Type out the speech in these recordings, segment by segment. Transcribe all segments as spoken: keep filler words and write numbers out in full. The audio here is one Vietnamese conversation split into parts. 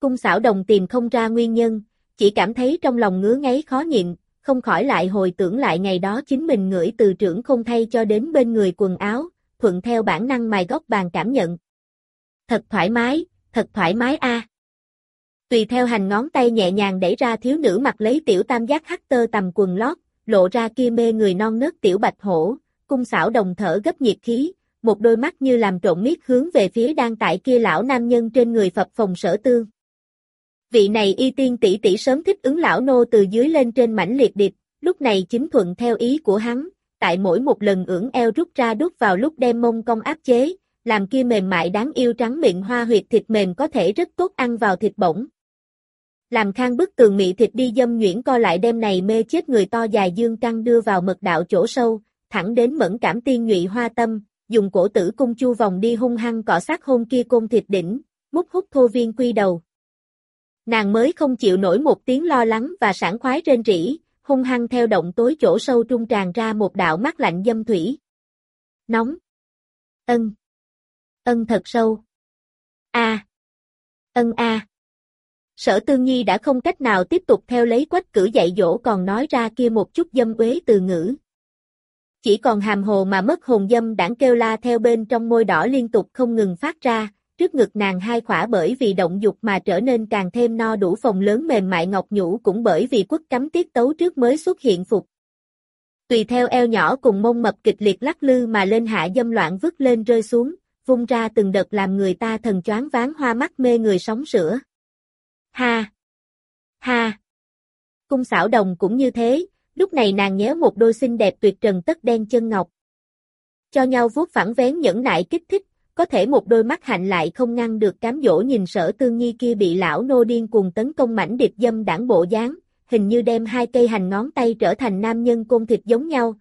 Cung Sảo Đồng tìm không ra nguyên nhân, chỉ cảm thấy trong lòng ngứa ngáy khó nhịn, không khỏi lại hồi tưởng lại ngày đó chính mình ngửi từ trưởng không thay cho đến bên người quần áo, thuận theo bản năng mài góc bàn cảm nhận. Thật thoải mái, thật thoải mái a. Tùy theo hành ngón tay nhẹ nhàng đẩy ra thiếu nữ mặc lấy tiểu tam giác hắc tơ tầm quần lót, lộ ra kia mê người non nớt tiểu bạch hổ, Cung Sảo Đồng thở gấp nhiệt khí, một đôi mắt như làm trộn miết hướng về phía đang tại kia lão nam nhân trên người phập phồng Sở Tương. Vị này y tiên tỷ tỷ sớm thích ứng lão nô từ dưới lên trên mãnh liệt điệp, lúc này chính thuận theo ý của hắn, tại mỗi một lần ưỡn eo rút ra đút vào lúc đem mông cong áp chế, làm kia mềm mại đáng yêu trắng miệng hoa huyệt thịt mềm có thể rất tốt ăn vào thịt bổng. Làm khang bức tường mị thịt đi dâm nhuyễn co lại đem này mê chết người to dài dương căng đưa vào mật đạo chỗ sâu, thẳng đến mẫn cảm tiên nhụy hoa tâm, dùng cổ tử cung chu vòng đi hung hăng cọ sát hôn kia côn thịt đỉnh, mút hút thô viên quy đầu. Nàng mới không chịu nổi một tiếng lo lắng và sảng khoái rên rỉ, hung hăng theo động tối chỗ sâu trung tràn ra một đạo mắt lạnh dâm thủy. Nóng. Ân. Ân thật sâu. A. Ân a. Sở Tương Nhi đã không cách nào tiếp tục theo lấy Quách Cử dạy dỗ còn nói ra kia một chút dâm uế từ ngữ. Chỉ còn hàm hồ mà mất hồn dâm đãng kêu la theo bên trong môi đỏ liên tục không ngừng phát ra, trước ngực nàng hai khỏa bởi vì động dục mà trở nên càng thêm no đủ phòng lớn mềm mại ngọc nhũ cũng bởi vì quất cắm tiết tấu trước mới xuất hiện phục. Tùy theo eo nhỏ cùng mông mập kịch liệt lắc lư mà lên hạ dâm loạn vứt lên rơi xuống, vung ra từng đợt làm người ta thần choáng váng hoa mắt mê người sóng sữa. Ha! Ha! Cung Sảo Đồng cũng như thế, lúc này nàng nhéo một đôi xinh đẹp tuyệt trần tất đen chân ngọc. Cho nhau vuốt phẳng vén nhẫn nại kích thích, có thể một đôi mắt hạnh lại không ngăn được cám dỗ nhìn Sở Tương Nhi kia bị lão nô điên cuồng tấn công mảnh điệp dâm đảng bộ dáng, hình như đem hai cây hành ngón tay trở thành nam nhân côn thịt giống nhau.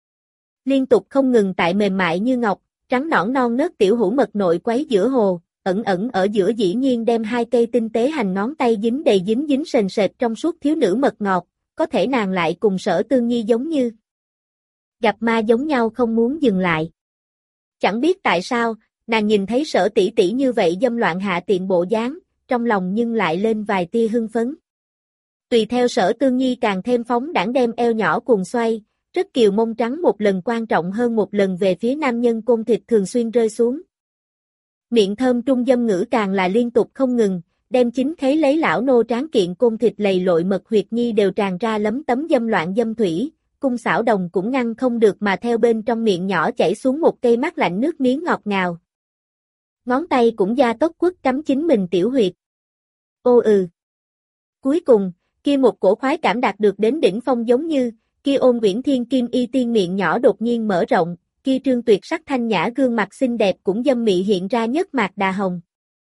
Liên tục không ngừng tại mềm mại như ngọc, trắng nõn non nớt tiểu hữu mật nội quấy giữa hồ, ẩn ẩn ở giữa dĩ nhiên đem hai cây tinh tế hành ngón tay dính đầy dính dính sền sệt trong suốt thiếu nữ mật ngọt, có thể nàng lại cùng Sở Tương Nhi giống như gặp ma giống nhau không muốn dừng lại. Chẳng biết tại sao, nàng nhìn thấy Sở tỷ tỷ như vậy dâm loạn hạ tiện bộ dáng, trong lòng nhưng lại lên vài tia hưng phấn. Tùy theo Sở Tương Nhi càng thêm phóng đãng đem eo nhỏ cuồng xoay, rất kiều mông trắng một lần quan trọng hơn một lần về phía nam nhân côn thịt thường xuyên rơi xuống. Miệng thơm trung dâm ngữ càng là liên tục không ngừng, đem chính khấy lấy lão nô tráng kiện côn thịt lầy lội mật huyệt nhi đều tràn ra lấm tấm dâm loạn dâm thủy, Cung Sảo Đồng cũng ngăn không được mà theo bên trong miệng nhỏ chảy xuống một cây mắt lạnh nước miếng ngọt ngào. Ngón tay cũng gia tốc quất cắm chính mình tiểu huyệt. Ô ừ. Cuối cùng, kia một cổ khoái cảm đạt được đến đỉnh phong giống như, kia ôn quyển thiên kim y tiên miệng nhỏ đột nhiên mở rộng, kia trương tuyệt sắc thanh nhã gương mặt xinh đẹp cũng dâm mị hiện ra nhất mạc đà hồng.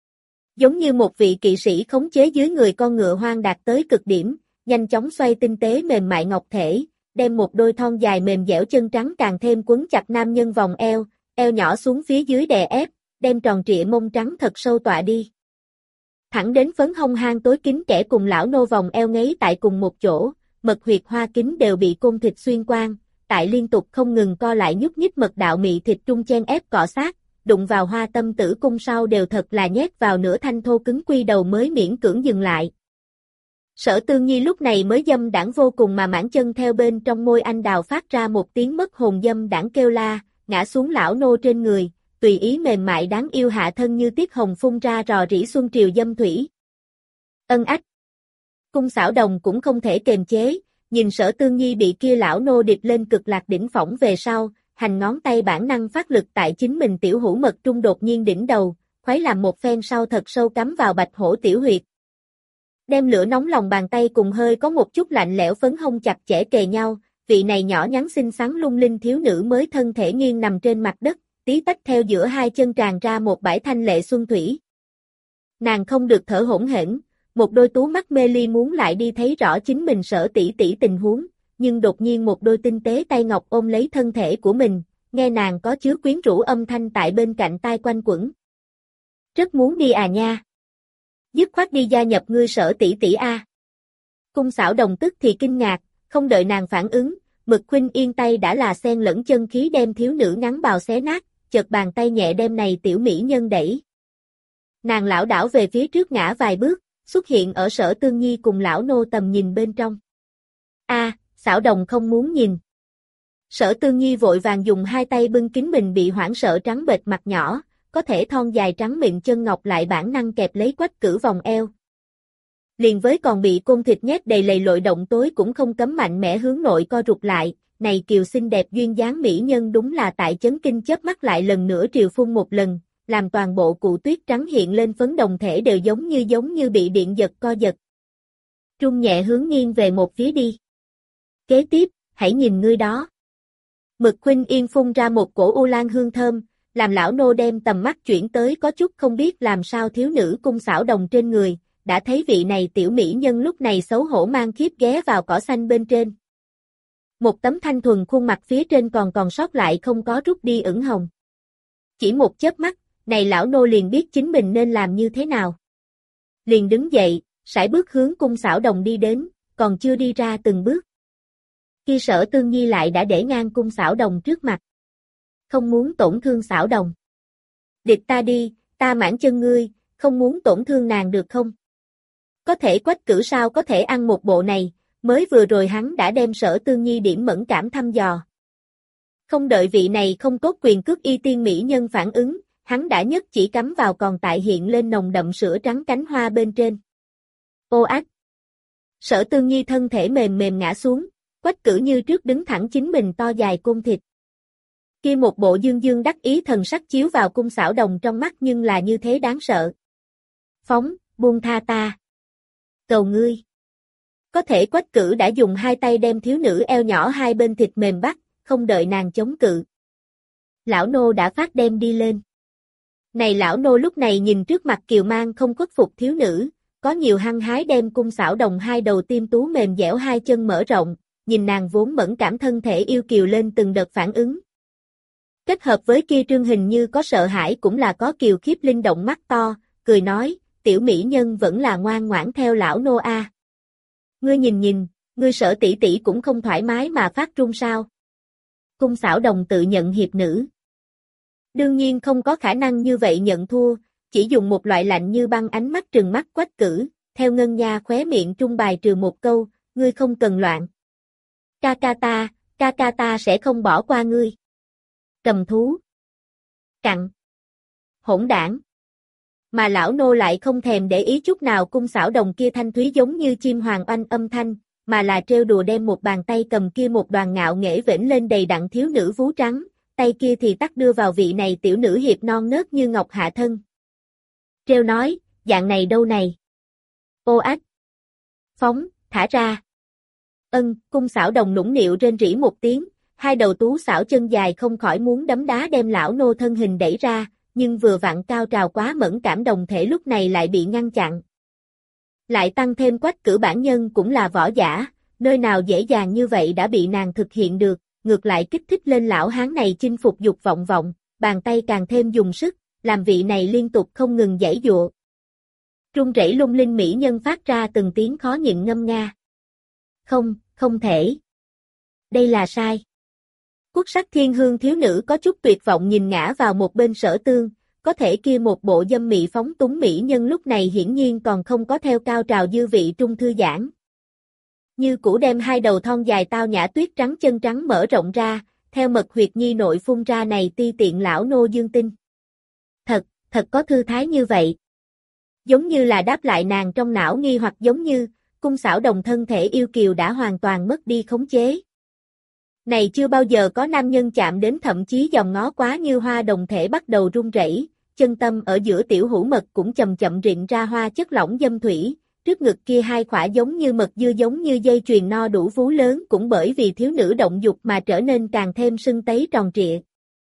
Giống như một vị kỵ sĩ khống chế dưới người con ngựa hoang đạt tới cực điểm, nhanh chóng xoay tinh tế mềm mại ngọc thể, đem một đôi thon dài mềm dẻo chân trắng càng thêm quấn chặt nam nhân vòng eo, eo nhỏ xuống phía dưới đè ép, đem tròn trịa mông trắng thật sâu tọa đi. Thẳng đến phấn hông hang tối kín kẻ cùng lão nô vòng eo ngấy tại cùng một chỗ, mật huyệt hoa kín đều bị côn thịt xuyên qua, tại liên tục không ngừng co lại nhúc nhích mật đạo mị thịt trung chen ép cọ sát, đụng vào hoa tâm tử cung sau đều thật là nhét vào nửa thanh thô cứng quy đầu mới miễn cưỡng dừng lại. Sở Tương Nhi lúc này mới dâm đãng vô cùng mà mãn chân theo bên trong môi anh đào phát ra một tiếng mất hồn dâm đãng kêu la, ngã xuống lão nô trên người, tùy ý mềm mại đáng yêu hạ thân như tiết hồng phun ra rò rỉ xuân triều dâm thủy. Ân ách. Cung Sảo Đồng cũng không thể kềm chế, nhìn Sở Tương Nhi bị kia lão nô điệp lên cực lạc đỉnh phỏng về sau, hành ngón tay bản năng phát lực tại chính mình tiểu hữu mật trung đột nhiên đỉnh đầu, khuấy làm một phen sau thật sâu cắm vào bạch hổ tiểu huyệt. Đem lửa nóng lòng bàn tay cùng hơi có một chút lạnh lẽo phấn hông chặt chẽ kề nhau, vị này nhỏ nhắn xinh xắn lung linh thiếu nữ mới thân thể nghiêng nằm trên mặt đất, tí tách theo giữa hai chân tràn ra một bãi thanh lệ xuân thủy. Nàng không được thở hỗn hển, một đôi tú mắt mê ly muốn lại đi thấy rõ chính mình Sở tỷ tỷ tình huống, nhưng đột nhiên một đôi tinh tế tay ngọc ôm lấy thân thể của mình, nghe nàng có chứa quyến rũ âm thanh tại bên cạnh tai quanh quẩn. Rất muốn đi à nha. Dứt khoát đi gia nhập ngươi Sở tỷ tỷ a. Cung Sảo Đồng tức thì kinh ngạc, không đợi nàng phản ứng, Mực Khuynh Yên tay đã là xen lẫn chân khí đem thiếu nữ ngắn bào xé nát, chợt bàn tay nhẹ đem này tiểu mỹ nhân đẩy. Nàng lảo đảo về phía trước ngã vài bước, xuất hiện ở Sở Tương Nhi cùng lão nô tầm nhìn bên trong. A, Xảo Đồng không muốn nhìn. Sở Tương Nhi vội vàng dùng hai tay bưng kín mình bị hoảng sợ trắng bệch mặt nhỏ, có thể thon dài trắng mịn chân ngọc lại bản năng kẹp lấy Quách Cử vòng eo. Liền với còn bị côn thịt nhét đầy lầy lội động tối cũng không cấm mạnh mẽ hướng nội co rụt lại, này kiều xinh đẹp duyên dáng mỹ nhân đúng là tại chấn kinh chớp mắt lại lần nữa triều phun một lần, làm toàn bộ cụ tuyết trắng hiện lên phấn đồng thể đều giống như giống như bị điện giật co giật. Trung nhẹ hướng nghiêng về một phía đi. Kế tiếp, hãy nhìn ngươi đó. Mực Khuynh Yên phun ra một cổ u lan hương thơm, làm lão nô đem tầm mắt chuyển tới có chút không biết làm sao thiếu nữ Cung Xảo Đồng trên người, đã thấy vị này tiểu mỹ nhân lúc này xấu hổ mang khiếp ghé vào cỏ xanh bên trên. Một tấm thanh thuần khuôn mặt phía trên còn còn sót lại không có rút đi ửng hồng. Chỉ một chớp mắt, này lão nô liền biết chính mình nên làm như thế nào. Liền đứng dậy, sải bước hướng Cung Xảo Đồng đi đến, còn chưa đi ra từng bước. Khi Sở Tương Nhi lại đã để ngang Cung Xảo Đồng trước mặt. Không muốn tổn thương Xảo Đồng. Địch ta đi, ta mãn chân ngươi, không muốn tổn thương nàng được không? Có thể Quách Cử sao có thể ăn một bộ này, mới vừa rồi hắn đã đem Sở Tương Nhi điểm mẫn cảm thăm dò. Không đợi vị này không tốt quyền cước y tiên mỹ nhân phản ứng, hắn đã nhất chỉ cắm vào còn tại hiện lên nồng đậm sữa trắng cánh hoa bên trên. Ô ác! Sở Tương Nhi thân thể mềm mềm ngã xuống, Quách Cử như trước đứng thẳng chính mình to dài côn thịt. Kia một bộ dương dương đắc ý thần sắc chiếu vào Cung Xảo Đồng trong mắt nhưng là như thế đáng sợ. Phóng, buông tha ta. Cầu ngươi. Có thể Quách Cử đã dùng hai tay đem thiếu nữ eo nhỏ hai bên thịt mềm bắt, không đợi nàng chống cự. Lão nô đã phát đem đi lên. Này lão nô lúc này nhìn trước mặt kiều mang không khuất phục thiếu nữ, có nhiều hăng hái đem Cung Xảo Đồng hai đầu tim tú mềm dẻo hai chân mở rộng, nhìn nàng vốn mẫn cảm thân thể yêu kiều lên từng đợt phản ứng. Kết hợp với kia trương hình như có sợ hãi cũng là có kiều khiếp linh động mắt to, cười nói, tiểu mỹ nhân vẫn là ngoan ngoãn theo lão nô a. Ngươi nhìn nhìn, ngươi Sở tỷ tỷ cũng không thoải mái mà phát run sao. Cung Xảo Đồng tự nhận hiệp nữ. Đương nhiên không có khả năng như vậy nhận thua, chỉ dùng một loại lạnh như băng ánh mắt trừng mắt Quách Cử, theo ngân nha khóe miệng trung bài trừ một câu, ngươi không cần loạn. Ca ca ta, ca ca ta sẽ không bỏ qua ngươi. Cầm thú. Cặn. Hỗn đảng. Mà lão nô lại không thèm để ý chút nào Cung Xảo Đồng kia thanh thúy giống như chim hoàng oanh âm thanh, mà là trêu đùa đem một bàn tay cầm kia một đoàn ngạo nghễ vểnh lên đầy đặn thiếu nữ vú trắng, tay kia thì tắt đưa vào vị này tiểu nữ hiệp non nớt như ngọc hạ thân. Trêu nói, dạng này đâu này? Ô ác. Phóng, thả ra. Ân, Cung Xảo Đồng nũng nịu rên rỉ một tiếng, hai đầu tú xảo chân dài không khỏi muốn đấm đá đem lão nô thân hình đẩy ra, nhưng vừa vặn cao trào quá mẫn cảm đồng thể lúc này lại bị ngăn chặn. Lại tăng thêm Quách Cử bản nhân cũng là võ giả, nơi nào dễ dàng như vậy đã bị nàng thực hiện được, ngược lại kích thích lên lão hán này chinh phục dục vọng vọng, bàn tay càng thêm dùng sức, làm vị này liên tục không ngừng giãy giụa. Run rẩy lung linh mỹ nhân phát ra từng tiếng khó nhịn ngâm nga. Không, không thể. Đây là sai. Quốc sắc thiên hương thiếu nữ có chút tuyệt vọng nhìn ngã vào một bên Sở Tương, có thể kia một bộ dâm mị phóng túng mỹ nhân lúc này hiển nhiên còn không có theo cao trào dư vị trung thư giãn. Như cũ đem hai đầu thon dài tao nhã tuyết trắng chân trắng mở rộng ra, theo mật huyệt nhi nội phun ra này ti tiện lão nô dương tinh. Thật, thật có thư thái như vậy. Giống như là đáp lại nàng trong não nghi hoặc giống như, Cung Xảo Đồng thân thể yêu kiều đã hoàn toàn mất đi khống chế. Này chưa bao giờ có nam nhân chạm đến thậm chí dòng ngó quá như hoa đồng thể bắt đầu run rẩy, chân tâm ở giữa tiểu hữu mật cũng chậm chậm rịn ra hoa chất lỏng dâm thủy, trước ngực kia hai khỏa giống như mật dưa giống như dây chuyền no đủ vú lớn cũng bởi vì thiếu nữ động dục mà trở nên càng thêm sưng tấy tròn trịa.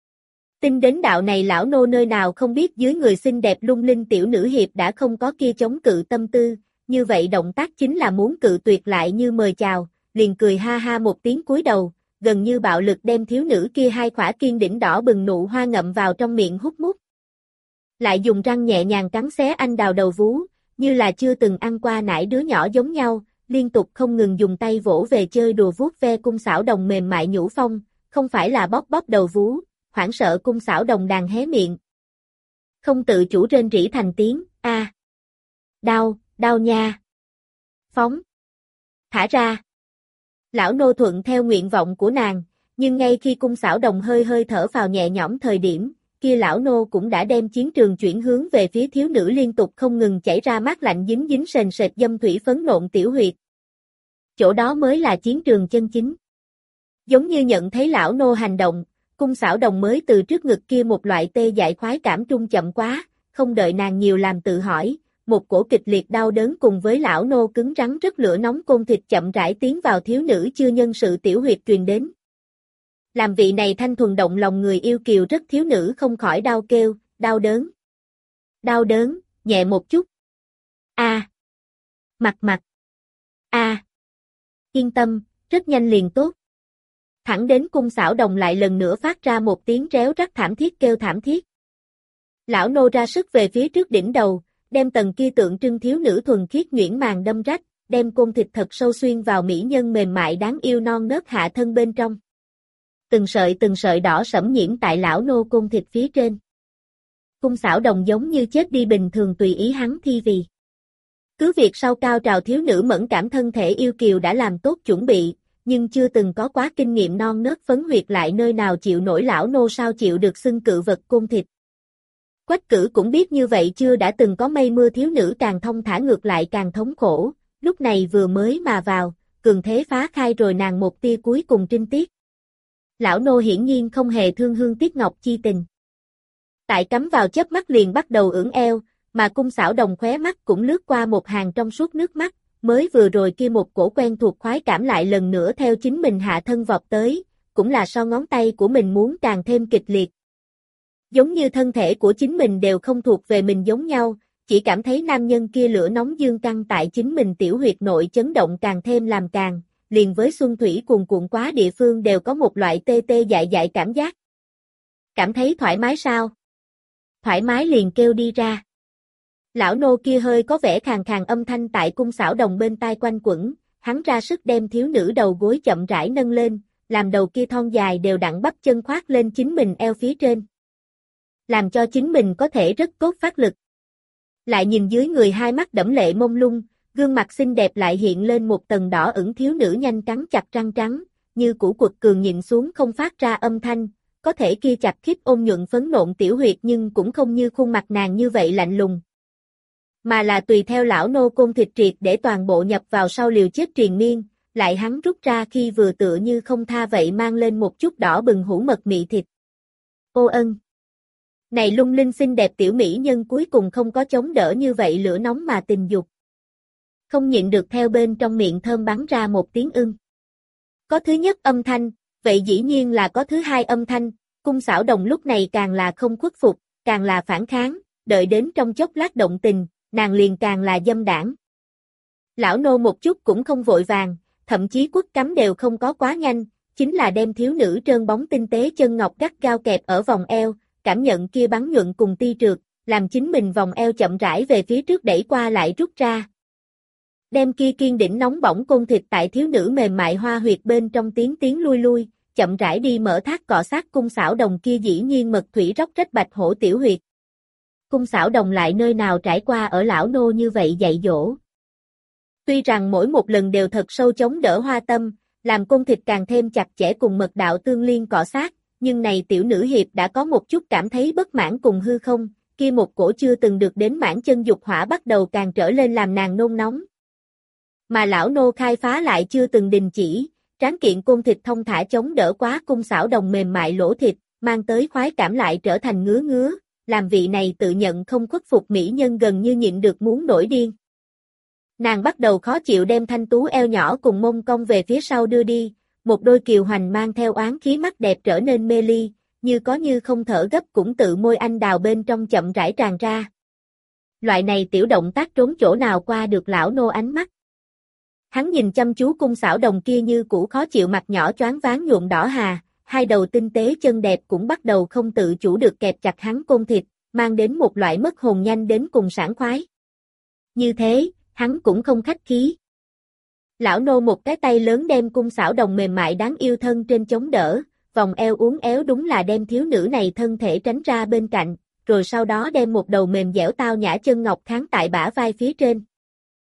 Tin đến đạo này lão nô nơi nào không biết dưới người xinh đẹp lung linh tiểu nữ hiệp đã không có kia chống cự tâm tư, như vậy động tác chính là muốn cự tuyệt lại như mời chào, liền cười ha ha một tiếng cúi đầu, gần như bạo lực đem thiếu nữ kia hai khỏa kiên đỉnh đỏ bừng nụ hoa ngậm vào trong miệng hút mút. Lại dùng răng nhẹ nhàng cắn xé anh đào đầu vú, như là chưa từng ăn qua nải đứa nhỏ giống nhau, liên tục không ngừng dùng tay vỗ về chơi đùa vuốt ve Cung Xảo Đồng mềm mại nhũ phong, không phải là bóp bóp đầu vú, hoảng sợ Cung Xảo Đồng đàn hé miệng. Không tự chủ rên rỉ thành tiếng, a, đau, Đau nha. Phóng. Thả ra. Lão nô thuận theo nguyện vọng của nàng, nhưng ngay khi cung xảo đồng hơi hơi thở vào nhẹ nhõm thời điểm, kia lão nô cũng đã đem chiến trường chuyển hướng về phía thiếu nữ liên tục không ngừng chảy ra mát lạnh dính dính sền sệt dâm thủy phấn nộn tiểu huyệt. Chỗ đó mới là chiến trường chân chính. Giống như nhận thấy lão nô hành động, cung xảo đồng mới từ trước ngực kia một loại tê dại khoái cảm trung chậm quá, không đợi nàng nhiều làm tự hỏi, một cổ kịch liệt đau đớn cùng với lão nô cứng rắn rất lửa nóng côn thịt chậm rãi tiến vào thiếu nữ chưa nhân sự tiểu huyệt truyền đến. Làm vị này thanh thuần động lòng người yêu kiều rất thiếu nữ không khỏi đau kêu, đau đớn. Đau đớn, nhẹ một chút. A. À. Mặt mặt. A. À. Yên tâm, rất nhanh liền tốt. Thẳng đến cung xảo đồng lại lần nữa phát ra một tiếng réo rắt thảm thiết kêu thảm thiết. Lão nô ra sức về phía trước đỉnh đầu, đem tầng kia tượng trưng thiếu nữ thuần khiết nhuyễn màng đâm rách, đem côn thịt thật sâu xuyên vào mỹ nhân mềm mại đáng yêu non nớt hạ thân bên trong. Từng sợi từng sợi đỏ sẫm nhiễm tại lão nô côn thịt phía trên. Cung xảo đồng giống như chết đi bình thường tùy ý hắn thi vì. Cứ việc sau cao trào thiếu nữ mẫn cảm thân thể yêu kiều đã làm tốt chuẩn bị, nhưng chưa từng có quá kinh nghiệm non nớt phấn huyệt lại nơi nào chịu nổi lão nô sao chịu được xưng cự vật côn thịt. Quách cử cũng biết như vậy chưa đã từng có mây mưa thiếu nữ càng thông thả ngược lại càng thống khổ, lúc này vừa mới mà vào, cường thế phá khai rồi nàng một tia cuối cùng trinh tiết. Lão nô hiển nhiên không hề thương hương tiếc ngọc chi tình. Tại cắm vào chớp mắt liền bắt đầu ưỡn eo, mà cung xảo đồng khóe mắt cũng lướt qua một hàng trong suốt nước mắt, mới vừa rồi kia một cổ quen thuộc khoái cảm lại lần nữa theo chính mình hạ thân vọt tới, cũng là so ngón tay của mình muốn càng thêm kịch liệt. Giống như thân thể của chính mình đều không thuộc về mình giống nhau, chỉ cảm thấy nam nhân kia lửa nóng dương căng tại chính mình tiểu huyệt nội chấn động càng thêm làm càng, liền với xuân thủy cuồn cuộn quá địa phương đều có một loại tê tê dại dại cảm giác. Cảm thấy thoải mái sao? Thoải mái liền kêu đi ra. Lão nô kia hơi có vẻ khàn khàn âm thanh tại cung xảo đồng bên tai quanh quẩn, hắn ra sức đem thiếu nữ đầu gối chậm rãi nâng lên, làm đầu kia thon dài đều đặn bắp chân khoác lên chính mình eo phía trên. Làm cho chính mình có thể rất tốt phát lực. Lại nhìn dưới người hai mắt đẫm lệ mông lung, gương mặt xinh đẹp lại hiện lên một tầng đỏ ửng thiếu nữ nhanh cắn chặt răng trắng, như củ quật cường nhịn xuống không phát ra âm thanh, có thể kia chặt khít ôn nhuận phấn nộn tiểu huyệt nhưng cũng không như khuôn mặt nàng như vậy lạnh lùng. Mà là tùy theo lão nô côn thịt triệt để toàn bộ nhập vào sau liều chết triền miên, lại hắn rút ra khi vừa tựa như không tha vậy mang lên một chút đỏ bừng hũ mật mị thịt. Ô ân! Này lung linh xinh đẹp tiểu mỹ nhân cuối cùng không có chống đỡ như vậy lửa nóng mà tình dục. Không nhịn được theo bên trong miệng thơm bắn ra một tiếng ưng. Có thứ nhất âm thanh, vậy dĩ nhiên là có thứ hai âm thanh, cung xảo đồng lúc này càng là không khuất phục, càng là phản kháng, đợi đến trong chốc lát động tình, nàng liền càng là dâm đảng. Lão nô một chút cũng không vội vàng, thậm chí quất cắm đều không có quá nhanh, chính là đem thiếu nữ trơn bóng tinh tế chân ngọc gắt gao kẹp ở vòng eo, cảm nhận kia bắn nhuận cùng ti trượt, làm chính mình vòng eo chậm rãi về phía trước đẩy qua lại rút ra. Đem kia kiên đỉnh nóng bỏng côn thịt tại thiếu nữ mềm mại hoa huyệt bên trong tiếng tiếng lui lui, chậm rãi đi mở thác cọ sát cung xảo đồng kia dĩ nhiên mật thủy róc rách bạch hổ tiểu huyệt. Cung xảo đồng lại nơi nào trải qua ở lão nô như vậy dạy dỗ. Tuy rằng mỗi một lần đều thật sâu chống đỡ hoa tâm, làm côn thịt càng thêm chặt chẽ cùng mật đạo tương liên cọ sát, nhưng này tiểu nữ hiệp đã có một chút cảm thấy bất mãn cùng hư không, kia một cổ chưa từng được đến mãn chân dục hỏa bắt đầu càng trở lên làm nàng nôn nóng. Mà lão nô khai phá lại chưa từng đình chỉ, tráng kiện côn thịt thông thả chống đỡ quá cung xảo đồng mềm mại lỗ thịt, mang tới khoái cảm lại trở thành ngứa ngứa, làm vị này tự nhận không khuất phục mỹ nhân gần như nhịn được muốn nổi điên. Nàng bắt đầu khó chịu đem thanh tú eo nhỏ cùng mông cong về phía sau đưa đi, một đôi kiều hoành mang theo oán khí mắt đẹp trở nên mê ly, như có như không thở gấp cũng tự môi anh đào bên trong chậm rãi tràn ra. Loại này tiểu động tác trốn chỗ nào qua được lão nô ánh mắt. Hắn nhìn chăm chú cung xảo đồng kia như cũ khó chịu mặt nhỏ choáng váng nhuộm đỏ hà, hai đầu tinh tế chân đẹp cũng bắt đầu không tự chủ được kẹp chặt hắn côn thịt, mang đến một loại mất hồn nhanh đến cùng sảng khoái. Như thế, hắn cũng không khách khí. Lão nô một cái tay lớn đem cung xảo đồng mềm mại đáng yêu thân trên chống đỡ, vòng eo uốn éo đúng là đem thiếu nữ này thân thể tránh ra bên cạnh, rồi sau đó đem một đầu mềm dẻo tao nhã chân ngọc kháng tại bả vai phía trên.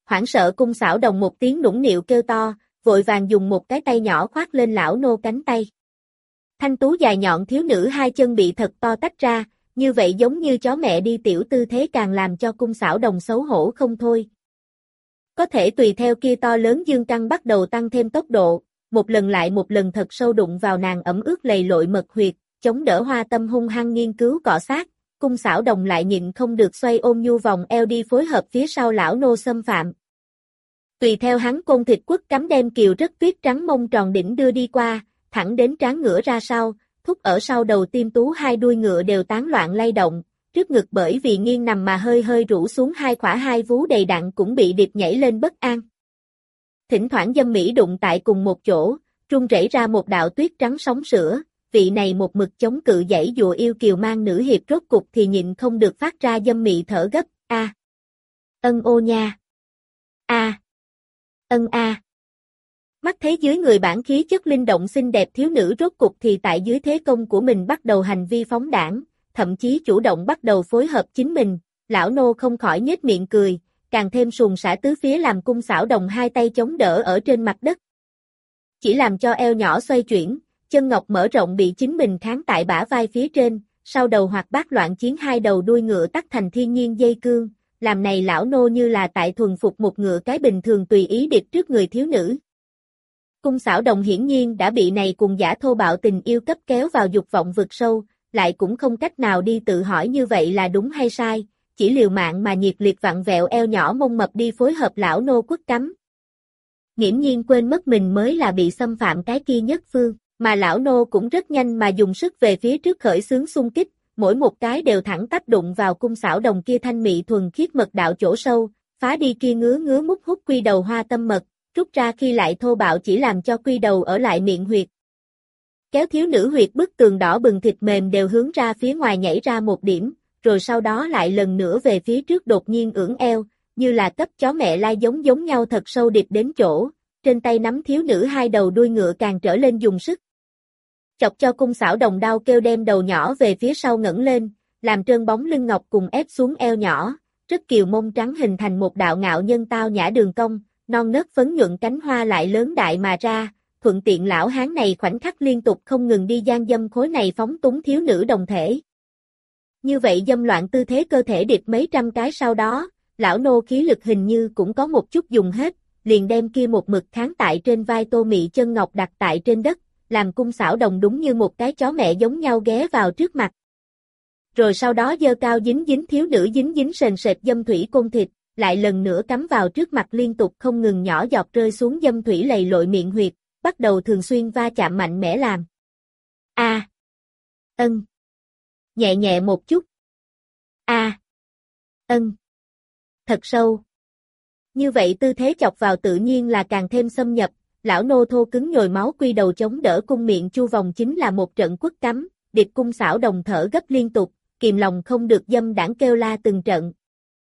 Hoảng sợ Cung Xảo Đồng một tiếng nũng nịu kêu to, vội vàng dùng một cái tay nhỏ khoác lên lão nô cánh tay. Thanh tú dài nhọn thiếu nữ hai chân bị thật to tách ra, như vậy giống như chó mẹ đi tiểu tư thế càng làm cho Cung Xảo Đồng xấu hổ không thôi. Có thể tùy theo kia to lớn dương căn bắt đầu tăng thêm tốc độ, một lần lại một lần thật sâu đụng vào nàng ẩm ướt lầy lội mật huyệt, chống đỡ Hoa Tâm hung hăng nghiên cứu cọ sát, Cung Xảo Đồng lại nhịn không được xoay ôm nhu vòng eo đi phối hợp phía sau lão nô xâm phạm. Tùy theo hắn côn thịt quất cắm đem kiều rất tuyết trắng mông tròn đỉnh đưa đi qua, thẳng đến trán ngựa ra sau, thúc ở sau đầu tim tú hai đuôi ngựa đều tán loạn lay động, trước ngực bởi vì nghiêng nằm mà hơi hơi rũ xuống hai khỏa hai vú đầy đặn cũng bị điệp nhảy lên bất an. Thỉnh thoảng dâm mỹ đụng tại cùng một chỗ, rung rẩy ra một đạo tuyết trắng sóng sữa, vị này một mực chống cự dãy dùa yêu kiều mang nữ hiệp rốt cục thì nhịn không được phát ra dâm mị thở gấp, a, ân ô nha, a, ân a. Mắt thấy dưới người bản khí chất linh động xinh đẹp thiếu nữ rốt cục thì tại dưới thế công của mình bắt đầu hành vi phóng đãng, thậm chí chủ động bắt đầu phối hợp chính mình, lão nô không khỏi nhếch miệng cười, càng thêm sùng sã tứ phía làm Cung Xảo Đồng hai tay chống đỡ ở trên mặt đất. Chỉ làm cho eo nhỏ xoay chuyển, chân ngọc mở rộng bị chính mình kháng tại bả vai phía trên, sau đầu hoạt bát loạn chiến hai đầu đuôi ngựa tắt thành thiên nhiên dây cương, làm này lão nô như là tại thuần phục một ngựa cái bình thường tùy ý điệp trước người thiếu nữ. Cung Xảo Đồng hiển nhiên đã bị này cùng giả thô bạo tình yêu cấp kéo vào dục vọng vực sâu, lại cũng không cách nào đi tự hỏi như vậy là đúng hay sai, chỉ liều mạng mà nhiệt liệt vặn vẹo eo nhỏ mông mập đi phối hợp lão nô quất cắm. Nghiễm nhiên quên mất mình mới là bị xâm phạm cái kia nhất phương, mà lão nô cũng rất nhanh mà dùng sức về phía trước khởi xướng xung kích, mỗi một cái đều thẳng tắp đụng vào Cung Xảo Đồng kia thanh mị thuần khiết mật đạo chỗ sâu, phá đi kia ngứa ngứa mút hút quy đầu hoa tâm mật, rút ra khi lại thô bạo chỉ làm cho quy đầu ở lại miệng huyệt. Kéo thiếu nữ huyệt bức tường đỏ bừng thịt mềm đều hướng ra phía ngoài nhảy ra một điểm, rồi sau đó lại lần nữa về phía trước đột nhiên ưỡn eo, như là cấp chó mẹ lai giống giống nhau thật sâu điệp đến chỗ, trên tay nắm thiếu nữ hai đầu đuôi ngựa càng trở lên dùng sức. Chọc cho Cung Xảo Đồng đau kêu đem đầu nhỏ về phía sau ngẩng lên, làm trơn bóng lưng ngọc cùng ép xuống eo nhỏ, rất kiều mông trắng hình thành một đạo ngạo nhân tao nhã đường cong, non nớt phấn nhuận cánh hoa lại lớn đại mà ra, thuận tiện lão hán này khoảnh khắc liên tục không ngừng đi gian dâm khối này phóng túng thiếu nữ đồng thể. Như vậy dâm loạn tư thế cơ thể điệp mấy trăm cái sau đó, lão nô khí lực hình như cũng có một chút dùng hết, liền đem kia một mực kháng tại trên vai tô mị chân ngọc đặt tại trên đất, làm Cung Xảo Đồng đúng như một cái chó mẹ giống nhau ghé vào trước mặt. Rồi sau đó giơ cao dính dính thiếu nữ dính dính sền sệt dâm thủy côn thịt, lại lần nữa cắm vào trước mặt liên tục không ngừng nhỏ giọt rơi xuống dâm thủy lầy lội miệng huyệt, bắt đầu thường xuyên va chạm mạnh mẽ làm. A. À. Ân. Nhẹ nhẹ một chút. A. À. Ân. Thật sâu. Như vậy tư thế chọc vào tự nhiên là càng thêm xâm nhập, lão nô thô cứng nhồi máu quy đầu chống đỡ cung miệng chu vòng chính là một trận quất cắm, điệp Cung Xảo Đồng thở gấp liên tục, kìm lòng không được dâm đãng kêu la từng trận.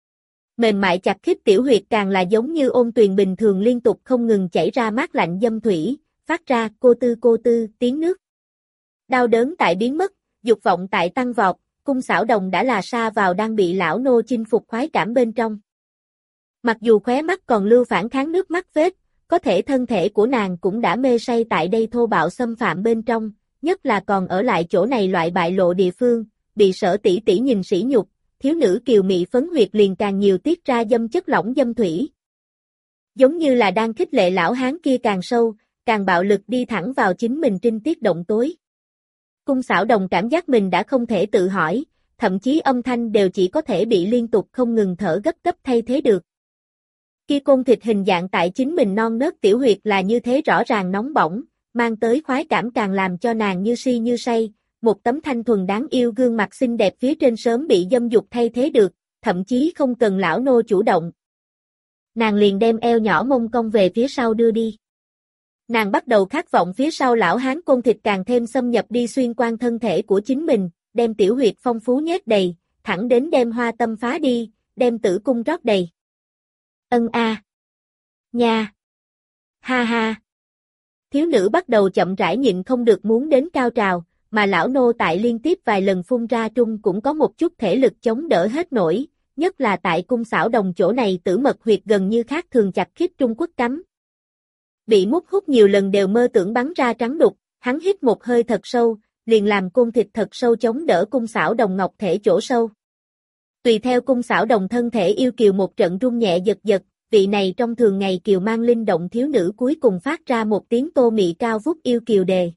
Mềm mại chặt khít tiểu huyệt càng là giống như ôn tuyền bình thường liên tục không ngừng chảy ra mát lạnh dâm thủy, phát ra cô tư cô tư tiếng nước. Đau đớn tại biến mất, dục vọng tại tăng vọt, Cung Xảo Đồng đã là sa vào đang bị lão nô chinh phục khoái cảm bên trong. Mặc dù khóe mắt còn lưu phản kháng nước mắt vết, có thể thân thể của nàng cũng đã mê say tại đây thô bạo xâm phạm bên trong, nhất là còn ở lại chỗ này loại bại lộ địa phương, bị Sở tỷ tỷ nhìn sỉ nhục, thiếu nữ kiều mị phấn huyệt liền càng nhiều tiết ra dâm chất lỏng dâm thủy. Giống như là đang khích lệ lão hán kia càng sâu, càng bạo lực đi thẳng vào chính mình trinh tiết động tối. Cung Xảo Đồng cảm giác mình đã không thể tự hỏi, thậm chí âm thanh đều chỉ có thể bị liên tục không ngừng thở gấp gấp thay thế được. Kia côn thịt hình dạng tại chính mình non nớt tiểu huyệt là như thế rõ ràng nóng bỏng, mang tới khoái cảm càng làm cho nàng như si như say, một tấm thanh thuần đáng yêu gương mặt xinh đẹp phía trên sớm bị dâm dục thay thế được, thậm chí không cần lão nô chủ động. Nàng liền đem eo nhỏ mông cong về phía sau đưa đi. Nàng bắt đầu khát vọng phía sau lão hán côn thịt càng thêm xâm nhập đi xuyên qua thân thể của chính mình, đem tiểu huyệt phong phú nhét đầy, thẳng đến đem hoa tâm phá đi, đem tử cung rót đầy. Ân a. À. Nha. Ha ha. Thiếu nữ bắt đầu chậm rãi nhịn không được muốn đến cao trào, mà lão nô tại liên tiếp vài lần phun ra trung cũng có một chút thể lực chống đỡ hết nổi, nhất là tại cung xảo đồng chỗ này tử mật huyệt gần như khác thường chặt khít Trung Quốc cấm. Bị mút hút nhiều lần đều mơ tưởng bắn ra trắng đục, hắn hít một hơi thật sâu, liền làm côn thịt thật sâu chống đỡ cung xảo đồng ngọc thể chỗ sâu. Tùy theo cung xảo đồng thân thể yêu kiều một trận rung nhẹ giật giật, vị này trong thường ngày kiều mang linh động thiếu nữ cuối cùng phát ra một tiếng tô mị cao vút yêu kiều đề.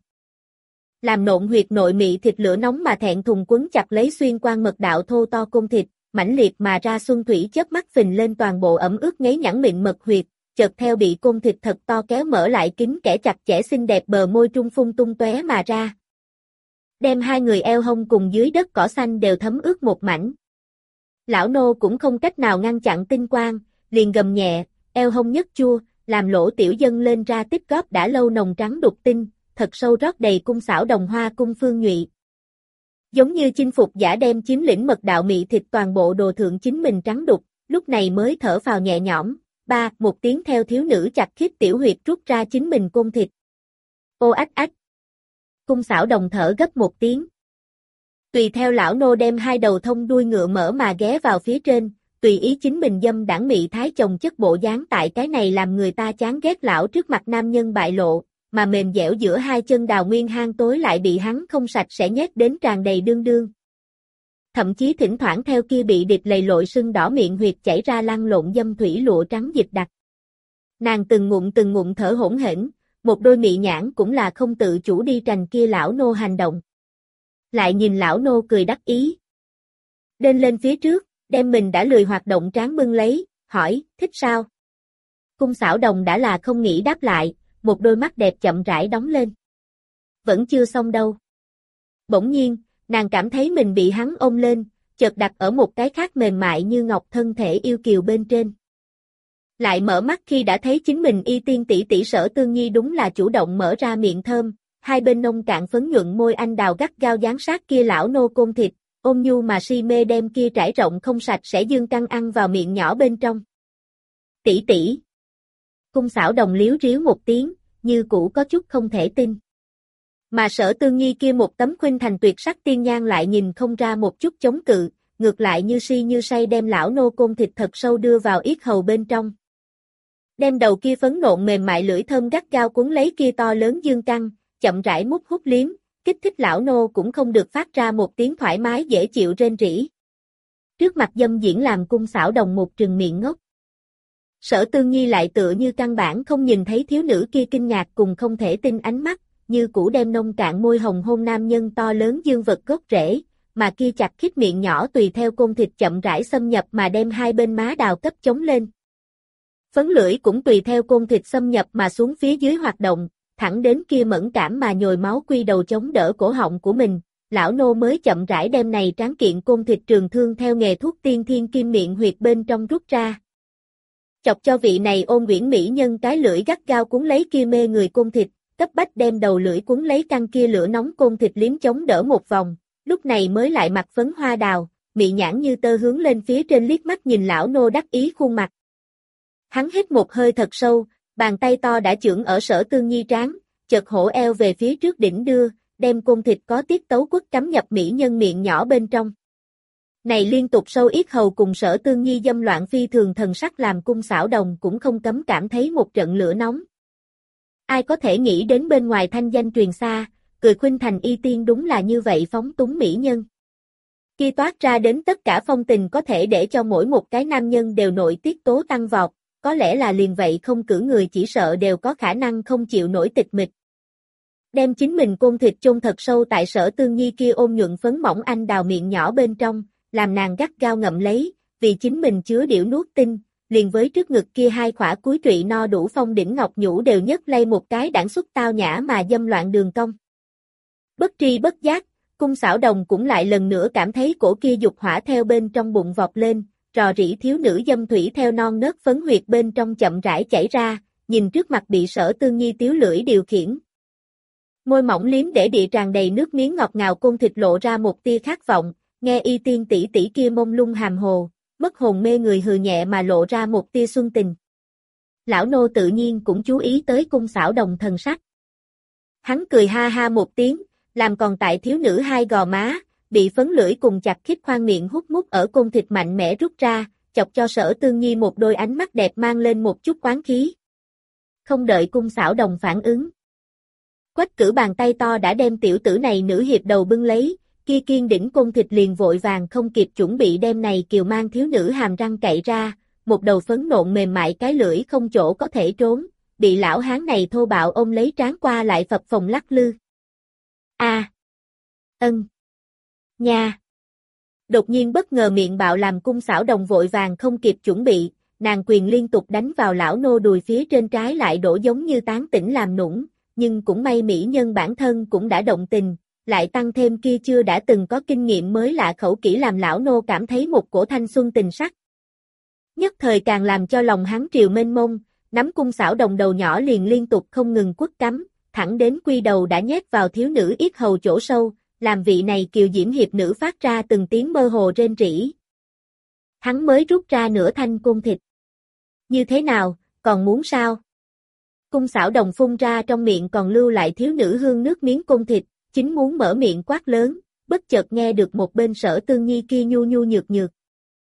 Làm nộn huyệt nội mị thịt lửa nóng mà thẹn thùng quấn chặt lấy xuyên quan mật đạo thô to côn thịt, mãnh liệt mà ra xuân thủy chớp mắt phình lên toàn bộ ẩm ướt ngấy nhẵn mịn mật huyệt, chợt theo bị côn thịt thật to kéo mở lại kín kẽ chặt chẽ xinh đẹp bờ môi trung phun tung tóe mà ra. Đem hai người eo hông cùng dưới đất cỏ xanh đều thấm ướt một mảnh. Lão nô cũng không cách nào ngăn chặn tinh quang, liền gầm nhẹ, eo hông nhất chua, làm lỗ tiểu dân lên ra tích góp đã lâu nồng trắng đục tinh, thật sâu rót đầy cung xảo đồng hoa cung phương nhụy. Giống như chinh phục giả đem chiếm lĩnh mật đạo mị thịt toàn bộ đồ thượng chính mình trắng đục, lúc này mới thở phào nhẹ nhõm, ba, một tiếng theo thiếu nữ chặt khít tiểu huyệt rút ra chính mình côn thịt. Ô ách ách. Cung xảo đồng thở gấp một tiếng. Tùy theo lão nô đem hai đầu thông đuôi ngựa mở mà ghé vào phía trên, tùy ý chính mình dâm đảng mị thái chồng chất bộ dáng tại cái này làm người ta chán ghét lão trước mặt nam nhân bại lộ, mà mềm dẻo giữa hai chân đào nguyên hang tối lại bị hắn không sạch sẽ nhét đến tràn đầy đương đương. Thậm chí thỉnh thoảng theo kia bị địch lầy lội sưng đỏ miệng huyệt chảy ra lăn lộn dâm thủy lụa trắng dịch đặc. Nàng từng ngụm từng ngụm thở hỗn hển, một đôi mị nhãn cũng là không tự chủ đi trành kia lão nô hành động. Lại nhìn lão nô cười đắc ý. Đến lên phía trước, đem mình đã lười hoạt động tráng bưng lấy, hỏi, thích sao? Cung xảo đồng đã là không nghĩ đáp lại, một đôi mắt đẹp chậm rãi đóng lên. Vẫn chưa xong đâu. Bỗng nhiên, nàng cảm thấy mình bị hắn ôm lên, chợt đặt ở một cái khác mềm mại như ngọc thân thể yêu kiều bên trên. Lại mở mắt khi đã thấy chính mình y tiên tỷ tỷ Sở Tương Nhi đúng là chủ động mở ra miệng thơm, hai bên nông cạn phấn nhuận môi anh đào gắt gao dán sát kia lão nô côn thịt, ôm nhu mà si mê đem kia trải rộng không sạch sẽ dương căng ăn vào miệng nhỏ bên trong. Tỷ tỷ. Cung xảo đồng liếu riếu một tiếng, như cũ có chút không thể tin. Mà Sở Tương Nhi kia một tấm khuynh thành tuyệt sắc tiên nhan lại nhìn không ra một chút chống cự, ngược lại như si như say đem lão nô côn thịt thật sâu đưa vào yết hầu bên trong. Đem đầu kia phấn nộn mềm mại lưỡi thơm gắt gao cuốn lấy kia to lớn dương căng, chậm rãi mút hút liếm, kích thích lão nô cũng không được phát ra một tiếng thoải mái dễ chịu rên rỉ. Trước mặt dâm diễn làm cung xảo đồng một trừng miệng ngốc. Sở Tương Nhi lại tựa như căn bản không nhìn thấy thiếu nữ kia kinh ngạc cùng không thể tin ánh mắt, như cũ đem nông cạn môi hồng hôn nam nhân to lớn dương vật gốc rễ, mà kia chặt khít miệng nhỏ tùy theo côn thịt chậm rãi xâm nhập mà đem hai bên má đào cấp chống lên. Phấn lưỡi cũng tùy theo côn thịt xâm nhập mà xuống phía dưới hoạt động, thẳng đến kia mẫn cảm mà nhồi máu quy đầu chống đỡ cổ họng của mình, lão nô mới chậm rãi đem này tráng kiện côn thịt trường thương theo nghề thuốc tiên thiên kim miệng huyệt bên trong rút ra. Chọc cho vị này ôn quyển mỹ nhân cái lưỡi gắt gao cuốn lấy kia mê người côn thịt, cấp bách đem đầu lưỡi cuốn lấy căn kia lửa nóng côn thịt liếm chống đỡ một vòng, lúc này mới lại mặt phấn hoa đào, mị nhãn như tơ hướng lên phía trên liếc mắt nhìn lão nô đắc ý khuôn mặt. Hắn hít một hơi thật sâu, bàn tay to đã chưởng ở Sở Tương Nhi trán, chợt hổ eo về phía trước đỉnh đưa, đem côn thịt có tiết tấu quất cắm nhập mỹ nhân miệng nhỏ bên trong. Này liên tục sâu yết hầu cùng Sở Tương Nhi dâm loạn phi thường thần sắc làm cung xảo đồng cũng không cấm cảm thấy một trận lửa nóng. Ai có thể nghĩ đến bên ngoài thanh danh truyền xa, cười khuynh thành y tiên đúng là như vậy phóng túng mỹ nhân. Khi toát ra đến tất cả phong tình có thể để cho mỗi một cái nam nhân đều nội tiết tố tăng vọt, có lẽ là liền vậy không cử người chỉ sợ đều có khả năng không chịu nổi tịch mịch. Đem chính mình côn thịt chôn thật sâu tại Sở Tương Nhi kia ôm nhuận phấn mỏng anh đào miệng nhỏ bên trong, làm nàng gắt gao ngậm lấy, vì chính mình chứa điểu nuốt tinh, liền với trước ngực kia hai khỏa cuối trụy no đủ phong đỉnh ngọc nhũ đều nhấc lay một cái đãng xuất tao nhã mà dâm loạn đường cong. Bất tri bất giác, cung xảo đồng cũng lại lần nữa cảm thấy cổ kia dục hỏa theo bên trong bụng vọt lên, rò rỉ thiếu nữ dâm thủy theo non nớt phấn huyệt bên trong chậm rãi chảy ra, nhìn trước mặt bị Sở Tương Nhi tiếu lưỡi điều khiển. Môi mỏng liếm để địa tràn đầy nước miếng ngọt ngào côn thịt lộ ra một tia khát vọng, nghe y tiên tỷ tỷ kia mông lung hàm hồ, mất hồn mê người hừ nhẹ mà lộ ra một tia xuân tình. Lão nô tự nhiên cũng chú ý tới cung xảo đồng thần sắc. Hắn cười ha ha một tiếng, làm còn tại thiếu nữ hai gò má, bị phấn lưỡi cùng chặt khít khoang miệng hút mút ở côn thịt mạnh mẽ rút ra, chọc cho Sở Tương Nhi một đôi ánh mắt đẹp mang lên một chút quán khí. Không đợi Cung Xảo Đồng phản ứng. Quách Cử bàn tay to đã đem tiểu tử này nữ hiệp đầu bưng lấy, kia kiên đỉnh côn thịt liền vội vàng không kịp chuẩn bị đem này kiều mang thiếu nữ hàm răng cậy ra, một đầu phấn nộn mềm mại cái lưỡi không chỗ có thể trốn, bị lão hán này thô bạo ôm lấy trán qua lại phập phồng lắc lư. A. À. Ân. Nha. Đột nhiên bất ngờ miệng bạo làm Cung Xảo Đồng vội vàng không kịp chuẩn bị, nàng quyền liên tục đánh vào lão nô đùi phía trên trái lại đổ giống như tán tỉnh làm nũng, nhưng cũng may mỹ nhân bản thân cũng đã động tình, lại tăng thêm kia chưa đã từng có kinh nghiệm mới lạ khẩu kỹ làm lão nô cảm thấy một cổ thanh xuân tình sắc. Nhất thời càng làm cho lòng hắn triều mênh mông, nắm Cung Xảo Đồng đầu nhỏ liền liên tục không ngừng quất cắm, thẳng đến quy đầu đã nhét vào thiếu nữ yết hầu chỗ sâu, làm vị này kiều diễm hiệp nữ phát ra từng tiếng mơ hồ rên rỉ. Hắn mới rút ra nửa thanh côn thịt. Như thế nào, còn muốn sao? Cung Xảo Đồng phun ra trong miệng còn lưu lại thiếu nữ hương nước miếng côn thịt, chính muốn mở miệng quát lớn, bất chợt nghe được một bên Sở Tương Nhi kia nhu nhu nhược nhược.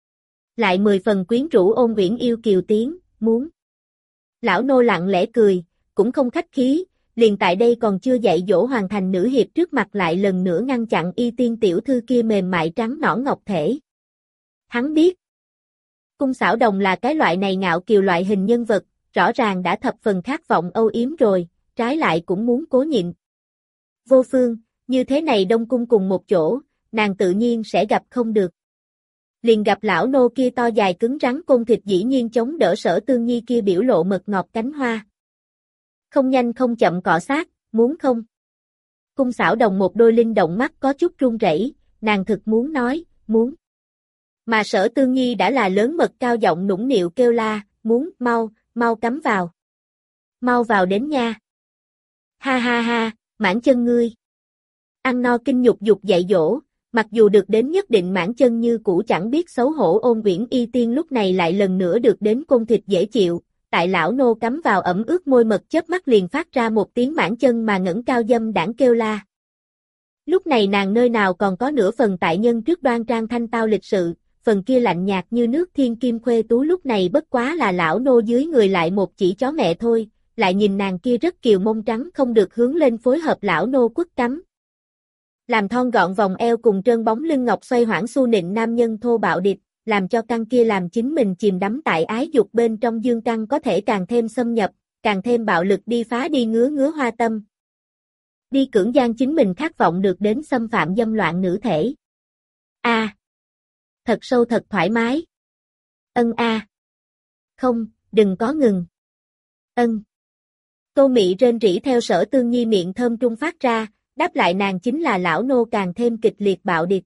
Lại mười phần quyến rũ ôn uyển yêu kiều tiếng, muốn. Lão nô lặng lẽ cười, cũng không khách khí, liền tại đây còn chưa dạy dỗ hoàn thành nữ hiệp trước mặt lại lần nữa ngăn chặn y tiên tiểu thư kia mềm mại trắng nõn ngọc thể. Hắn biết, Cung Xảo Đồng là cái loại này ngạo kiều loại hình nhân vật, rõ ràng đã thập phần khát vọng âu yếm rồi, trái lại cũng muốn cố nhịn. Vô phương, như thế này đông cung cùng một chỗ, nàng tự nhiên sẽ gặp không được. Liền gặp lão nô kia to dài cứng rắn côn thịt dĩ nhiên chống đỡ Sở Tương Nhi kia biểu lộ mật ngọt cánh hoa. Không nhanh không chậm cọ sát, muốn không? Cung Xảo Đồng một đôi linh động mắt có chút run rẩy, nàng thực muốn nói, muốn. Mà Sở Tương Nhi đã là lớn mật cao giọng nũng nịu kêu la, muốn, mau, mau cắm vào. Mau vào đến nha. Ha ha ha, mãn chân ngươi. Ăn no kinh nhục dục dạy dỗ, mặc dù được đến nhất định mãn chân như cũ chẳng biết xấu hổ ôn uyển y tiên lúc này lại lần nữa được đến côn thịt dễ chịu, tại lão nô cắm vào ẩm ướt môi mật chớp mắt liền phát ra một tiếng mãn chân mà ngẩng cao dâm đãng kêu la. Lúc này nàng nơi nào còn có nửa phần tại nhân trước đoan trang thanh tao lịch sự, phần kia lạnh nhạt như nước thiên kim khuê tú lúc này bất quá là lão nô dưới người lại một chỉ chó mẹ thôi, lại nhìn nàng kia rất kiều mông trắng không được hướng lên phối hợp lão nô quất cắm. Làm thon gọn vòng eo cùng trơn bóng lưng ngọc xoay hoảng xu nịnh nam nhân thô bạo địch, làm cho căn kia làm chính mình chìm đắm tại ái dục bên trong dương căn có thể càng thêm xâm nhập, càng thêm bạo lực đi phá đi ngứa ngứa hoa tâm. Đi cưỡng gian chính mình khát vọng được đến xâm phạm dâm loạn nữ thể. A. À, thật sâu thật thoải mái. Ân a. À. Không, đừng có ngừng. Ân. Tô Mị rên rỉ theo Sở Tương Nhi miệng thơm trung phát ra, đáp lại nàng chính là lão nô càng thêm kịch liệt bạo địch.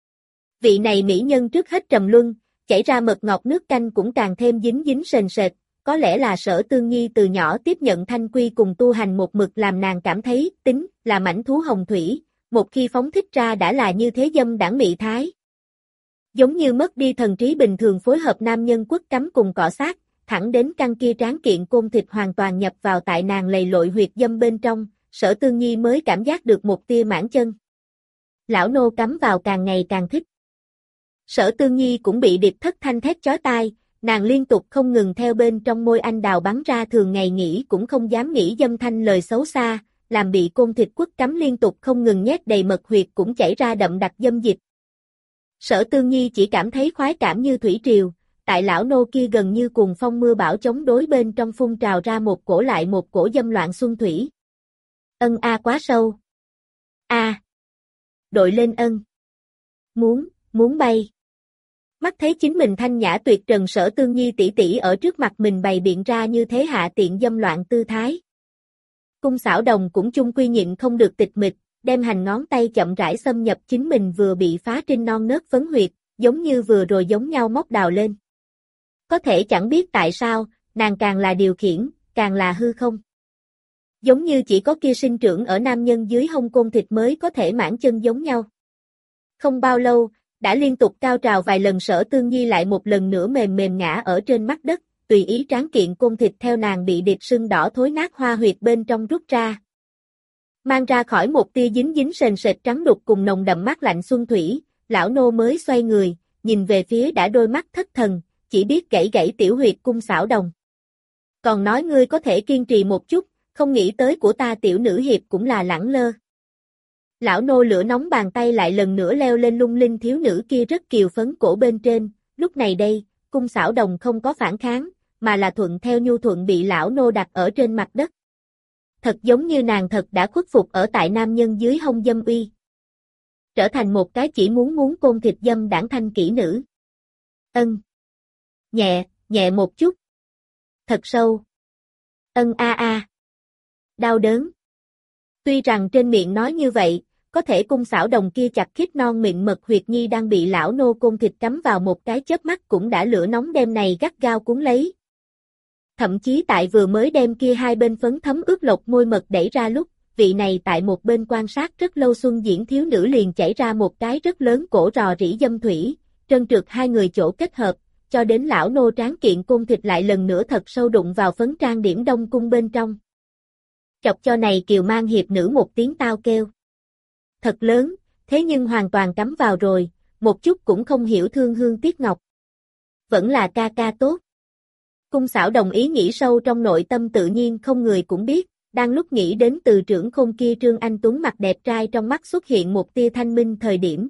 Vị này mỹ nhân trước hết trầm luân, chảy ra mật ngọt nước canh cũng càng thêm dính dính sền sệt, có lẽ là Sở Tương Nhi từ nhỏ tiếp nhận thanh quy cùng tu hành một mực làm nàng cảm thấy tính là mãnh thú hồng thủy, một khi phóng thích ra đã là như thế dâm đãng mị thái. Giống như mất đi thần trí bình thường phối hợp nam nhân quất cắm cùng cọ sát, thẳng đến căn kia tráng kiện côn thịt hoàn toàn nhập vào tại nàng lầy lội huyệt dâm bên trong, Sở Tương Nhi mới cảm giác được một tia mãn chân. Lão nô cắm vào càng ngày càng thích. Sở Tương Nhi cũng bị điệp thất thanh thét chói tai, nàng liên tục không ngừng theo bên trong môi anh đào bắn ra thường ngày nghĩ cũng không dám nghĩ dâm thanh lời xấu xa, làm bị côn thịt quất cắm liên tục không ngừng nhét đầy mật huyệt cũng chảy ra đậm đặc dâm dịch. Sở Tương Nhi chỉ cảm thấy khoái cảm như thủy triều, tại lão nô kia gần như cùng phong mưa bão chống đối bên trong phun trào ra một cổ lại một cổ dâm loạn xuân thủy. Ân a quá sâu. A. À. Đội lên ân. Muốn, muốn bay. Mắt thấy chính mình thanh nhã tuyệt trần Sở Tương Nhi tỷ tỷ ở trước mặt mình bày biện ra như thế hạ tiện dâm loạn tư thái. Cung Xảo Đồng cũng chung quy nhịn không được tịch mịch, đem hành ngón tay chậm rãi xâm nhập chính mình vừa bị phá trinh non nớt phấn huyệt, giống như vừa rồi giống nhau móc đào lên. Có thể chẳng biết tại sao, nàng càng là điều khiển, càng là hư không. Giống như chỉ có kia sinh trưởng ở nam nhân dưới hông côn thịt mới có thể mãn chân giống nhau. Không bao lâu, đã liên tục cao trào vài lần Sở Tương Nhi lại một lần nữa mềm mềm ngã ở trên mặt đất, tùy ý tráng kiện côn thịt theo nàng bị điệp sưng đỏ thối nát hoa huyệt bên trong rút ra. Mang ra khỏi một tia dính dính sền sệt trắng đục cùng nồng đậm mát lạnh xuân thủy, lão nô mới xoay người, nhìn về phía đã đôi mắt thất thần, chỉ biết gãy gãy tiểu huyệt Cung Xảo Đồng. Còn nói ngươi có thể kiên trì một chút, không nghĩ tới của ta tiểu nữ hiệp cũng là lẳng lơ. Lão nô lửa nóng bàn tay lại lần nữa leo lên lung linh thiếu nữ kia rất kiều phấn cổ bên trên, lúc này đây, Cung Xảo Đồng không có phản kháng, mà là thuận theo nhu thuận bị lão nô đặt ở trên mặt đất. Thật giống như nàng thật đã khuất phục ở tại nam nhân dưới hông dâm uy. Trở thành một cái chỉ muốn muốn côn thịt dâm đảng thanh kỹ nữ. Ân. Nhẹ, nhẹ một chút. Thật sâu. Ân a a. Đau đớn. Tuy rằng trên miệng nói như vậy, có thể Cung Xảo Đồng kia chặt khít non mịn mật huyệt nhi đang bị lão nô côn thịt cắm vào một cái chớp mắt cũng đã lửa nóng đem này gắt gao cuốn lấy. Thậm chí tại vừa mới đem kia hai bên phấn thấm ướt lộc môi mật đẩy ra lúc, vị này tại một bên quan sát rất lâu xuân diễn thiếu nữ liền chảy ra một cái rất lớn cổ rò rỉ dâm thủy, trơn trượt hai người chỗ kết hợp, cho đến lão nô tráng kiện côn thịt lại lần nữa thật sâu đụng vào phấn trang điểm đông cung bên trong. Chọc cho này kiều mang hiệp nữ một tiếng tao kêu. Thật lớn, thế nhưng hoàn toàn cắm vào rồi, một chút cũng không hiểu thương hương tiếc ngọc. Vẫn là ca ca tốt. Cung Xảo Đồng ý nghĩ sâu trong nội tâm tự nhiên không người cũng biết, đang lúc nghĩ đến từ trưởng khôn kia Trương Anh Tuấn mặt đẹp trai trong mắt xuất hiện một tia thanh minh thời điểm.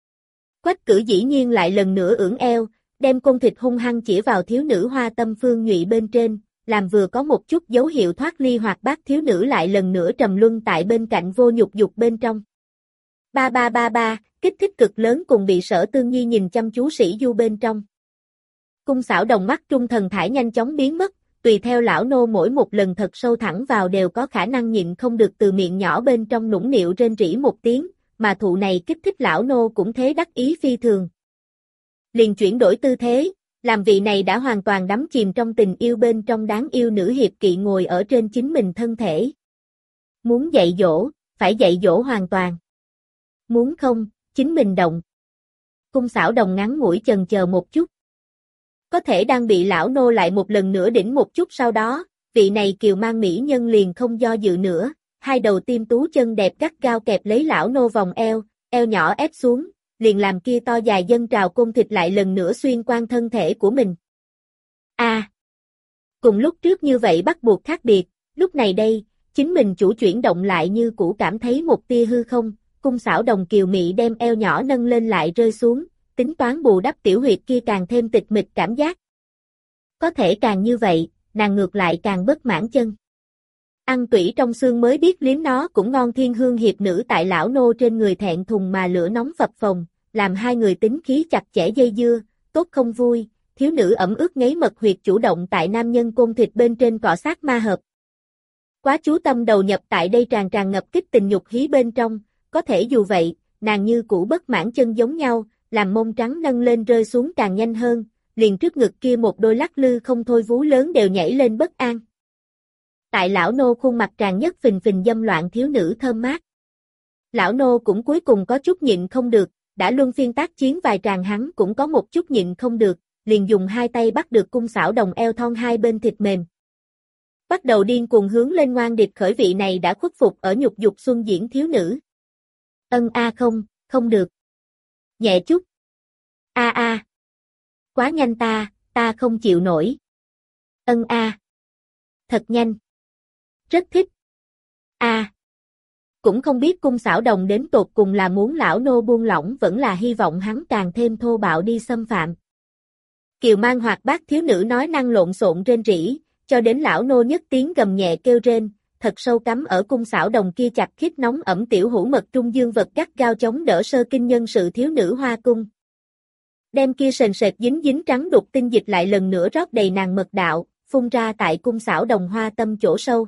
Quách Cử dĩ nhiên lại lần nữa ưỡn eo, đem côn thịt hung hăng chỉ vào thiếu nữ hoa tâm phương nhụy bên trên, làm vừa có một chút dấu hiệu thoát ly hoạt bát thiếu nữ lại lần nữa trầm luân tại bên cạnh vô nhục dục bên trong. Ba ba ba ba, kích thích cực lớn cùng bị Sở Tương Nhi nhìn chăm chú sĩ du bên trong. Cung Xảo Đồng mắt trung thần thải nhanh chóng biến mất, tùy theo lão nô mỗi một lần thật sâu thẳng vào đều có khả năng nhịn không được từ miệng nhỏ bên trong nũng nịu rên rỉ một tiếng, mà thụ này kích thích lão nô cũng thế đắc ý phi thường. Liền chuyển đổi tư thế, làm vị này đã hoàn toàn đắm chìm trong tình yêu bên trong đáng yêu nữ hiệp kỵ ngồi ở trên chính mình thân thể. Muốn dạy dỗ, phải dạy dỗ hoàn toàn. Muốn không, chính mình động. Cung Xảo Đồng ngắn ngủi chần chờ một chút. Có thể đang bị lão nô lại một lần nữa đỉnh một chút sau đó, vị này kiều mang mỹ nhân liền không do dự nữa, hai đầu tim tú chân đẹp gắt gao kẹp lấy lão nô vòng eo, eo nhỏ ép xuống, liền làm kia to dài dâng trào côn thịt lại lần nữa xuyên qua thân thể của mình. A. À, cùng lúc trước như vậy bắt buộc khác biệt, lúc này đây, chính mình chủ chuyển động lại như cũ cảm thấy một tia hư không, Cung Xảo Đồng kiều mị đem eo nhỏ nâng lên lại rơi xuống, tính toán bù đắp tiểu huyệt kia càng thêm tịch mịch cảm giác. Có thể càng như vậy, nàng ngược lại càng bất mãn chân. Ăn tủy trong xương mới biết liếm nó cũng ngon thiên hương hiệp nữ tại lão nô trên người thẹn thùng mà lửa nóng phập phồng, làm hai người tính khí chặt chẽ dây dưa, tốt không vui, thiếu nữ ẩm ướt ngấy mật huyệt chủ động tại nam nhân côn thịt bên trên cọ sát ma hợp. Quá chú tâm đầu nhập tại đây tràn tràn ngập kích tình nhục hí bên trong, có thể dù vậy, nàng như cũ bất mãn chân giống nhau, làm mông trắng nâng lên rơi xuống càng nhanh hơn, liền trước ngực kia một đôi lắc lư không thôi vú lớn đều nhảy lên bất an. Tại lão nô khuôn mặt tràn nhất phình phình dâm loạn thiếu nữ thơm mát. Lão nô cũng cuối cùng có chút nhịn không được, đã luân phiên tác chiến vài tràng hắn cũng có một chút nhịn không được, liền dùng hai tay bắt được Cung Xảo Đồng eo thon hai bên thịt mềm. Bắt đầu điên cuồng hướng lên ngoan địch khởi vị này đã khuất phục ở nhục dục xuân diễn thiếu nữ. Ân a không, không được. Nhẹ chút. A a. Quá nhanh ta, ta không chịu nổi. Ân a. Thật nhanh. Rất thích. A. Cũng không biết Cung Xảo Đồng đến tột cùng là muốn lão nô buông lỏng vẫn là hy vọng hắn càng thêm thô bạo đi xâm phạm. Kiều mang hoạt bát thiếu nữ nói năng lộn xộn rên rỉ, cho đến lão nô nhất tiếng gầm nhẹ kêu rên, thật sâu cắm ở Cung Xảo Đồng kia chặt khít nóng ẩm tiểu hữu mật trung dương vật gắt gao chống đỡ sơ kinh nhân sự thiếu nữ hoa cung. Đem kia sền sệt dính dính trắng đục tinh dịch lại lần nữa rót đầy nàng mật đạo, phun ra tại Cung Xảo Đồng hoa tâm chỗ sâu.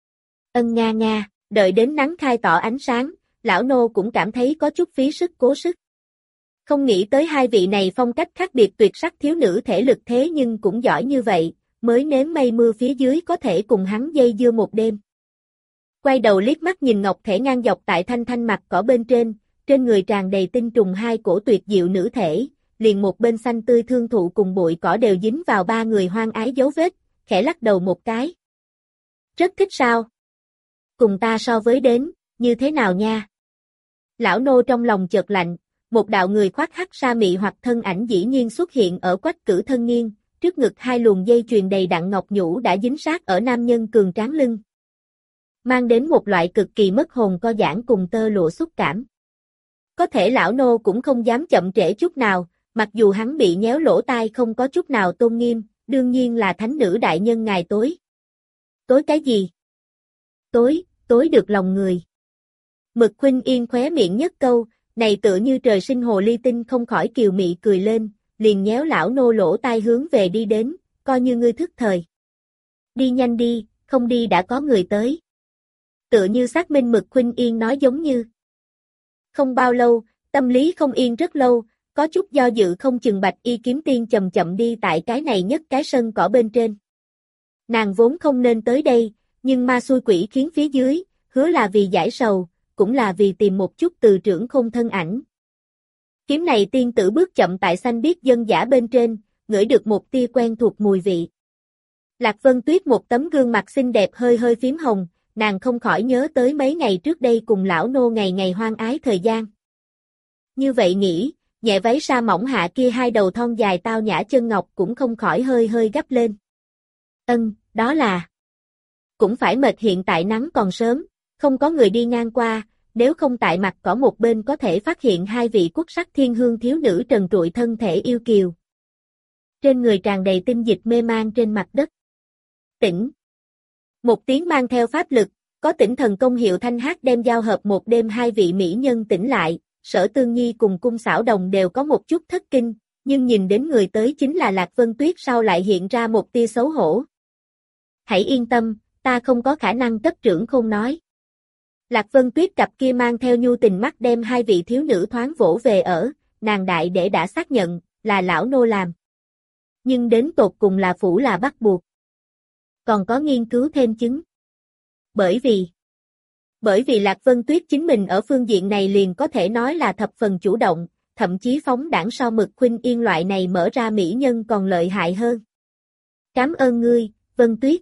Ân nga nga, đợi đến nắng khai tỏ ánh sáng, lão nô cũng cảm thấy có chút phí sức cố sức. Không nghĩ tới hai vị này phong cách khác biệt tuyệt sắc thiếu nữ thể lực thế nhưng cũng giỏi như vậy, mới nếm mây mưa phía dưới có thể cùng hắn dây dưa một đêm. Quay đầu liếc mắt nhìn ngọc thể ngang dọc tại thanh thanh mặt cỏ bên trên, trên người tràn đầy tinh trùng hai cổ tuyệt diệu nữ thể, liền một bên xanh tươi thương thụ cùng bụi cỏ đều dính vào ba người hoang ái dấu vết, khẽ lắc đầu một cái. Rất thích sao? Cùng ta so với đến, Như thế nào nha? Lão nô trong lòng chợt lạnh, một đạo người khoác hắc sa mị hoặc thân ảnh dĩ nhiên xuất hiện ở Quách Cử thân nghiêng, trước ngực hai luồng dây chuyền đầy đặn ngọc nhũ đã dính sát ở nam nhân cường tráng lưng, mang đến một loại cực kỳ mất hồn co giãn cùng tơ lụa xúc cảm. Có thể lão nô cũng không dám chậm trễ chút nào, mặc dù hắn bị nhéo lỗ tai không có chút nào tôn nghiêm, đương nhiên là thánh nữ đại nhân ngài tối. Tối cái gì? Tối, tối được lòng người. Mực Khuynh Yên khóe miệng nhất câu, này tựa như trời sinh hồ ly tinh không khỏi kiều mị cười lên, liền nhéo lão nô lỗ tai hướng về đi đến, coi như ngươi thức thời. Đi nhanh đi, không đi đã có người tới. Tựa như xác minh Mực Khuynh Yên nói giống như. Không bao lâu, tâm lý không yên rất lâu, có chút do dự không chừng Bạch Y kiếm tiên chậm chậm đi tại cái này nhất cái sân cỏ bên trên. Nàng vốn không nên tới đây, nhưng ma xui quỷ khiến phía dưới, hứa là vì giải sầu, cũng là vì tìm một chút từ trưởng khôn thân ảnh. Kiếm này tiên tử bước chậm tại xanh biếc dân giả bên trên, ngửi được một tia quen thuộc mùi vị. Lạc Vân Tuyết một tấm gương mặt xinh đẹp hơi hơi phím hồng, nàng không khỏi nhớ tới mấy ngày trước đây cùng lão nô ngày ngày hoang ái thời gian. Như vậy nghĩ, nhẹ váy sa mỏng hạ kia hai đầu thon dài tao nhã chân ngọc cũng không khỏi hơi hơi gấp lên. Ân, đó là. Cũng phải mệt hiện tại nắng còn sớm, không có người đi ngang qua, nếu không tại mặt cỏ một bên có thể phát hiện hai vị quốc sắc thiên hương thiếu nữ trần trụi thân thể yêu kiều. Trên người tràn đầy tinh dịch mê man trên mặt đất. Tỉnh. Một tiếng mang theo pháp lực, có tỉnh thần công hiệu thanh hát đem giao hợp một đêm hai vị mỹ nhân tỉnh lại, Sở Tương Nhi cùng Cung Xảo Đồng đều có một chút thất kinh, nhưng nhìn đến người tới chính là Lạc Vân Tuyết sau lại hiện ra một tia xấu hổ. Hãy yên tâm, ta không có khả năng cấp trưởng khôn nói. Lạc Vân Tuyết cặp kia mang theo nhu tình mắt đem hai vị thiếu nữ thoáng vỗ về ở, nàng đại để đã xác nhận, là lão nô làm. Nhưng đến tột cùng là phủ là bắt buộc. Còn có nghiên cứu thêm chứng. Bởi vì Bởi vì Lạc Vân Tuyết chính mình ở phương diện này liền có thể nói là thập phần chủ động, thậm chí phóng đãng so Mực Khuynh Yên loại này mở ra mỹ nhân còn lợi hại hơn. Cảm ơn ngươi, Vân Tuyết.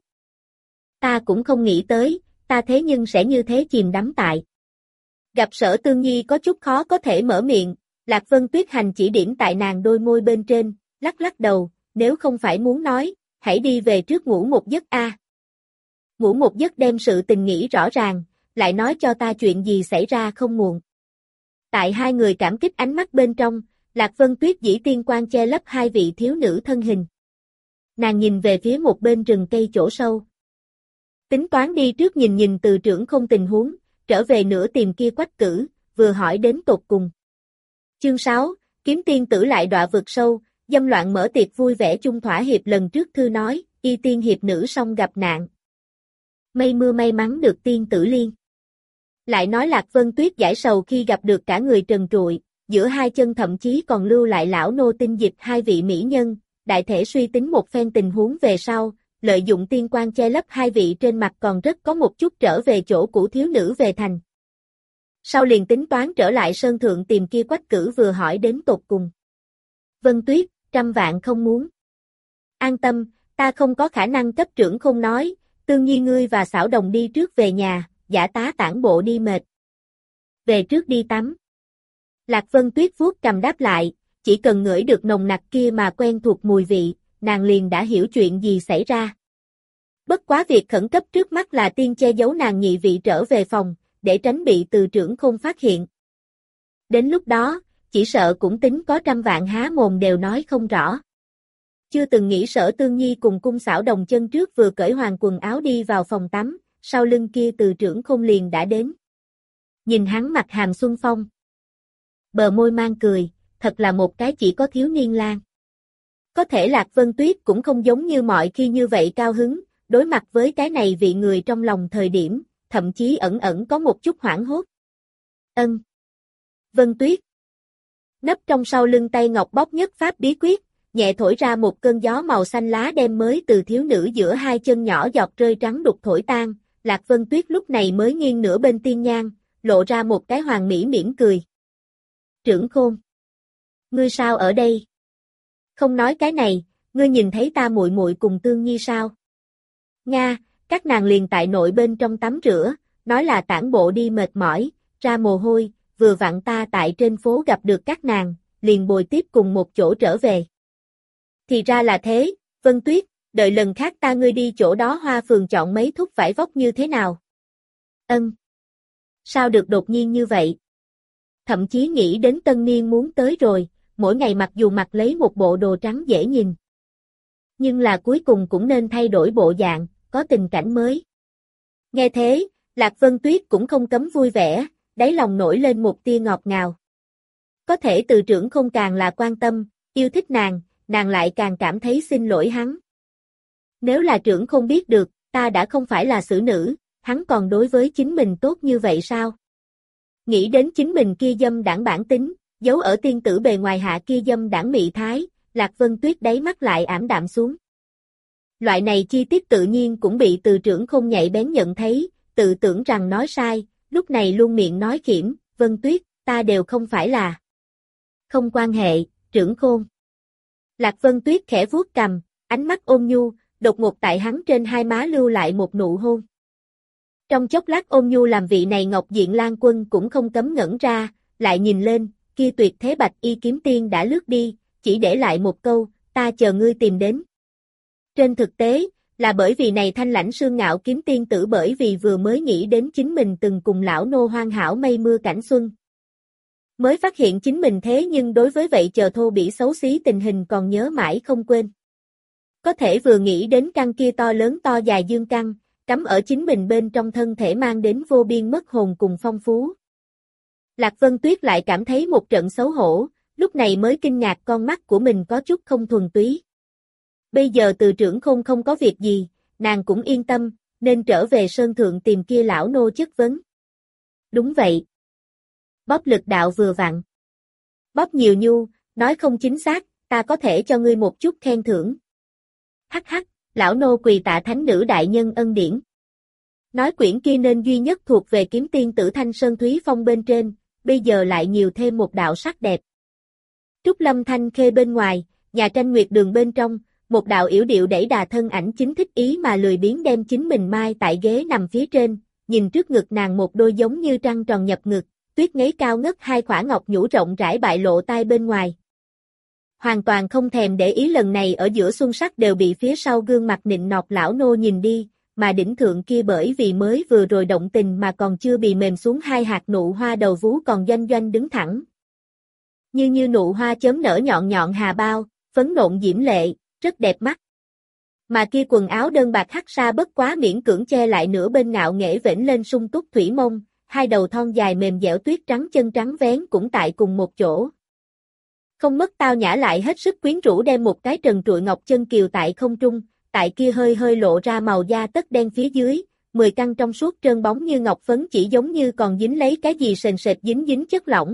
Ta cũng không nghĩ tới, ta thế nhưng sẽ như thế chìm đắm tại. Gặp Sở Tương Nhi có chút khó có thể mở miệng, Lạc Vân Tuyết hành chỉ điểm tại nàng đôi môi bên trên, lắc lắc đầu, nếu không phải muốn nói, hãy đi về trước ngủ một giấc a. À. Ngủ một giấc đem sự tình nghĩ rõ ràng, lại nói cho ta chuyện gì xảy ra không muộn. Tại hai người cảm kích ánh mắt bên trong, Lạc Vân Tuyết dĩ tiên quang che lấp hai vị thiếu nữ thân hình. Nàng nhìn về phía một bên rừng cây chỗ sâu. Tính toán đi trước nhìn nhìn từ trưởng không tình huống, trở về nữa tìm kia Quách Cử, vừa hỏi đến tột cùng. Chương sáu, kiếm tiên tử lại đọa vực sâu, dâm loạn mở tiệc vui vẻ chung thỏa hiệp lần trước thư nói, y tiên hiệp nữ song gặp nạn. Mây mưa may mắn được tiên tử liên. Lại nói Lạc Vân Tuyết giải sầu khi gặp được cả người trần trụi, giữa hai chân thậm chí còn lưu lại lão nô tinh dịch hai vị mỹ nhân, đại thể suy tính một phen tình huống về sau, lợi dụng tiên quang che lấp hai vị trên mặt còn rất có một chút trở về chỗ cũ thiếu nữ về thành. Sau liền tính toán trở lại sơn thượng tìm kia Quách Cử vừa hỏi đến tột cùng. Vân Tuyết, trăm vạn không muốn. An tâm, ta không có khả năng cấp trưởng không nói, Tương Nhi ngươi và Xảo Đồng đi trước về nhà, giả tá tản bộ đi mệt. Về trước đi tắm. Lạc Vân Tuyết vuốt cầm đáp lại, chỉ cần ngửi được nồng nặc kia mà quen thuộc mùi vị, nàng liền đã hiểu chuyện gì xảy ra. Bất quá việc khẩn cấp trước mắt là tiên che giấu nàng nhị vị trở về phòng, để tránh bị từ trưởng không phát hiện. Đến lúc đó, chỉ sợ cũng tính có trăm vạn há mồm đều nói không rõ. Chưa từng nghĩ Sở Tương Nhi cùng Cung Xảo Đồng chân trước vừa cởi hoàng quần áo đi vào phòng tắm, sau lưng kia từ trưởng không liền đã đến. Nhìn hắn mặt hàm xuân phong. Bờ môi mang cười, thật là một cái chỉ có thiếu niên lang. Có thể Lạc Vân Tuyết cũng không giống như mọi khi như vậy cao hứng, đối mặt với cái này vị người trong lòng thời điểm, thậm chí ẩn ẩn có một chút hoảng hốt. Ân. Vân Tuyết. Nấp trong sau lưng tay ngọc bóp nhất pháp bí quyết, nhẹ thổi ra một cơn gió màu xanh lá đem mới từ thiếu nữ giữa hai chân nhỏ giọt rơi trắng đục thổi tan, Lạc Vân Tuyết lúc này mới nghiêng nửa bên tiên nhang, lộ ra một cái hoàng mỹ mỉm cười. Trưởng Khôn. Ngươi sao ở đây? Không nói cái này, ngươi nhìn thấy ta muội muội cùng Tương Nhi sao? Nga, các nàng liền tại nội bên trong tắm rửa, nói là tản bộ đi mệt mỏi, ra mồ hôi, vừa vặn ta tại trên phố gặp được các nàng, liền bồi tiếp cùng một chỗ trở về. Thì ra là thế, Vân Tuyết, đợi lần khác ta ngươi đi chỗ đó Hoa Phường chọn mấy thúc vải vóc như thế nào? Ân. Sao được đột nhiên như vậy? Thậm chí nghĩ đến tân niên muốn tới rồi, mỗi ngày mặc dù mặc lấy một bộ đồ trắng dễ nhìn. Nhưng là cuối cùng cũng nên thay đổi bộ dạng, có tình cảnh mới. Nghe thế, Lạc Vân Tuyết cũng không cấm vui vẻ, đáy lòng nổi lên một tia ngọt ngào. Có thể từ trưởng không càng là quan tâm, yêu thích nàng, nàng lại càng cảm thấy xin lỗi hắn. Nếu là trưởng không biết được, ta đã không phải là xử nữ, hắn còn đối với chính mình tốt như vậy sao? Nghĩ đến chính mình kia dâm đảng bản tính, giấu ở tiên tử bề ngoài hạ kia dâm đảng mị thái, Lạc Vân Tuyết đáy mắt lại ảm đạm xuống. Loại này chi tiết tự nhiên cũng bị từ trưởng không nhạy bén nhận thấy, tự tưởng rằng nói sai, lúc này luôn miệng nói khiểm, Vân Tuyết, ta đều không phải là. Không quan hệ, trưởng khôn. Lạc Vân Tuyết khẽ vuốt cằm, ánh mắt ôn nhu, đột ngột tại hắn trên hai má lưu lại một nụ hôn. Trong chốc lát ôn nhu làm vị này Ngọc Diện Lan Quân cũng không cấm ngẩn ra, lại nhìn lên, kia tuyệt thế bạch y kiếm tiên đã lướt đi, chỉ để lại một câu, ta chờ ngươi tìm đến. Trên thực tế, là bởi vì này thanh lãnh sương ngạo kiếm tiên tử bởi vì vừa mới nghĩ đến chính mình từng cùng lão nô hoan hảo mây mưa cảnh xuân. Mới phát hiện chính mình thế nhưng đối với vậy chờ thô bỉ xấu xí tình hình còn nhớ mãi không quên. Có thể vừa nghĩ đến căn kia to lớn to dài dương căn, cắm ở chính mình bên trong thân thể mang đến vô biên mất hồn cùng phong phú. Lạc Vân Tuyết lại cảm thấy một trận xấu hổ, lúc này mới kinh ngạc con mắt của mình có chút không thuần túy. Bây giờ từ trưởng khôn không có việc gì, nàng cũng yên tâm, nên trở về sơn thượng tìm kia lão nô chất vấn. Đúng vậy. Bóp lực đạo vừa vặn. Bóp nhiều nhu, nói không chính xác, ta có thể cho ngươi một chút khen thưởng. Hắc hắc, lão nô quỳ tạ thánh nữ đại nhân ân điển. Nói quyển kia nên duy nhất thuộc về kiếm tiên tử Thanh Sơn Thúy Phong bên trên, bây giờ lại nhiều thêm một đạo sắc đẹp. Trúc Lâm Thanh Khê bên ngoài, nhà tranh nguyệt đường bên trong, một đạo yểu điệu đẩy đà thân ảnh chính thích ý mà lười biếng đem chính mình mai tại ghế nằm phía trên, nhìn trước ngực nàng một đôi giống như trăng tròn nhập ngực, tuyết ngấy cao ngất hai khỏa ngọc nhũ rộng rãi bại lộ tai bên ngoài. Hoàn toàn không thèm để ý lần này ở giữa xuân sắc đều bị phía sau gương mặt nịnh nọt lão nô nhìn đi, mà đỉnh thượng kia bởi vì mới vừa rồi động tình mà còn chưa bị mềm xuống hai hạt nụ hoa đầu vú còn doanh doanh đứng thẳng. Như như nụ hoa chớm nở nhọn nhọn hà bao, phấn nộn diễm lệ, rất đẹp mắt. Mà kia quần áo đơn bạc hắc sa bất quá miễn cưỡng che lại nửa bên ngạo nghễ vểnh lên sung túc thủy mông, hai đầu thon dài mềm dẻo tuyết trắng chân trắng vén cũng tại cùng một chỗ. Không mất tao nhã lại hết sức quyến rũ đem một cái trần trụi ngọc chân kiều tại không trung, tại kia hơi hơi lộ ra màu da tất đen phía dưới, mười căn trong suốt trơn bóng như ngọc phấn chỉ giống như còn dính lấy cái gì sền sệt dính dính chất lỏng.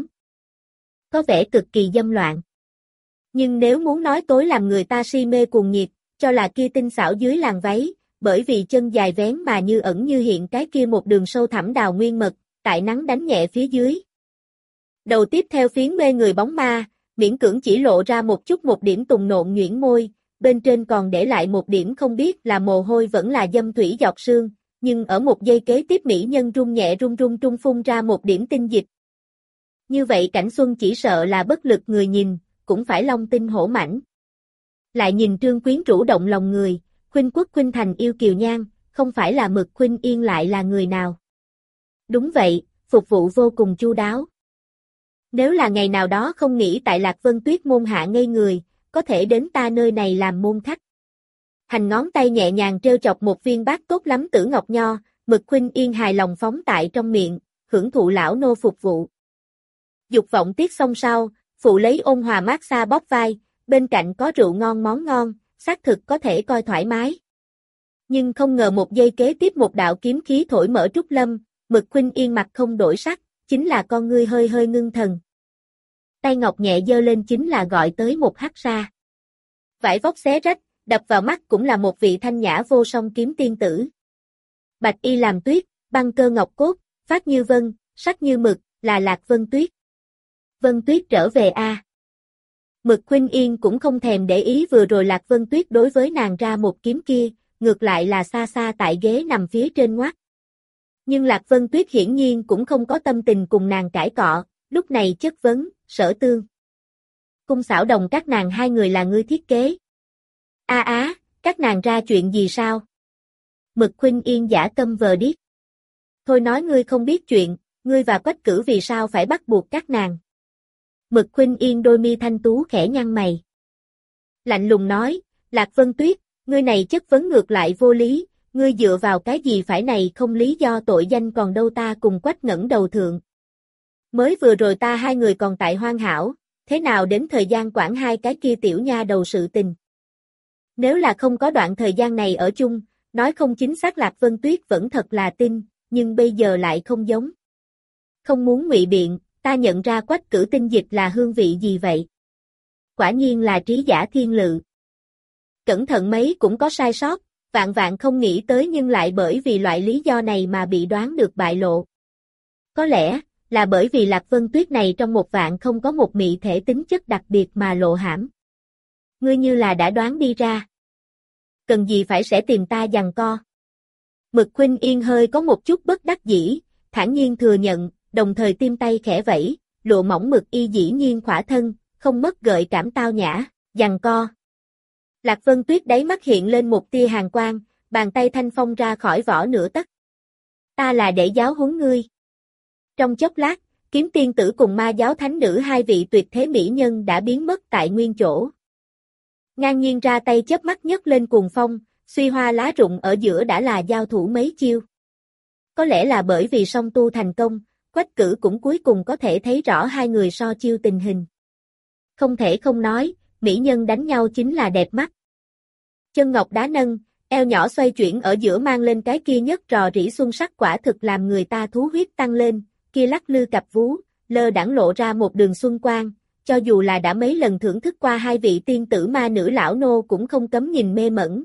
Có vẻ cực kỳ dâm loạn. Nhưng nếu muốn nói tối làm người ta si mê cuồng nhiệt, cho là kia tinh xảo dưới làn váy, bởi vì chân dài vén mà như ẩn như hiện cái kia một đường sâu thẳm đào nguyên mật, tại nắng đánh nhẹ phía dưới. Đầu tiếp theo phiến mê người bóng ma, miễn cưỡng chỉ lộ ra một chút một điểm tùng nộn nhuyễn môi, bên trên còn để lại một điểm không biết là mồ hôi vẫn là dâm thủy giọt sương, nhưng ở một giây kế tiếp mỹ nhân run nhẹ run run trung phun ra một điểm tinh dịch. Như vậy cảnh xuân chỉ sợ là bất lực người nhìn, cũng phải long tinh hổ mãnh. Lại nhìn Trương Quyến rũ động lòng người, Khuynh Quốc Khuynh Thành yêu kiều nhan, không phải là Mực Khuynh Yên lại là người nào. Đúng vậy, phục vụ vô cùng chu đáo. Nếu là ngày nào đó không nghĩ tại Lạc Vân Tuyết môn hạ ngây người, có thể đến ta nơi này làm môn khách. Hành ngón tay nhẹ nhàng treo chọc một viên bát tốt lắm tử ngọc nho, Mực Khuynh Yên hài lòng phóng tại trong miệng, hưởng thụ lão nô phục vụ. Dục vọng tiết xong sau, phụ lấy ôn hòa mát xa bóp vai, bên cạnh có rượu ngon món ngon, xác thực có thể coi thoải mái. Nhưng không ngờ một giây kế tiếp một đạo kiếm khí thổi mở Trúc Lâm, Mực Khuynh Yên mặt không đổi sắc, chính là con ngươi hơi hơi ngưng thần. Tay ngọc nhẹ giơ lên chính là gọi tới một hắc sa. Vải vóc xé rách, đập vào mắt cũng là một vị thanh nhã vô song kiếm tiên tử. Bạch y làm tuyết, băng cơ ngọc cốt, phát như vân, sắc như mực, là Lạc Vân Tuyết. Vân Tuyết trở về a. À. Mực Khuynh Yên cũng không thèm để ý vừa rồi Lạc Vân Tuyết đối với nàng ra một kiếm kia, ngược lại là xa xa tại ghế nằm phía trên ngoắt. Nhưng Lạc Vân Tuyết hiển nhiên cũng không có tâm tình cùng nàng cãi cọ, lúc này chất vấn, Sở Tương. Cung Xảo Đồng các nàng hai người là ngươi thiết kế. A á, các nàng ra chuyện gì sao? Mực Khuynh Yên giả câm vờ điếc. Thôi nói ngươi không biết chuyện, ngươi và Quách Cử vì sao phải bắt buộc các nàng. Mực Khuynh Yên đôi mi thanh tú khẽ nhăn mày. Lạnh lùng nói, Lạc Vân Tuyết, ngươi này chất vấn ngược lại vô lý, ngươi dựa vào cái gì phải này không lý do tội danh còn đâu ta cùng Quách ngẩng đầu thượng. Mới vừa rồi ta hai người còn tại hoan hảo, thế nào đến thời gian quản hai cái kia tiểu nha đầu sự tình. Nếu là không có đoạn thời gian này ở chung, nói không chính xác Lạc Vân Tuyết vẫn thật là tin, nhưng bây giờ lại không giống. Không muốn ngụy biện, ta nhận ra Quách Cử tinh dịch là hương vị gì vậy? Quả nhiên là trí giả thiên lự. Cẩn thận mấy cũng có sai sót, vạn vạn không nghĩ tới nhưng lại bởi vì loại lý do này mà bị đoán được bại lộ. Có lẽ, là bởi vì Lạc Vân Tuyết này trong một vạn không có một mị thể tính chất đặc biệt mà lộ hãm. Ngươi như là đã đoán đi ra. Cần gì phải sẽ tìm ta giằng co. Mực Khuynh Yên hơi có một chút bất đắc dĩ, thản nhiên thừa nhận, đồng thời tim tay khẽ vẫy, lụa mỏng mực y dĩ nhiên khỏa thân, không mất gợi cảm tao nhã, giằng co. Lạc Vân Tuyết đáy mắt hiện lên một tia hàn quang, bàn tay thanh phong ra khỏi vỏ nửa tấc. Ta là để giáo huấn ngươi. Trong chốc lát, Kiếm Tiên Tử cùng Ma Giáo Thánh Nữ hai vị tuyệt thế mỹ nhân đã biến mất tại nguyên chỗ. Ngang nhiên ra tay chớp mắt nhấc lên cuồng phong, suy hoa lá rụng ở giữa đã là giao thủ mấy chiêu. Có lẽ là bởi vì song tu thành công, Quách Cử cũng cuối cùng có thể thấy rõ hai người so chiêu tình hình. Không thể không nói, mỹ nhân đánh nhau chính là đẹp mắt. Chân ngọc đá nâng, eo nhỏ xoay chuyển ở giữa mang lên cái kia nhất rò rỉ xuân sắc quả thực làm người ta thú huyết tăng lên, kia lắc lư cặp vú, lơ đãng lộ ra một đường xuân quang, cho dù là đã mấy lần thưởng thức qua hai vị tiên tử ma nữ lão nô cũng không cấm nhìn mê mẩn.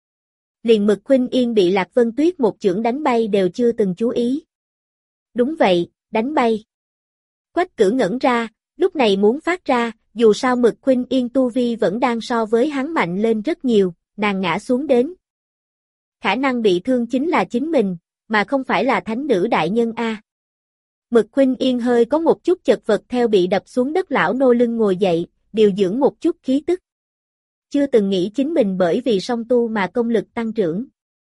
Liền Mực Khuynh Yên bị Lạc Vân Tuyết một chưởng đánh bay đều chưa từng chú ý. Đúng vậy, đánh bay. Quách Cử ngẩn ra, lúc này muốn phát ra, dù sao Mực Khuynh Yên tu vi vẫn đang so với hắn mạnh lên rất nhiều, nàng ngã xuống đến. Khả năng bị thương chính là chính mình, mà không phải là thánh nữ đại nhân a. Mực Khuynh Yên hơi có một chút chật vật theo bị đập xuống đất lão nô lưng ngồi dậy, điều dưỡng một chút khí tức. Chưa từng nghĩ chính mình bởi vì song tu mà công lực tăng trưởng.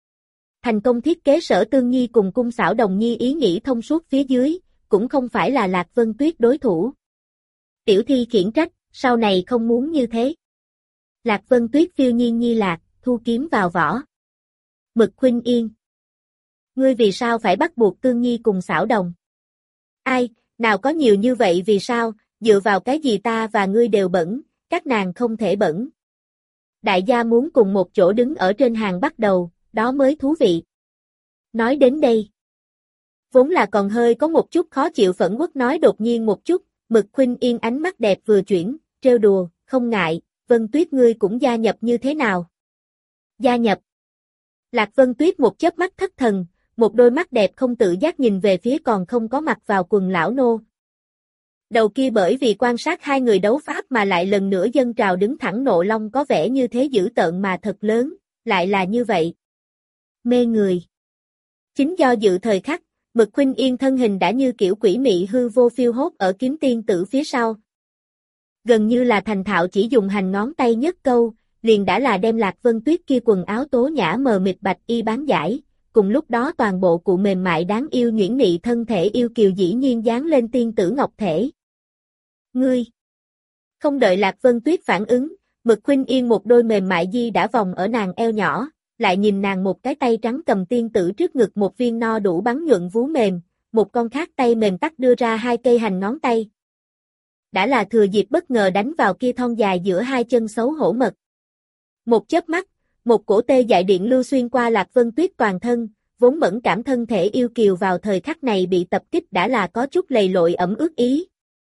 Thành công thiết kế Sở Tương Nhi cùng Cung Xảo Đồng Nhi ý nghĩ thông suốt phía dưới, cũng không phải là Lạc Vân Tuyết đối thủ. Tiểu thi khiển trách, sau này không muốn như thế. Lạc Vân Tuyết phiêu nhiên nhi lạc, thu kiếm vào vỏ. Mực Khuynh Yên. Ngươi vì sao phải bắt buộc Tương Nhi cùng Xảo Đồng? Ai, nào có nhiều như vậy vì sao, dựa vào cái gì ta và ngươi đều bẩn, các nàng không thể bẩn. Đại gia muốn cùng một chỗ đứng ở trên hàng bắt đầu, đó mới thú vị. Nói đến đây. Vốn là còn hơi có một chút khó chịu phẫn uất nói đột nhiên một chút, Mực Khuynh Yên ánh mắt đẹp vừa chuyển, trêu đùa, không ngại, Vân Tuyết ngươi cũng gia nhập như thế nào? Gia nhập. Lạc Vân Tuyết một chớp mắt thất thần, một đôi mắt đẹp không tự giác nhìn về phía còn không có mặc vào quần lão nô. Đầu kia bởi vì quan sát hai người đấu pháp mà lại lần nữa dâng trào đứng thẳng nộ long có vẻ như thế dữ tợn mà thật lớn, lại là như vậy. Mê người. Chính do dự thời khắc, Mực Khuynh Yên thân hình đã như kiểu quỷ mị hư vô phiêu hốt ở Kiếm Tiên Tử phía sau. Gần như là thành thạo chỉ dùng hành ngón tay nhất câu, liền đã là đem Lạc Vân Tuyết kia quần áo tố nhã mờ mịt bạch y bán giải, cùng lúc đó toàn bộ cụ mềm mại đáng yêu nhuyễn nị thân thể yêu kiều dĩ nhiên dán lên tiên tử ngọc thể. Ngươi! Không đợi Lạc Vân Tuyết phản ứng, Mực Khuynh Yên một đôi mềm mại di đã vòng ở nàng eo nhỏ, lại nhìn nàng một cái tay trắng cầm tiên tử trước ngực một viên no đủ bắn nhuận vú mềm, một con khác tay mềm tắc đưa ra hai cây hành ngón tay. Đã là thừa dịp bất ngờ đánh vào kia thon dài giữa hai chân xấu hổ mật. Một chớp mắt, một cổ tê dại điện lưu xuyên qua Lạc Vân Tuyết toàn thân, vốn mẫn cảm thân thể yêu kiều vào thời khắc này bị tập kích đã là có chút lầy lội ẩm ướt ý.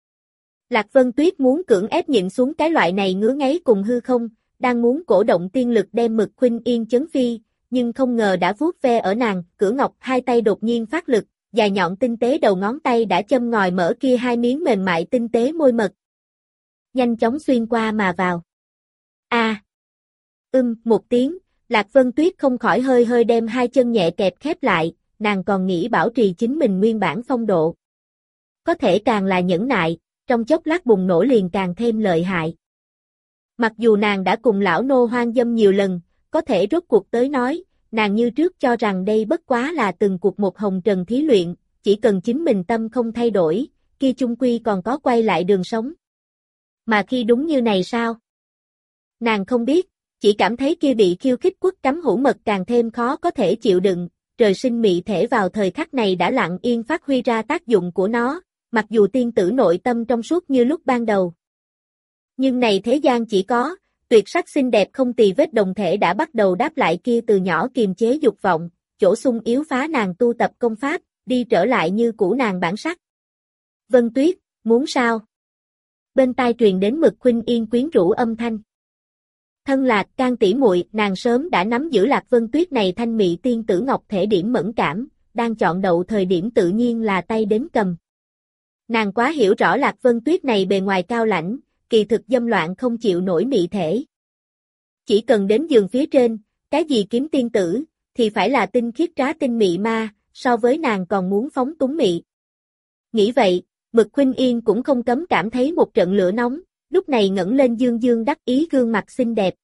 Lạc Vân Tuyết muốn cưỡng ép nhịn xuống cái loại này ngứa ngáy cùng hư không, đang muốn cổ động tiên lực đem Mực Khuynh Yên chấn phi, nhưng không ngờ đã vuốt ve ở nàng, cửa ngọc hai tay đột nhiên phát lực, dài nhọn tinh tế đầu ngón tay đã châm ngòi mở kia hai miếng mềm mại tinh tế môi mật. Nhanh chóng xuyên qua mà vào. A. À. Ưm, một tiếng, Lạc Vân Tuyết không khỏi hơi hơi đem hai chân nhẹ kẹp khép lại, nàng còn nghĩ bảo trì chính mình nguyên bản phong độ. Có thể càng là nhẫn nại, trong chốc lát bùng nổ liền càng thêm lợi hại. Mặc dù nàng đã cùng lão nô hoang dâm nhiều lần, có thể rốt cuộc tới nói, nàng như trước cho rằng đây bất quá là từng cuộc một hồng trần thí luyện, chỉ cần chính mình tâm không thay đổi, kia chung quy còn có quay lại đường sống. Mà khi đúng như này sao? Nàng không biết, chỉ cảm thấy kia bị khiêu khích quất cắm hữu mật càng thêm khó có thể chịu đựng, trời sinh mị thể vào thời khắc này đã lặng yên phát huy ra tác dụng của nó, mặc dù tiên tử nội tâm trong suốt như lúc ban đầu. Nhưng này thế gian chỉ có, tuyệt sắc xinh đẹp không tì vết đồng thể đã bắt đầu đáp lại kia từ nhỏ kiềm chế dục vọng, chỗ sung yếu phá nàng tu tập công pháp, đi trở lại như cũ nàng bản sắc. Vân Tuyết, muốn sao? Bên tai truyền đến Mực Khuynh Yên quyến rũ âm thanh. Thân Lạc Can tỷ muội, nàng sớm đã nắm giữ Lạc Vân Tuyết này thanh mị tiên tử ngọc thể điểm mẫn cảm, đang chọn đậu thời điểm tự nhiên là tay đến cầm. Nàng quá hiểu rõ Lạc Vân Tuyết này bề ngoài cao lãnh, kỳ thực dâm loạn không chịu nổi mị thể. Chỉ cần đến giường phía trên, cái gì kiếm tiên tử, thì phải là tinh khiết trá tinh mị ma, so với nàng còn muốn phóng túng mị. Nghĩ vậy, Mực Khuynh Yên cũng không cấm cảm thấy một trận lửa nóng, lúc này ngẩng lên dương dương đắc ý gương mặt xinh đẹp.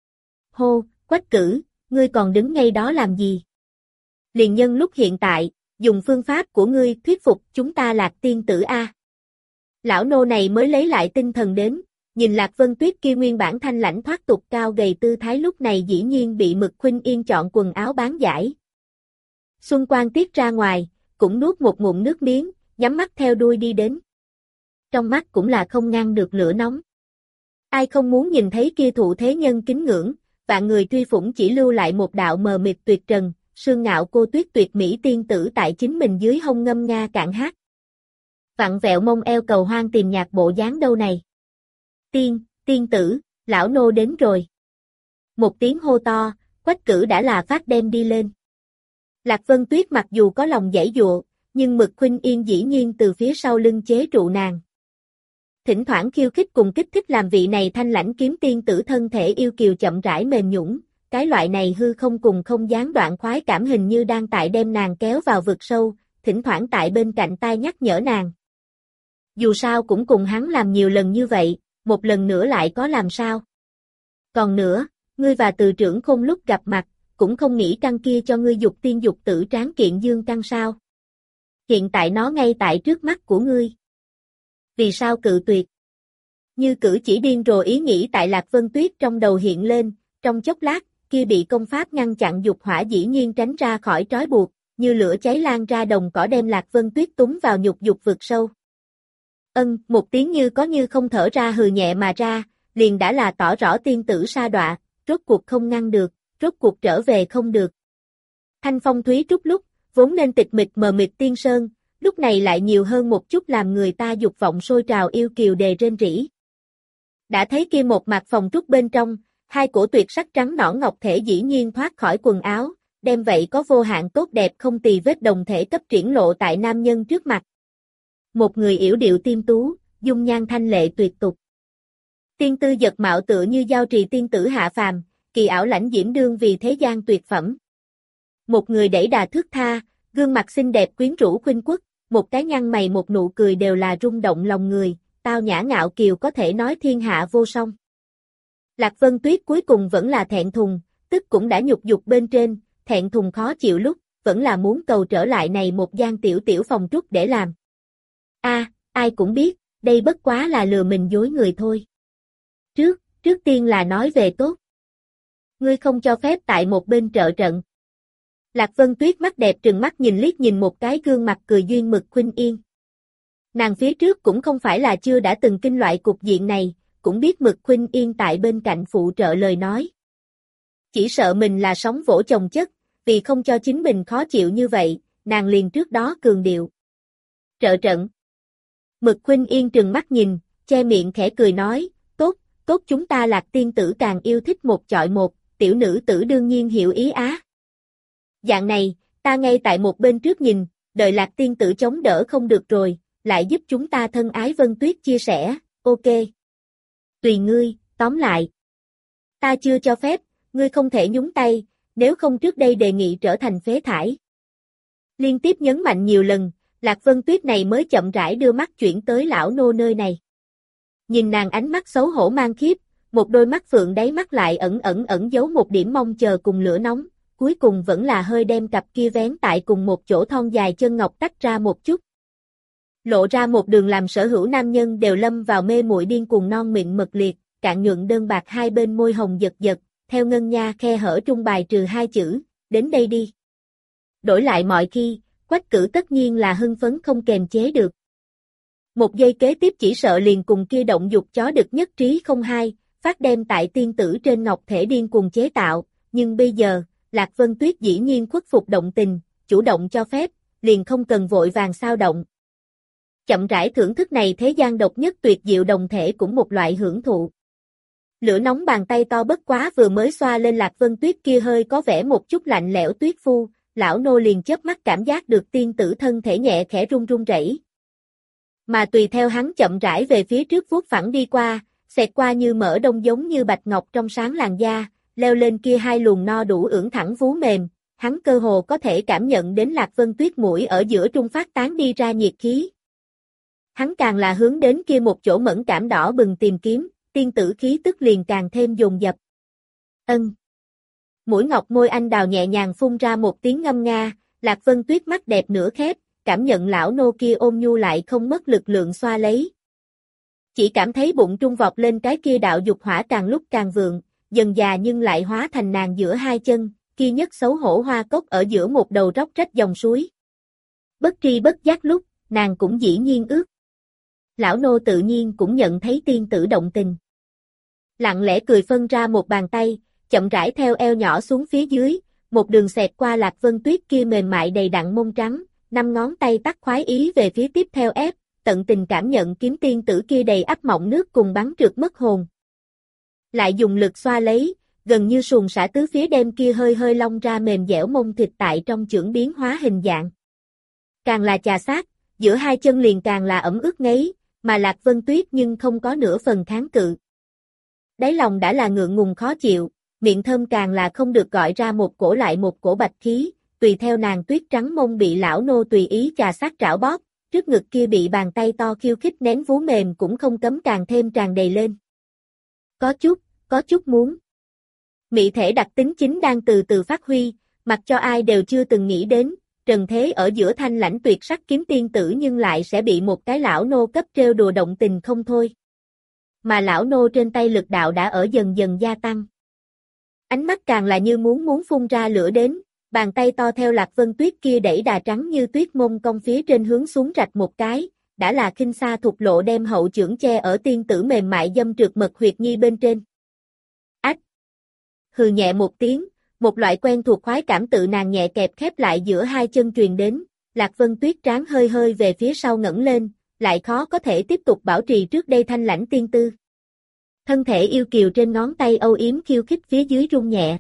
Hô, Quách Cử, ngươi còn đứng ngay đó làm gì? Liền nhân lúc hiện tại, dùng phương pháp của ngươi thuyết phục chúng ta Lạc tiên tử a. Lão nô này mới lấy lại tinh thần đến, nhìn Lạc Vân Tuyết kia nguyên bản thanh lãnh thoát tục cao gầy tư thái lúc này dĩ nhiên bị Mực Khuynh Yên chọn quần áo bán giải. Xuân Quang tiết ra ngoài, cũng nuốt một ngụm nước miếng, nhắm mắt theo đuôi đi đến. Trong mắt cũng là không ngăn được lửa nóng. Ai không muốn nhìn thấy kia thụ thế nhân kính ngưỡng, vạn người truy phủng chỉ lưu lại một đạo mờ mịt tuyệt trần, sương ngạo cô tuyết tuyệt mỹ tiên tử tại chính mình dưới hông ngâm nga cạn hát. Vặn vẹo mông eo cầu hoang tìm nhạc bộ dáng đâu này. Tiên, tiên tử, lão nô đến rồi. Một tiếng hô to, Quách Cử đã là phát đem đi lên. Lạc Vân Tuyết mặc dù có lòng giãy dụa, nhưng Mực Khuynh Yên dĩ nhiên từ phía sau lưng chế trụ nàng. Thỉnh thoảng khiêu khích cùng kích thích làm vị này thanh lãnh kiếm tiên tử thân thể yêu kiều chậm rãi mềm nhũn, cái loại này hư không cùng không gián đoạn khoái cảm hình như đang tại đem nàng kéo vào vực sâu, thỉnh thoảng tại bên cạnh tai nhắc nhở nàng. Dù sao cũng cùng hắn làm nhiều lần như vậy, một lần nữa lại có làm sao. Còn nữa, ngươi và Từ Trưởng Khôn lúc gặp mặt, cũng không nghĩ căn kia cho ngươi dục tiên dục tử tráng kiện dương căn sao. Hiện tại nó ngay tại trước mắt của ngươi. Vì sao cự tuyệt? Như cử chỉ điên rồ ý nghĩ tại Lạc Vân Tuyết trong đầu hiện lên, trong chốc lát, kia bị công pháp ngăn chặn dục hỏa dĩ nhiên tránh ra khỏi trói buộc, như lửa cháy lan ra đồng cỏ đem Lạc Vân Tuyết túng vào nhục dục vực sâu. Ân, một tiếng như có như không thở ra hừ nhẹ mà ra, liền đã là tỏ rõ tiên tử sa đọa, rốt cuộc không ngăn được, rốt cuộc trở về không được. Thanh phong thúy trúc lúc, vốn nên tịch mịch mờ mịt tiên sơn, lúc này lại nhiều hơn một chút làm người ta dục vọng sôi trào yêu kiều đề rên rỉ. Đã thấy kia một mặt phòng trúc bên trong, hai cổ tuyệt sắc trắng nõn ngọc thể dĩ nhiên thoát khỏi quần áo, đem vậy có vô hạn tốt đẹp không tì vết đồng thể cấp triển lộ tại nam nhân trước mặt. Một người yểu điệu tiêm tú, dung nhan thanh lệ tuyệt tục. Tiên tư giật mạo tựa như giao trì tiên tử hạ phàm, kỳ ảo lãnh diễm đương vì thế gian tuyệt phẩm. Một người đẩy đà thước tha, gương mặt xinh đẹp quyến rũ khuynh quốc, một cái nhăn mày một nụ cười đều là rung động lòng người, tao nhã ngạo kiều có thể nói thiên hạ vô song. Lạc Vân Tuyết cuối cùng vẫn là thẹn thùng, tức cũng đã nhục dục bên trên, thẹn thùng khó chịu lúc, vẫn là muốn cầu trở lại này một gian tiểu tiểu phòng trúc để làm. A, à, ai cũng biết, đây bất quá là lừa mình dối người thôi. Trước, trước tiên là nói về tốt. Ngươi không cho phép tại một bên trợ trận. Lạc Vân Tuyết mắt đẹp trừng mắt nhìn liếc nhìn một cái gương mặt cười duyên Mực Khuynh Yên. Nàng phía trước cũng không phải là chưa đã từng kinh loại cục diện này, cũng biết Mực Khuynh Yên tại bên cạnh phụ trợ lời nói. Chỉ sợ mình là sóng vỗ chồng chất, vì không cho chính mình khó chịu như vậy, nàng liền trước đó cường điệu. Trợ trận. Mực Khuynh Yên trừng mắt nhìn, che miệng khẽ cười nói, tốt, tốt chúng ta Lạc tiên tử càng yêu thích một chọi một, tiểu nữ tử đương nhiên hiểu ý á. Dạng này, ta ngay tại một bên trước nhìn, đợi Lạc tiên tử chống đỡ không được rồi, lại giúp chúng ta thân ái Vân Tuyết chia sẻ, ok. Tùy ngươi, tóm lại. Ta chưa cho phép, ngươi không thể nhúng tay, nếu không trước đây đề nghị trở thành phế thải. Liên tiếp nhấn mạnh nhiều lần, Lạc Vân Tuyết này mới chậm rãi đưa mắt chuyển tới lão nô nơi này. Nhìn nàng ánh mắt xấu hổ mang khiếp, một đôi mắt phượng đáy mắt lại ẩn ẩn ẩn giấu một điểm mong chờ cùng lửa nóng, cuối cùng vẫn là hơi đem cặp kia vén tại cùng một chỗ thon dài chân ngọc tách ra một chút. Lộ ra một đường làm sở hữu nam nhân đều lâm vào mê muội điên cuồng non mịn mật liệt, cạn nhuận đơn bạc hai bên môi hồng giật giật, theo ngân nha khe hở trung bài trừ hai chữ, đến đây đi. Đổi lại mọi khi, Quách Cử tất nhiên là hưng phấn không kềm chế được. Một giây kế tiếp chỉ sợ liền cùng kia động dục chó đực nhất trí không hai, phát đem tại tiên tử trên ngọc thể điên cuồng chế tạo, nhưng bây giờ, Lạc Vân Tuyết dĩ nhiên khuất phục động tình, chủ động cho phép, liền không cần vội vàng sao động. Chậm rãi thưởng thức này thế gian độc nhất tuyệt diệu đồng thể cũng một loại hưởng thụ. Lửa nóng bàn tay to bất quá vừa mới xoa lên Lạc Vân Tuyết kia hơi có vẻ một chút lạnh lẽo tuyết phu, lão nô liền chớp mắt cảm giác được tiên tử thân thể nhẹ khẽ run run rẩy. Mà tùy theo hắn chậm rãi về phía trước vuốt phẳng đi qua, xẹt qua như mỡ đông giống như bạch ngọc trong sáng làn da, leo lên kia hai luồng no đủ ưỡn thẳng vú mềm, hắn cơ hồ có thể cảm nhận đến Lạc Vân Tuyết mũi ở giữa trung phát tán đi ra nhiệt khí. Hắn càng là hướng đến kia một chỗ mẫn cảm đỏ bừng tìm kiếm, tiên tử khí tức liền càng thêm dồn dập. Ân. Mũi ngọc môi anh đào nhẹ nhàng phun ra một tiếng ngâm nga, Lạc Vân Tuyết mắt đẹp nửa khép, cảm nhận lão nô kia ôm nhu lại không mất lực lượng xoa lấy. Chỉ cảm thấy bụng trung vọt lên cái kia đạo dục hỏa càng lúc càng vượng, dần già nhưng lại hóa thành nàng giữa hai chân, kia nhất xấu hổ hoa cốc ở giữa một đầu róc rách dòng suối. Bất tri bất giác lúc, nàng cũng dĩ nhiên ước. Lão nô tự nhiên cũng nhận thấy tiên tử động tình. Lặng lẽ cười phân ra một bàn tay, chậm rãi theo eo nhỏ xuống phía dưới, một đường xẹt qua Lạc Vân Tuyết kia mềm mại đầy đặn mông trắng, năm ngón tay tắt khoái ý về phía tiếp theo ép, tận tình cảm nhận kiếm tiên tử kia đầy ắp mọng nước cùng bắn trượt mất hồn. Lại dùng lực xoa lấy, gần như xuồng xả tứ phía đem kia hơi hơi long ra mềm dẻo mông thịt tại trong chưởng biến hóa hình dạng. Càng là chà sát, giữa hai chân liền càng là ẩm ướt ngấy, mà Lạc Vân Tuyết nhưng không có nửa phần kháng cự. Đáy lòng đã là ngượng ngùng khó chịu, miệng thơm càng là không được gọi ra một cổ lại một cổ bạch khí, tùy theo nàng tuyết trắng mông bị lão nô tùy ý chà sát trảo bóp, trước ngực kia bị bàn tay to khiêu khích nén vú mềm cũng không cấm càng thêm tràn đầy lên. Có chút, có chút muốn. Mị thể đặc tính chính đang từ từ phát huy, mặc cho ai đều chưa từng nghĩ đến, trần thế ở giữa thanh lãnh tuyệt sắc kiếm tiên tử nhưng lại sẽ bị một cái lão nô cấp trêu đùa động tình không thôi. Mà lão nô trên tay lực đạo đã ở dần dần gia tăng. Ánh mắt càng là như muốn muốn phun ra lửa đến, bàn tay to theo Lạc Vân Tuyết kia đẩy đà trắng như tuyết mông cong phía trên hướng xuống rạch một cái, đã là khinh xa thục lộ đem hậu chưởng che ở tiên tử mềm mại dâm trượt mật huyệt nhi bên trên. Ách! Hừ nhẹ một tiếng, một loại quen thuộc khoái cảm tự nàng nhẹ kẹp khép lại giữa hai chân truyền đến, Lạc Vân Tuyết trán hơi hơi về phía sau ngẩng lên, lại khó có thể tiếp tục bảo trì trước đây thanh lãnh tiên tư. Thân thể yêu kiều trên ngón tay âu yếm khiêu khích phía dưới rung nhẹ.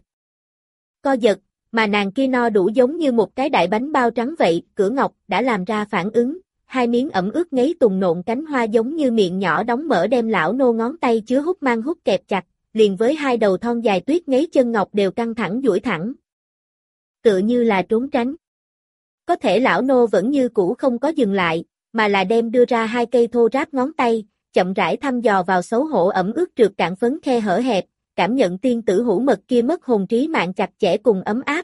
Co giật, mà nàng kia no đủ giống như một cái đại bánh bao trắng vậy, cửa ngọc đã làm ra phản ứng, hai miếng ẩm ướt ngấy tùng nộn cánh hoa giống như miệng nhỏ đóng mở đem lão nô ngón tay chứa hút mang hút kẹp chặt, liền với hai đầu thon dài tuyết ngấy chân ngọc đều căng thẳng duỗi thẳng. Tựa như là trốn tránh. Có thể lão nô vẫn như cũ không có dừng lại, mà là đem đưa ra hai cây thô ráp ngón tay, chậm rãi thăm dò vào xấu hổ ẩm ướt trượt cạn phấn khe hở hẹp, cảm nhận tiên tử hữu mật kia mất hồn trí mạng chặt chẽ cùng ấm áp.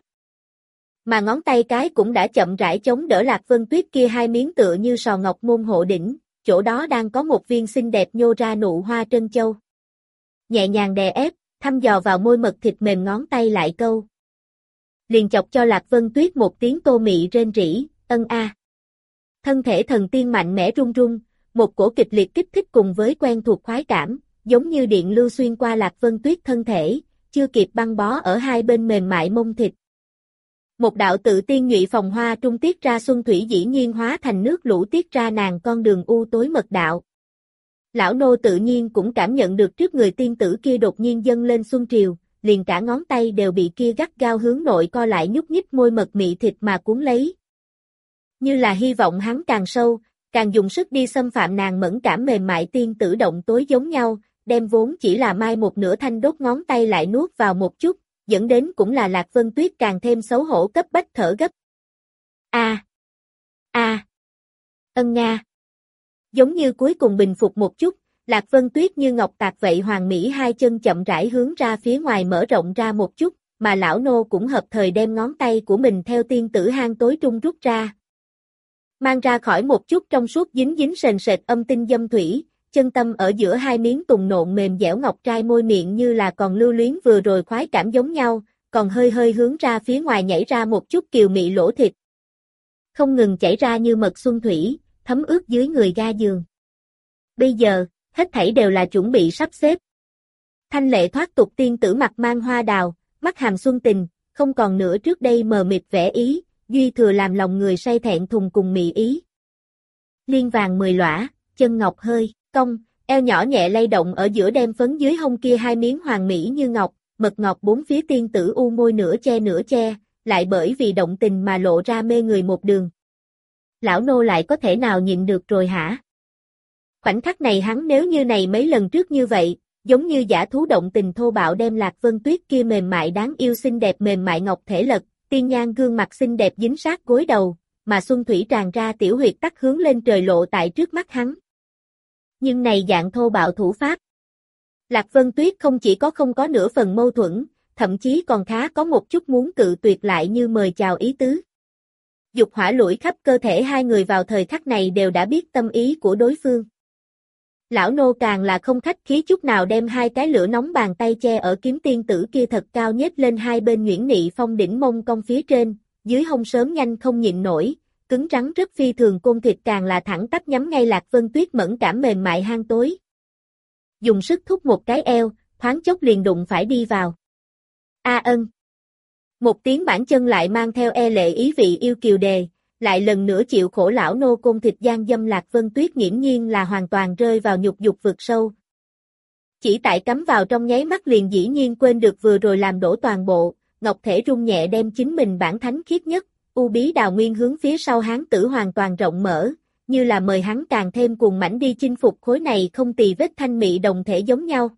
Mà ngón tay cái cũng đã chậm rãi chống đỡ Lạc Vân Tuyết kia hai miếng tựa như sò ngọc môn hộ đỉnh, chỗ đó đang có một viên xinh đẹp nhô ra nụ hoa trân châu. Nhẹ nhàng đè ép, thăm dò vào môi mật thịt mềm ngón tay lại câu. Liền chọc cho Lạc Vân Tuyết một tiếng tô mị rên rỉ, ân a. Thân thể thần tiên mạnh mẽ run run, một cổ kịch liệt kích thích cùng với quen thuộc khoái cảm, giống như điện lưu xuyên qua Lạc Vân Tuyết thân thể, chưa kịp băng bó ở hai bên mềm mại mông thịt. Một đạo tự tiên nhụy phòng hoa trung tiết ra xuân thủy dĩ nhiên hóa thành nước lũ tiết ra nàng con đường u tối mật đạo. Lão nô tự nhiên cũng cảm nhận được trước người tiên tử kia đột nhiên dâng lên xuân triều, liền cả ngón tay đều bị kia gắt gao hướng nội co lại nhúc nhích môi mật mị thịt mà cuốn lấy. Như là hy vọng hắn càng sâu, càng dùng sức đi xâm phạm nàng mẫn cảm mềm mại tiên tử động tối giống nhau, đem vốn chỉ là mai một nửa thanh đốt ngón tay lại nuốt vào một chút, dẫn đến cũng là Lạc Vân Tuyết càng thêm xấu hổ cấp bách thở gấp. A. A. Ân nga. Giống như cuối cùng bình phục một chút, Lạc Vân Tuyết như ngọc tạc vậy hoàn mỹ hai chân chậm rãi hướng ra phía ngoài mở rộng ra một chút, mà lão nô cũng hợp thời đem ngón tay của mình theo tiên tử hang tối trung rút ra. Mang ra khỏi một chút trong suốt dính dính sền sệt âm tinh dâm thủy, chân tâm ở giữa hai miếng tùng nộn mềm dẻo ngọc trai môi miệng như là còn lưu luyến vừa rồi khoái cảm giống nhau, còn hơi hơi hướng ra phía ngoài nhảy ra một chút kiều mị lỗ thịt. Không ngừng chảy ra như mật xuân thủy, thấm ướt dưới người ga giường. Bây giờ, hết thảy đều là chuẩn bị sắp xếp. Thanh lệ thoát tục tiên tử mặt mang hoa đào, mắt hàm xuân tình, không còn nữa trước đây mờ mịt vẻ ý, duy thừa làm lòng người say thẹn thùng cùng mị ý. Liên vàng mười lõa, chân ngọc hơi, cong, eo nhỏ nhẹ lay động ở giữa đem phấn dưới hông kia hai miếng hoàng mỹ như ngọc, mật ngọt bốn phía tiên tử u môi nửa che nửa che, lại bởi vì động tình mà lộ ra mê người một đường. Lão nô lại có thể nào nhịn được rồi hả? Khoảnh khắc này hắn nếu như này mấy lần trước như vậy, giống như giả thú động tình thô bạo đem Lạc Vân Tuyết kia mềm mại đáng yêu xinh đẹp mềm mại ngọc thể lật, tiên nhan gương mặt xinh đẹp dính sát gối đầu, mà xuân thủy tràn ra tiểu huyệt tắc hướng lên trời lộ tại trước mắt hắn. Nhưng này dạng thô bạo thủ pháp. Lạc Vân Tuyết không chỉ có không có nửa phần mâu thuẫn, thậm chí còn khá có một chút muốn cự tuyệt lại như mời chào ý tứ. Dục hỏa lủi khắp cơ thể hai người vào thời khắc này đều đã biết tâm ý của đối phương. Lão nô càng là không khách khí chút nào đem hai cái lửa nóng bàn tay che ở kiếm tiên tử kia thật cao nhếch lên hai bên nhuyễn nị phong đỉnh mông cong phía trên, dưới hông sớm nhanh không nhịn nổi, cứng rắn rất phi thường côn thịt càng là thẳng tắp nhắm ngay Lạc Vân Tuyết mẫn cảm mềm mại hang tối. Dùng sức thúc một cái eo, thoáng chốc liền đụng phải đi vào. A ân. Một tiếng bản chân lại mang theo e lệ ý vị yêu kiều đề, lại lần nữa chịu khổ lão nô côn thịt gian dâm Lạc Vân Tuyết nghiễm nhiên là hoàn toàn rơi vào nhục dục vực sâu. Chỉ tại cắm vào trong nháy mắt liền dĩ nhiên quên được vừa rồi làm đổ toàn bộ, ngọc thể rung nhẹ đem chính mình bản thánh khiết nhất, u bí đào nguyên hướng phía sau hán tử hoàn toàn rộng mở, như là mời hắn càng thêm cuồng mãnh đi chinh phục khối này không tì vết thanh mị đồng thể giống nhau.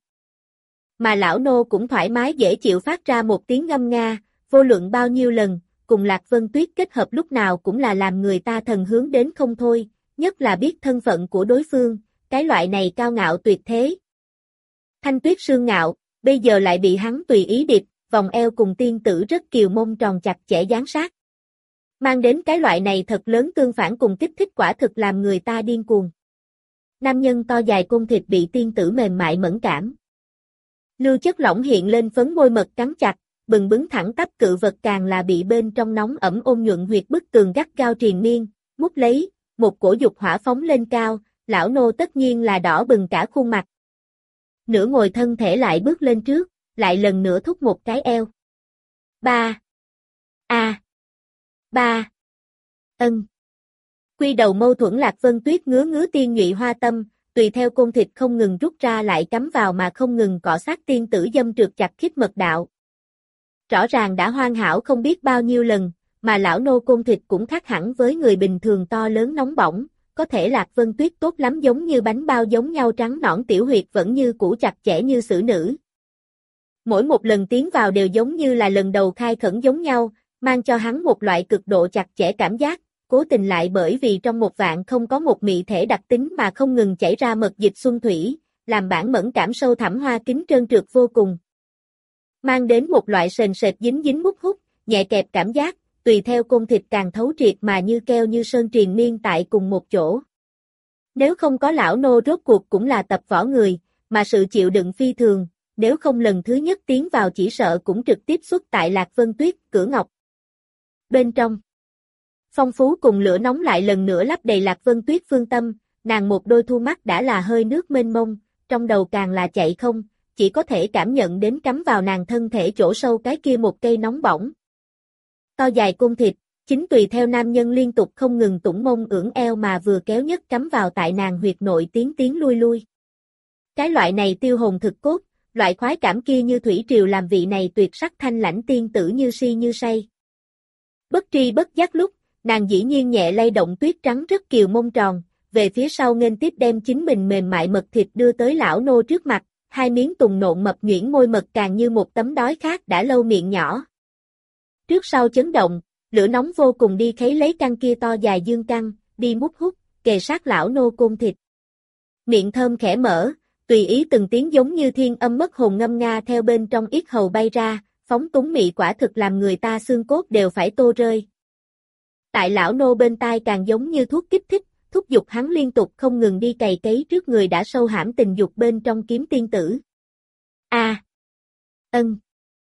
Mà lão nô cũng thoải mái dễ chịu phát ra một tiếng ngâm nga, vô luận bao nhiêu lần, cùng Lạc Vân Tuyết kết hợp lúc nào cũng là làm người ta thần hướng đến không thôi, nhất là biết thân phận của đối phương, cái loại này cao ngạo tuyệt thế. Thanh Tuyết sương ngạo, bây giờ lại bị hắn tùy ý điệp, vòng eo cùng tiên tử rất kiều mông tròn chặt chẽ dán sát. Mang đến cái loại này thật lớn tương phản cùng kích thích quả thực làm người ta điên cuồng. Nam nhân to dài côn thịt bị tiên tử mềm mại mẫn cảm. Lưu chất lỏng hiện lên phấn môi mật cắn chặt, bừng bứng thẳng tắp cự vật càng là bị bên trong nóng ẩm ôn nhuận huyệt bức tường gắt gao triền miên, mút lấy, một cổ dục hỏa phóng lên cao, lão nô tất nhiên là đỏ bừng cả khuôn mặt. Nửa ngồi thân thể lại bước lên trước, lại lần nữa thúc một cái eo. Ba. A. Ba. Ân. Quy đầu mâu thuẫn Lạc Vân Tuyết ngứa ngứa tiên nhụy hoa tâm, tùy theo côn thịt không ngừng rút ra lại cắm vào mà không ngừng cọ sát tiên tử dâm trượt chặt khít mật đạo. Rõ ràng đã hoàn hảo không biết bao nhiêu lần, mà lão nô côn thịt cũng khác hẳn với người bình thường to lớn nóng bỏng, có thể Lạc Vân Tuyết tốt lắm giống như bánh bao giống nhau trắng nõn tiểu huyệt vẫn như cũ chặt chẽ như xử nữ. Mỗi một lần tiến vào đều giống như là lần đầu khai khẩn giống nhau, mang cho hắn một loại cực độ chặt chẽ cảm giác, cố tình lại bởi vì trong một vạn không có một mị thể đặc tính mà không ngừng chảy ra mật dịch xuân thủy, làm bản mẫn cảm sâu thẳm hoa kính trơn trượt vô cùng. Mang đến một loại sền sệt dính dính mút hút, nhẹ kẹp cảm giác, tùy theo côn thịt càng thấu triệt mà như keo như sơn triền miên tại cùng một chỗ. Nếu không có lão nô rốt cuộc cũng là tập võ người, mà sự chịu đựng phi thường, nếu không lần thứ nhất tiến vào chỉ sợ cũng trực tiếp xuất tại Lạc Vân Tuyết, cửa ngọc. Bên trong, phong phú cùng lửa nóng lại lần nữa lấp đầy Lạc Vân Tuyết phương tâm, nàng một đôi thu mắt đã là hơi nước mênh mông, trong đầu càng là chạy không, chỉ có thể cảm nhận đến cắm vào nàng thân thể chỗ sâu cái kia một cây nóng bỏng. To dài côn thịt, chính tùy theo nam nhân liên tục không ngừng tủng mông ưỡn eo mà vừa kéo nhất cắm vào tại nàng huyệt nội tiến tiến lui lui. Cái loại này tiêu hồn thực cốt, loại khoái cảm kia như thủy triều làm vị này tuyệt sắc thanh lãnh tiên tử như si như say. Bất tri bất giác lúc, nàng dĩ nhiên nhẹ lay động tuyết trắng rất kiều mông tròn, về phía sau nghênh tiếp đem chính mình mềm mại mật thịt đưa tới lão nô trước mặt, hai miếng tùng nộn mập nhuyễn môi mật càng như một tấm đói khát đã lâu miệng nhỏ. Trước sau chấn động, lửa nóng vô cùng đi khấy lấy căn kia to dài dương căn, đi mút hút, kề sát lão nô côn thịt. Miệng thơm khẽ mở, tùy ý từng tiếng giống như thiên âm mất hồn ngâm nga theo bên trong yết hầu bay ra, phóng túng mị quả thực làm người ta xương cốt đều phải tô rơi. Tại lão nô bên tai càng giống như thuốc kích thích, thúc giục hắn liên tục không ngừng đi cày cấy trước người đã sâu hãm tình dục bên trong kiếm tiên tử. A. À. Ân.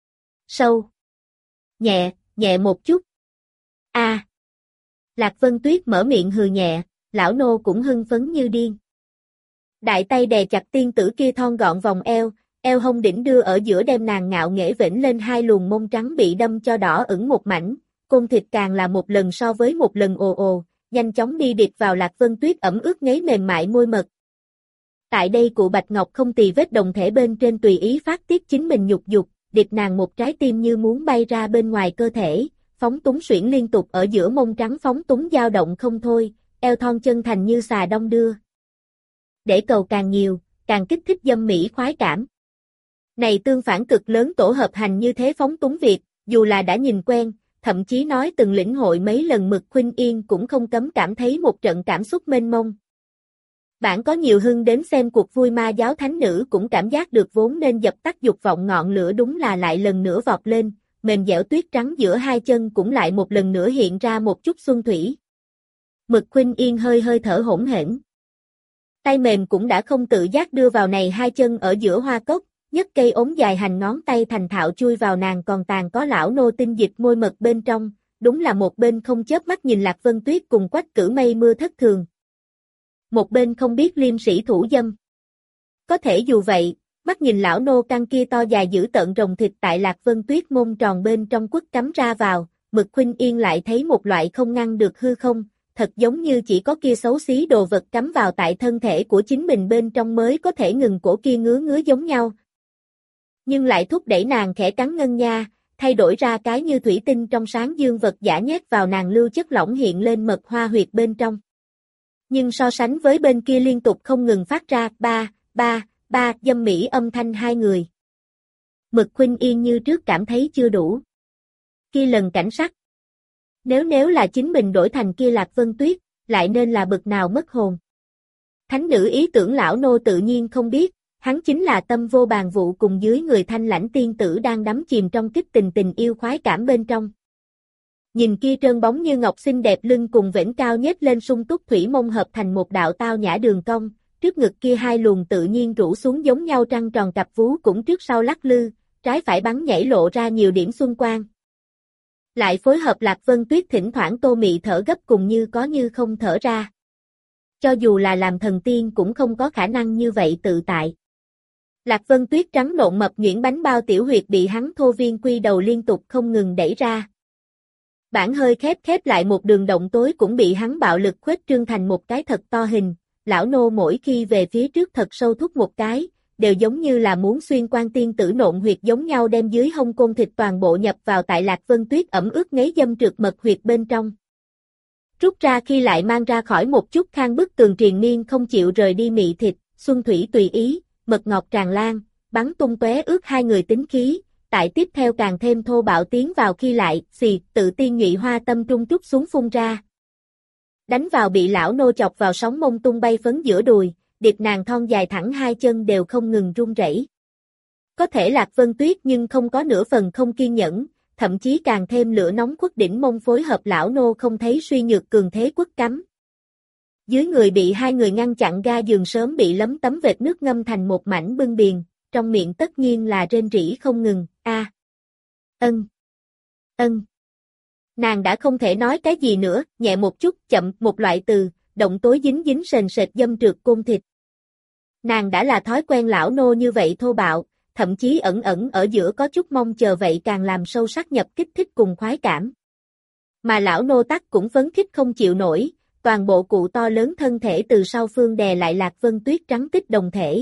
Sâu. Nhẹ, nhẹ một chút. A. À. Lạc Vân Tuyết mở miệng hừ nhẹ, lão nô cũng hưng phấn như điên. Đại tay đè chặt tiên tử kia thon gọn vòng eo, eo hông đỉnh đưa ở giữa đem nàng ngạo nghễ vểnh lên hai luồng mông trắng bị đâm cho đỏ ửng một mảnh, côn thịt càng là một lần so với một lần ồ ồ, nhanh chóng đi điệp vào Lạc Vân Tuyết ẩm ướt ngấy mềm mại môi mật. Tại đây cụ Bạch Ngọc không tì vết đồng thể bên trên tùy ý phát tiết chính mình nhục dục, điệp nàng một trái tim như muốn bay ra bên ngoài cơ thể, phóng túng xuyển liên tục ở giữa mông trắng phóng túng dao động không thôi, eo thon chân thành như xà đông đưa. Để cầu càng nhiều, càng kích thích dâm mỹ khoái cảm. Này tương phản cực lớn tổ hợp hành như thế phóng túng việc, dù là đã nhìn quen, thậm chí nói từng lĩnh hội mấy lần Mực Khuynh Yên cũng không cấm cảm thấy một trận cảm xúc mênh mông. Bản có nhiều hưng đến xem cuộc vui ma giáo thánh nữ cũng cảm giác được vốn nên dập tắt dục vọng ngọn lửa đúng là lại lần nữa vọt lên, mềm dẻo tuyết trắng giữa hai chân cũng lại một lần nữa hiện ra một chút xuân thủy. Mực Khuynh Yên hơi hơi thở hỗn hển. Tay mềm cũng đã không tự giác đưa vào này hai chân ở giữa hoa cốc, nhấc cây ống dài hành ngón tay thành thạo chui vào nàng còn tàn có lão nô tinh dịch môi mật bên trong, đúng là một bên không chớp mắt nhìn Lạc Vân Tuyết cùng Quách Cử mây mưa thất thường. Một bên không biết liêm sĩ thủ dâm. Có thể dù vậy, mắt nhìn lão nô căn kia to dài giữ tợn rồng thịt tại Lạc Vân Tuyết mông tròn bên trong quất cắm ra vào, Mực Khuynh Yên lại thấy một loại không ngăn được hư không, thật giống như chỉ có kia xấu xí đồ vật cắm vào tại thân thể của chính mình bên trong mới có thể ngừng cổ kia ngứa ngứa giống nhau. Nhưng lại thúc đẩy nàng khẽ cắn ngân nha, thay đổi ra cái như thủy tinh trong sáng dương vật giả nhét vào nàng lưu chất lỏng hiện lên mật hoa huyệt bên trong. Nhưng so sánh với bên kia liên tục không ngừng phát ra ba, ba, ba dâm mỹ âm thanh hai người. Mực Khuynh Yên như trước cảm thấy chưa đủ. Kia lần cảnh sắc. Nếu nếu là chính mình đổi thành kia Lạc Vân Tuyết, lại nên là bực nào mất hồn. Thánh nữ ý tưởng lão nô tự nhiên không biết, hắn chính là tâm vô bàn vụ cùng dưới người thanh lãnh tiên tử đang đắm chìm trong kích tình tình yêu khoái cảm bên trong. Nhìn kia trơn bóng như ngọc xinh đẹp lưng cùng vểnh cao nhếch lên sung túc thủy mông hợp thành một đạo tao nhã đường cong, trước ngực kia hai luồng tự nhiên rũ xuống giống nhau trăng tròn cặp vú cũng trước sau lắc lư, trái phải bắn nhảy lộ ra nhiều điểm xuân quang. Lại phối hợp Lạc Vân Tuyết thỉnh thoảng tô mị thở gấp cùng như có như không thở ra. Cho dù là làm thần tiên cũng không có khả năng như vậy tự tại. Lạc Vân Tuyết trắng nộn mập nhuyễn bánh bao tiểu huyệt bị hắn thô viên quy đầu liên tục không ngừng đẩy ra. Bản hơi khép khép lại một đường động tối cũng bị hắn bạo lực khuếch trương thành một cái thật to hình, lão nô mỗi khi về phía trước thật sâu thúc một cái, đều giống như là muốn xuyên quan tiên tử nộn huyệt giống nhau đem dưới hông côn thịt toàn bộ nhập vào tại Lạc Vân Tuyết ẩm ướt ngấy dâm trượt mật huyệt bên trong. Rút ra khi lại mang ra khỏi một chút khang bức tường triền miên không chịu rời đi mị thịt, xuân thủy tùy ý, mật ngọt tràn lan, bắn tung tóe ướt hai người tính khí, tại tiếp theo càng thêm thô bạo tiến vào khi lại, xì, tự tiên nhụy hoa tâm trung trút xuống phun ra. Đánh vào bị lão nô chọc vào sóng mông tung bay phấn giữa đùi, điệp nàng thon dài thẳng hai chân đều không ngừng run rẩy. Có thể Lạc Vân Tuyết nhưng không có nửa phần không kiên nhẫn, thậm chí càng thêm lửa nóng quất đỉnh mông phối hợp lão nô không thấy suy nhược cường thế quất cắm. Dưới người bị hai người ngăn chặn ga giường sớm bị lấm tấm vệt nước ngâm thành một mảnh bưng biền, trong miệng tất nhiên là rên rỉ không ngừng, a, à. Ân, ân. Nàng đã không thể nói cái gì nữa, nhẹ một chút, chậm một loại từ, động tối dính dính sền sệt dâm trượt côn thịt. Nàng đã là thói quen lão nô như vậy thô bạo, thậm chí ẩn ẩn ở giữa có chút mong chờ vậy càng làm sâu sắc nhập kích thích cùng khoái cảm. Mà lão nô tắc cũng phấn khích không chịu nổi, toàn bộ cụ to lớn thân thể từ sau phương đè lại Lạc Vân Tuyết trắng tích đồng thể.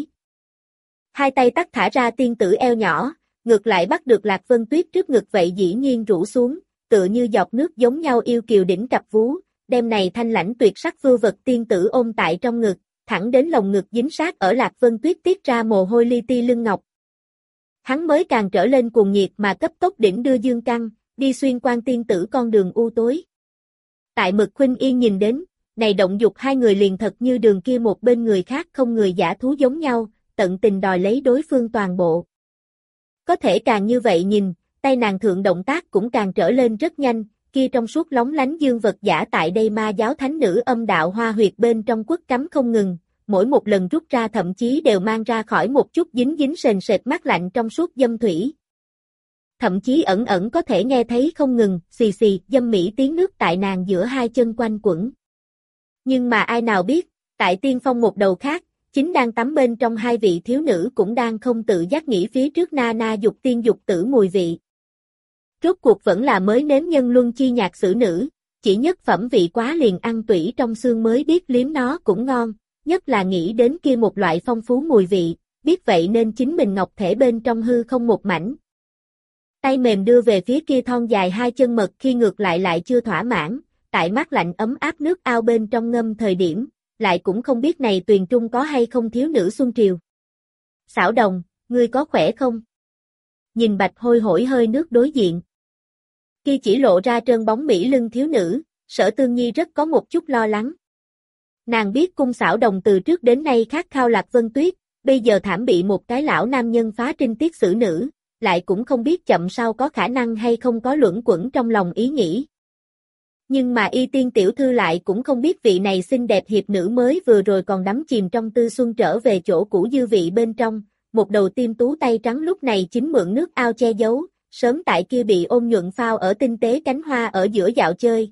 Hai tay tắc thả ra tiên tử eo nhỏ, ngược lại bắt được Lạc Vân Tuyết trước ngực vậy dĩ nhiên rũ xuống, tựa như giọt nước giống nhau yêu kiều đỉnh cặp vú, đêm này thanh lãnh tuyệt sắc vưu vật tiên tử ôm tại trong ngực, thẳng đến lồng ngực dính sát ở Lạc Vân Tuyết tiết ra mồ hôi li ti lưng ngọc. Hắn mới càng trở lên cuồng nhiệt mà cấp tốc đỉnh đưa dương căng, đi xuyên quan tiên tử con đường u tối. Tại Mực Khuynh Yên nhìn đến, này động dục hai người liền thật như đường kia một bên người khác không người giả thú giống nhau, tận tình đòi lấy đối phương toàn bộ. Có thể càng như vậy nhìn, tay nàng thượng động tác cũng càng trở lên rất nhanh, kia trong suốt lóng lánh dương vật giả tại đây ma giáo thánh nữ âm đạo hoa huyệt bên trong quất cắm không ngừng, mỗi một lần rút ra thậm chí đều mang ra khỏi một chút dính dính sền sệt mát lạnh trong suốt dâm thủy. Thậm chí ẩn ẩn có thể nghe thấy không ngừng, xì xì, dâm mỹ tiếng nước tại nàng giữa hai chân quanh quẩn. Nhưng mà ai nào biết, tại tiên phong một đầu khác, chính đang tắm bên trong hai vị thiếu nữ cũng đang không tự giác nghĩ phía trước na na dục tiên dục tử mùi vị. Rốt cuộc vẫn là mới nếm nhân luân chi nhạc xử nữ, chỉ nhất phẩm vị quá liền ăn tủy trong xương mới biết liếm nó cũng ngon, nhất là nghĩ đến kia một loại phong phú mùi vị, biết vậy nên chính mình ngọc thể bên trong hư không một mảnh. Tay mềm đưa về phía kia thon dài hai chân mật khi ngược lại lại chưa thỏa mãn, tại mát lạnh ấm áp nước ao bên trong ngâm thời điểm, lại cũng không biết này tuyền trung có hay không thiếu nữ xuân triều. Xảo Đồng, ngươi có khỏe không? Nhìn bạch hôi hổi hơi nước đối diện. Kia chỉ lộ ra trơn bóng mỹ lưng thiếu nữ, Sở Tương Nhi rất có một chút lo lắng. Nàng biết cung Xảo Đồng từ trước đến nay khát khao Lạc Vân Tuyết, bây giờ thảm bị một cái lão nam nhân phá trinh tiết xử nữ, lại cũng không biết chậm sau có khả năng hay không có luẩn quẩn trong lòng ý nghĩ. Nhưng mà Y Tiên tiểu thư lại cũng không biết vị này xinh đẹp hiệp nữ mới vừa rồi còn đắm chìm trong tư xuân trở về chỗ cũ dư vị bên trong, một đầu tim tú tay trắng lúc này chính mượn nước ao che giấu, sớm tại kia bị ôn nhuận phao ở tinh tế cánh hoa ở giữa dạo chơi.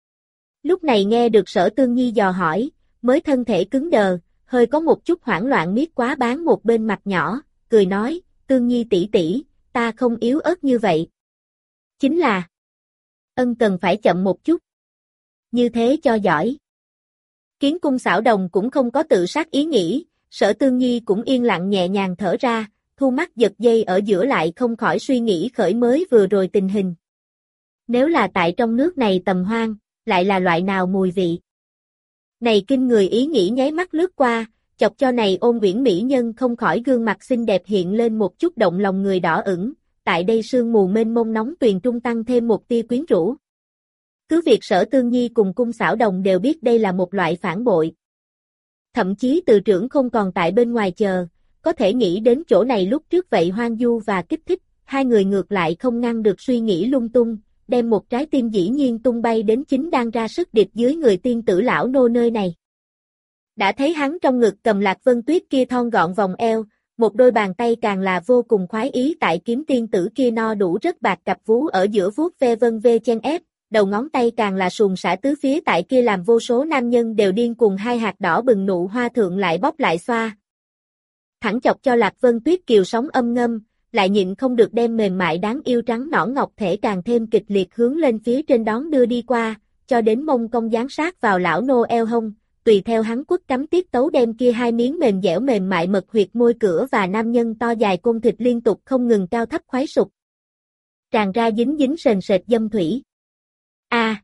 Lúc này nghe được Sở Tương Nhi dò hỏi, mới thân thể cứng đờ, hơi có một chút hoảng loạn miết quá bán một bên mặt nhỏ, cười nói, Tương Nhi tỷ tỷ, ta không yếu ớt như vậy. Chính là, ân cần phải chậm một chút. Như thế cho giỏi. Kiến cung Xảo Đồng cũng không có tự sát ý nghĩ, Sở Tương Nhi cũng yên lặng nhẹ nhàng thở ra, thu mắt giật dây ở giữa lại không khỏi suy nghĩ khởi mới vừa rồi tình hình. Nếu là tại trong nước này tầm hoang, lại là loại nào mùi vị? Này kinh người ý nghĩ nháy mắt lướt qua, chọc cho này ôn uyển mỹ nhân không khỏi gương mặt xinh đẹp hiện lên một chút động lòng người đỏ ửng, tại đây sương mù mênh mông nóng tuyền trung tăng thêm một tia quyến rũ. Cứ việc Sở Tương Nhi cùng cung Xảo Đồng đều biết đây là một loại phản bội. Thậm chí từ trưởng không còn tại bên ngoài chờ, có thể nghĩ đến chỗ này lúc trước vậy hoang du và kích thích, hai người ngược lại không ngăn được suy nghĩ lung tung, đem một trái tim dĩ nhiên tung bay đến chính đang ra sức điệp dưới người tiên tử lão nô nơi này. Đã thấy hắn trong ngực cầm Lạc Vân Tuyết kia thon gọn vòng eo, một đôi bàn tay càng là vô cùng khoái ý tại kiếm tiên tử kia no đủ rất bạc cặp vú ở giữa vuốt ve vân vê chen ép, đầu ngón tay càng là sùn xả tứ phía tại kia làm vô số nam nhân đều điên cuồng hai hạt đỏ bừng nụ hoa thượng lại bóp lại xoa. Thẳng chọc cho Lạc Vân Tuyết kiều sóng âm ngâm, lại nhịn không được đem mềm mại đáng yêu trắng nõn ngọc thể càng thêm kịch liệt hướng lên phía trên đón đưa đi qua, cho đến mông công dán sát vào lão nô eo hông, tùy theo hắn quất cắm tiết tấu đem kia hai miếng mềm dẻo mềm mại mật huyệt môi cửa và nam nhân to dài côn thịt liên tục không ngừng cao thấp khoái sục. Tràn ra dính dính sền sệt dâm thủy. A.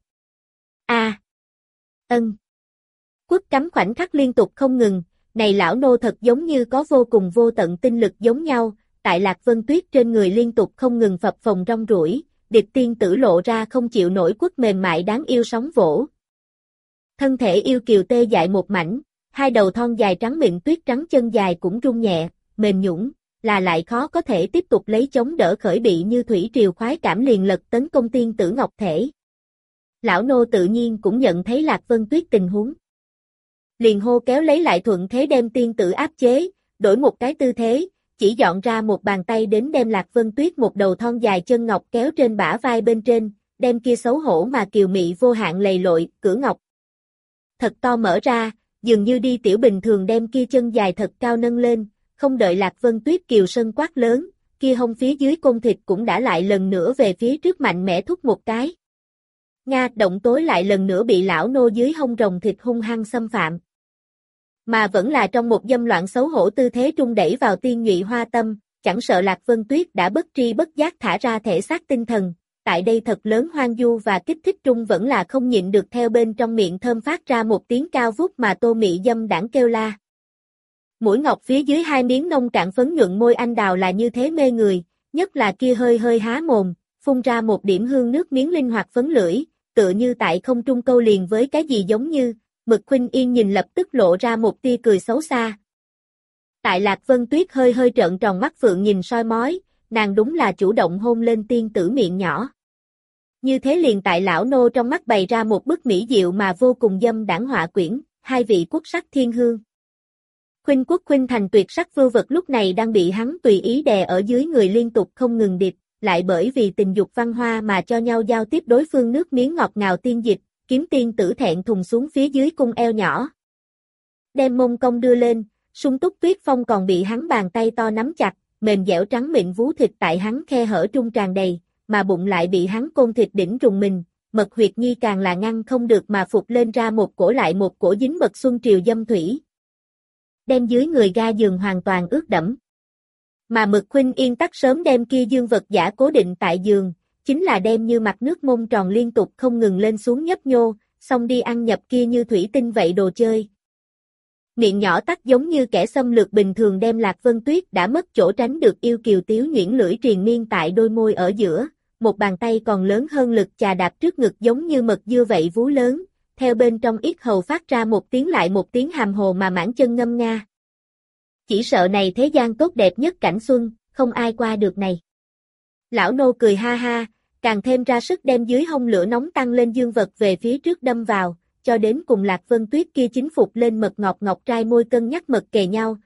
A. Ân. Quất cắm khoảnh khắc liên tục không ngừng, này lão nô thật giống như có vô cùng vô tận tinh lực giống nhau, tại Lạc Vân Tuyết trên người liên tục không ngừng phập phồng rong ruổi, điệp tiên tử lộ ra không chịu nổi quất mềm mại đáng yêu sóng vỗ. Thân thể yêu kiều tê dại một mảnh, hai đầu thon dài trắng mịn tuyết trắng chân dài cũng rung nhẹ, mềm nhũn, là lại khó có thể tiếp tục lấy chống đỡ khởi bị như thủy triều khoái cảm liền lật tấn công tiên tử ngọc thể. Lão nô tự nhiên cũng nhận thấy Lạc Vân Tuyết tình huống. Liền hô kéo lấy lại thuận thế đem tiên tử áp chế, đổi một cái tư thế, chỉ dọn ra một bàn tay đến đem Lạc Vân Tuyết một đầu thon dài chân ngọc kéo trên bả vai bên trên, đem kia xấu hổ mà kiều mị vô hạn lầy lội, cửa ngọc. Thật to mở ra, dường như đi tiểu bình thường đem kia chân dài thật cao nâng lên, không đợi Lạc Vân Tuyết kiều sân quát lớn, kia hông phía dưới côn thịt cũng đã lại lần nữa về phía trước mạnh mẽ thúc một cái. Nga, động tối lại lần nữa bị lão nô dưới hông rồng thịt hung hăng xâm phạm. Mà vẫn là trong một dâm loạn xấu hổ tư thế trung đẩy vào tiên nhụy hoa tâm, chẳng sợ Lạc Vân Tuyết đã bất tri bất giác thả ra thể xác tinh thần, tại đây thật lớn hoang du và kích thích trung vẫn là không nhịn được theo bên trong miệng thơm phát ra một tiếng cao vút mà tô mị dâm đãng kêu la. Mũi ngọc phía dưới hai miếng nông cạn phấn nhuận môi anh đào là như thế mê người, nhất là kia hơi hơi há mồm, phun ra một điểm hương nước miếng linh hoạt phấn lưỡi, tựa như tại không trung câu liền với cái gì giống như, Mực Khuynh Yên nhìn lập tức lộ ra một tia cười xấu xa. Tại Lạc Vân Tuyết hơi hơi trợn tròn mắt phượng nhìn soi mói, nàng đúng là chủ động hôn lên tiên tử miệng nhỏ. Như thế liền tại lão nô trong mắt bày ra một bức mỹ diệu mà vô cùng dâm đãng họa quyển, hai vị quốc sắc thiên hương. Khuynh Quốc Khuynh Thành tuyệt sắc vưu vật lúc này đang bị hắn tùy ý đè ở dưới người liên tục không ngừng điệp, lại bởi vì tình dục văn hoa mà cho nhau giao tiếp đối phương nước miếng ngọt ngào tiên dịch, kiếm tiên tử thẹn thùng xuống phía dưới cung eo nhỏ. Đem mông cong đưa lên, sung túc tuyết phong còn bị hắn bàn tay to nắm chặt, mềm dẻo trắng mịn vú thịt tại hắn khe hở trung tràn đầy, mà bụng lại bị hắn côn thịt đỉnh rùng mình, mật huyệt nhi càng là ngăn không được mà phục lên ra một cổ lại một cổ dính mật xuân triều dâm thủy. Đem dưới người ga giường hoàn toàn ướt đẫm. Mà Mực Khuynh Yên tắc sớm đem kia dương vật giả cố định tại giường, chính là đem như mặt nước mông tròn liên tục không ngừng lên xuống nhấp nhô, xong đi ăn nhập kia như thủy tinh vậy đồ chơi. Miệng nhỏ tắc giống như kẻ xâm lược bình thường đem Lạc Vân Tuyết đã mất chỗ tránh được yêu kiều tiếu nhuyễn lưỡi triền miên tại đôi môi ở giữa, một bàn tay còn lớn hơn lực chà đạp trước ngực giống như mật dưa vậy vú lớn, theo bên trong yết hầu phát ra một tiếng lại một tiếng hàm hồ mà mãn chân ngâm nga. Chỉ sợ này thế gian tốt đẹp nhất cảnh xuân, không ai qua được này. Lão nô cười ha ha, càng thêm ra sức đem dưới hông lửa nóng tăng lên dương vật về phía trước đâm vào, cho đến cùng Lạc Vân Tuyết kia chính phục lên mật ngọt ngọc trai môi cân nhắc mật kề nhau.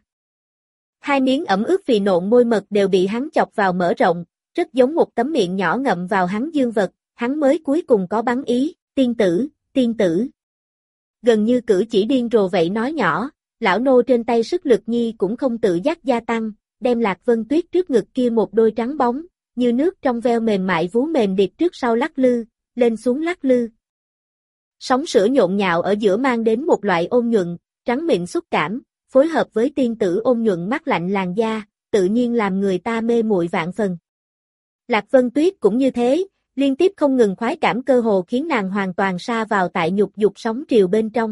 Hai miếng ẩm ướt vì nộn môi mật đều bị hắn chọc vào mở rộng, rất giống một tấm miệng nhỏ ngậm vào hắn dương vật, hắn mới cuối cùng có bắn ý, tiên tử, tiên tử. Gần như cử chỉ điên rồ vậy nói nhỏ, lão nô trên tay sức lực nhi cũng không tự giác gia tăng, đem Lạc Vân Tuyết trước ngực kia một đôi trắng bóng, như nước trong veo mềm mại vú mềm điệp trước sau lắc lư, lên xuống lắc lư. Sóng sữa nhộn nhạo ở giữa mang đến một loại ôn nhuận, trắng mịn xúc cảm, phối hợp với tiên tử ôn nhuận mắt lạnh làn da, tự nhiên làm người ta mê muội vạn phần. Lạc Vân Tuyết cũng như thế, liên tiếp không ngừng khoái cảm cơ hồ khiến nàng hoàn toàn sa vào tại nhục dục sóng triều bên trong.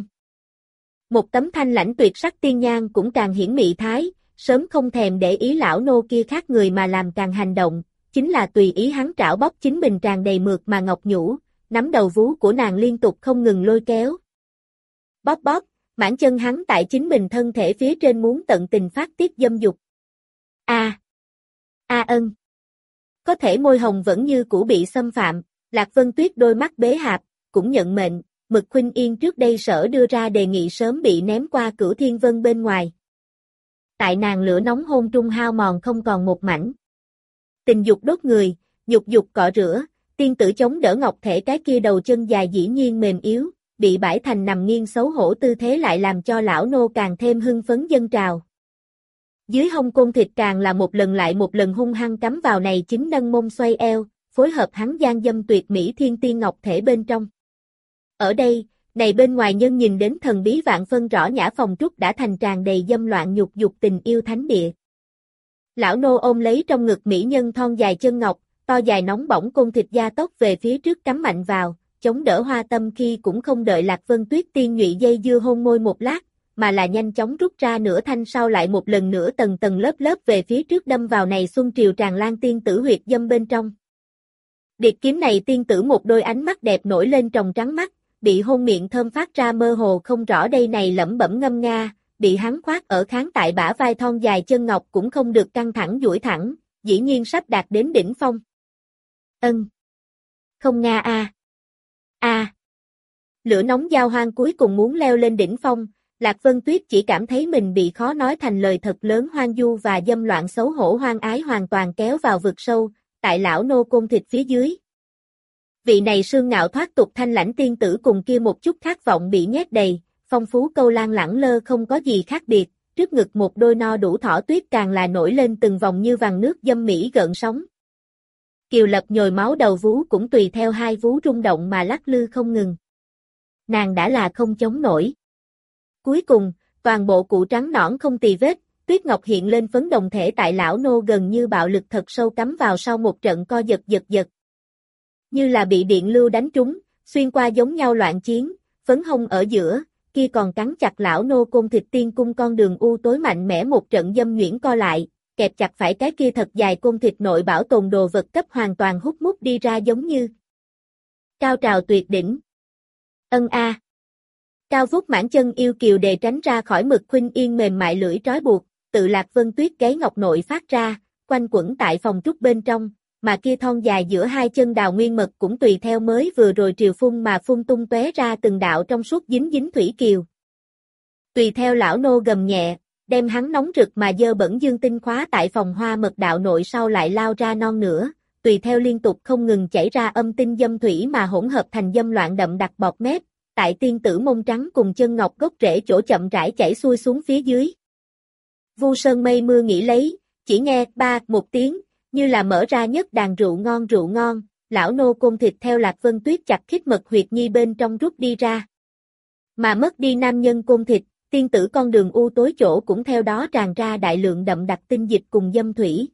Một tấm thanh lãnh tuyệt sắc tiên nhan cũng càng hiển mị thái, sớm không thèm để ý lão nô kia khác người mà làm càng hành động, chính là tùy ý hắn trảo bóc chính mình tràn đầy mượt mà ngọc nhũ, nắm đầu vú của nàng liên tục không ngừng lôi kéo. Bóp bóp, mãn chân hắn tại chính mình thân thể phía trên muốn tận tình phát tiết dâm dục. A, A ân. Có thể môi hồng vẫn như cũ bị xâm phạm, Lạc Vân Tuyết đôi mắt bế hạp, cũng nhận mệnh, Mực Khuynh Yên trước đây sở đưa ra đề nghị sớm bị ném qua Cửu Thiên Vân bên ngoài. Tại nàng lửa nóng hôn trung hao mòn không còn một mảnh. Tình dục đốt người, nhục dục cọ rửa, tiên tử chống đỡ ngọc thể cái kia đầu chân dài dĩ nhiên mềm yếu, bị bãi thành nằm nghiêng xấu hổ tư thế lại làm cho lão nô càng thêm hưng phấn dâng trào. Dưới hông côn thịt càng là một lần lại một lần hung hăng cắm vào này chính nâng mông xoay eo, phối hợp hắn gian dâm tuyệt mỹ thiên tiên ngọc thể bên trong. Ở đây, này bên ngoài nhân nhìn đến thần bí vạn phân rõ nhã phòng trúc đã thành tràn đầy dâm loạn nhục dục tình yêu thánh địa. Lão nô ôm lấy trong ngực mỹ nhân thon dài chân ngọc, to dài nóng bỏng côn thịt da tốc về phía trước cắm mạnh vào, chống đỡ hoa tâm khi cũng không đợi Lạc Vân Tuyết tiên nhụy dây dưa hôn môi một lát, mà là nhanh chóng rút ra nửa thanh sau lại một lần nữa tầng tầng lớp lớp về phía trước đâm vào này xuân triều tràn lan tiên tử huyệt dâm bên trong. Điệt kiếm này tiên tử một đôi ánh mắt đẹp nổi lên tròng trắng mắt, bị hôn miệng thơm phát ra mơ hồ không rõ đây này lẩm bẩm ngâm nga, bị hắn khoác ở kháng tại bả vai thon dài chân ngọc cũng không được căng thẳng duỗi thẳng, dĩ nhiên sắp đạt đến đỉnh phong. Ân. Không nga a. A. Lửa nóng giao hoang cuối cùng muốn leo lên đỉnh phong, Lạc Vân Tuyết chỉ cảm thấy mình bị khó nói thành lời thật lớn hoang du và dâm loạn xấu hổ hoang ái hoàn toàn kéo vào vực sâu, tại lão nô côn thịt phía dưới. Vị này sương ngạo thoát tục thanh lãnh tiên tử cùng kia một chút khát vọng bị nhét đầy, phong phú câu lan lẳng lơ không có gì khác biệt, trước ngực một đôi no đủ thỏ tuyết càng là nổi lên từng vòng như vàng nước dâm mỹ gợn sóng. Kiều Lập nhồi máu đầu vú cũng tùy theo hai vú rung động mà lắc lư không ngừng. Nàng đã là không chống nổi. Cuối cùng, toàn bộ cụ trắng nõn không tì vết, tuyết ngọc hiện lên phấn đồng thể tại lão nô gần như bạo lực thật sâu cắm vào sau một trận co giật giật giật. Như là bị điện lưu đánh trúng, xuyên qua giống nhau loạn chiến, phấn hông ở giữa, kia còn cắn chặt lão nô côn thịt tiên cung con đường u tối mạnh mẽ một trận dâm nhuyễn co lại, kẹp chặt phải cái kia thật dài côn thịt nội bảo tồn đồ vật cấp hoàn toàn hút mút đi ra giống như cao trào tuyệt đỉnh. Ân a. Cao Vút Mãn chân yêu kiều để tránh ra khỏi Mực Khuynh Yên mềm mại lưỡi trói buộc, tự Lạc Vân Tuyết gáy ngọc nội phát ra, quanh quẩn tại phòng trúc bên trong, mà kia thon dài giữa hai chân Đào Nguyên Mật cũng tùy theo mới vừa rồi triều phun mà phun tung tóe ra từng đạo trong suốt dính dính thủy kiều. Tùy theo lão nô gầm nhẹ, đem hắn nóng rực mà dơ bẩn dương tinh khóa tại phòng hoa mật đạo nội sau lại lao ra non nữa, tùy theo liên tục không ngừng chảy ra âm tinh dâm thủy mà hỗn hợp thành dâm loạn đậm đặc bọt mép, tại tiên tử mông trắng cùng chân ngọc gốc rễ chỗ chậm rãi chảy xuôi xuống phía dưới. Vu Sơn mây mưa nghĩ lấy, chỉ nghe ba một tiếng, như là mở ra nhất đàn rượu ngon rượu ngon, lão nô côn thịt theo Lạc Vân Tuyết chặt khít mật huyệt nhi bên trong rút đi ra. Mà mất đi nam nhân côn thịt, tiên tử con đường u tối chỗ cũng theo đó tràn ra đại lượng đậm đặc tinh dịch cùng dâm thủy.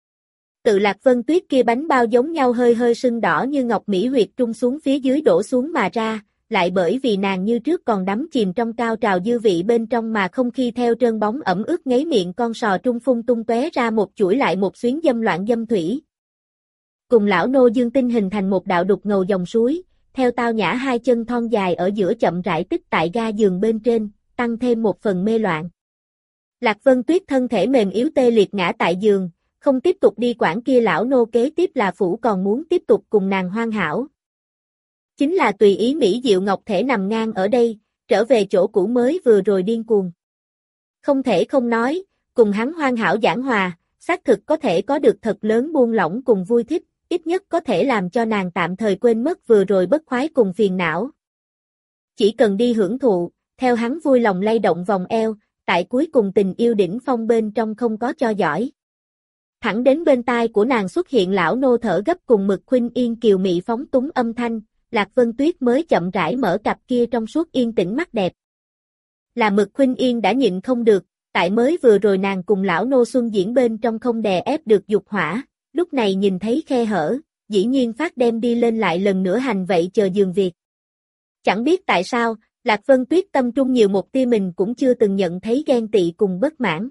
Tự Lạc Vân Tuyết kia bánh bao giống nhau hơi hơi sưng đỏ như ngọc mỹ huyệt trung xuống phía dưới đổ xuống mà ra, lại bởi vì nàng như trước còn đắm chìm trong cao trào dư vị bên trong mà không khi theo trơn bóng ẩm ướt ngấy miệng con sò trung phun tung tóe ra một chuỗi lại một xuyến dâm loạn dâm thủy. Cùng lão nô dương tinh hình thành một đạo đục ngầu dòng suối, theo tao nhã hai chân thon dài ở giữa chậm rãi tích tại ga giường bên trên, tăng thêm một phần mê loạn. Lạc Vân Tuyết thân thể mềm yếu tê liệt ngã tại giường, không tiếp tục đi quản kia lão nô kế tiếp là phủ còn muốn tiếp tục cùng nàng hoan hảo. Chính là tùy ý Mỹ Diệu Ngọc thể nằm ngang ở đây, trở về chỗ cũ mới vừa rồi điên cuồng. Không thể không nói, cùng hắn hoan hảo giảng hòa, xác thực có thể có được thật lớn buông lỏng cùng vui thích, ít nhất có thể làm cho nàng tạm thời quên mất vừa rồi bất khoái cùng phiền não. Chỉ cần đi hưởng thụ, theo hắn vui lòng lay động vòng eo, tại cuối cùng tình yêu đỉnh phong bên trong không có cho giỏi. Thẳng đến bên tai của nàng xuất hiện lão nô thở gấp cùng Mực Khuynh Yên kiều mị phóng túng âm thanh, Lạc Vân Tuyết mới chậm rãi mở cặp kia trong suốt yên tĩnh mắt đẹp. Là Mực Khuynh Yên đã nhịn không được, tại mới vừa rồi nàng cùng lão nô xuân diễn bên trong không đè ép được dục hỏa, lúc này nhìn thấy khe hở, dĩ nhiên phát đem đi lên lại lần nữa hành vậy chờ giường việc. Chẳng biết tại sao, Lạc Vân Tuyết tâm trung nhiều một tia mình cũng chưa từng nhận thấy ghen tị cùng bất mãn.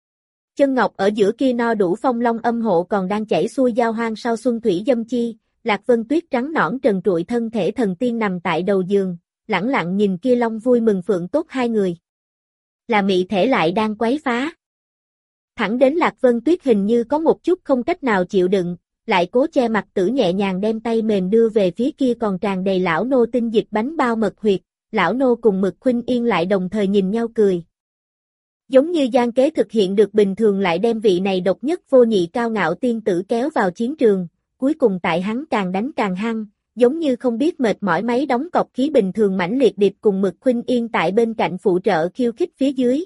Chân ngọc ở giữa kia no đủ phong long âm hộ còn đang chảy xuôi giao hoang sau xuân thủy dâm chi, Lạc Vân Tuyết trắng nõn trần trụi thân thể thần tiên nằm tại đầu giường, lẳng lặng nhìn kia long vui mừng phượng tốt hai người. Là mị thể lại đang quấy phá. Thẳng đến Lạc Vân Tuyết hình như có một chút không cách nào chịu đựng, lại cố che mặt tử nhẹ nhàng đem tay mềm đưa về phía kia còn tràn đầy lão nô tinh dịch bánh bao mật huyệt, lão nô cùng Mực Khuynh Yên lại đồng thời nhìn nhau cười. Giống như gian kế thực hiện được bình thường lại đem vị này độc nhất vô nhị cao ngạo tiên tử kéo vào chiến trường, cuối cùng tại hắn càng đánh càng hăng, giống như không biết mệt mỏi máy đóng cọc khí bình thường mãnh liệt điệp cùng Mực Khuynh Yên tại bên cạnh phụ trợ khiêu khích phía dưới.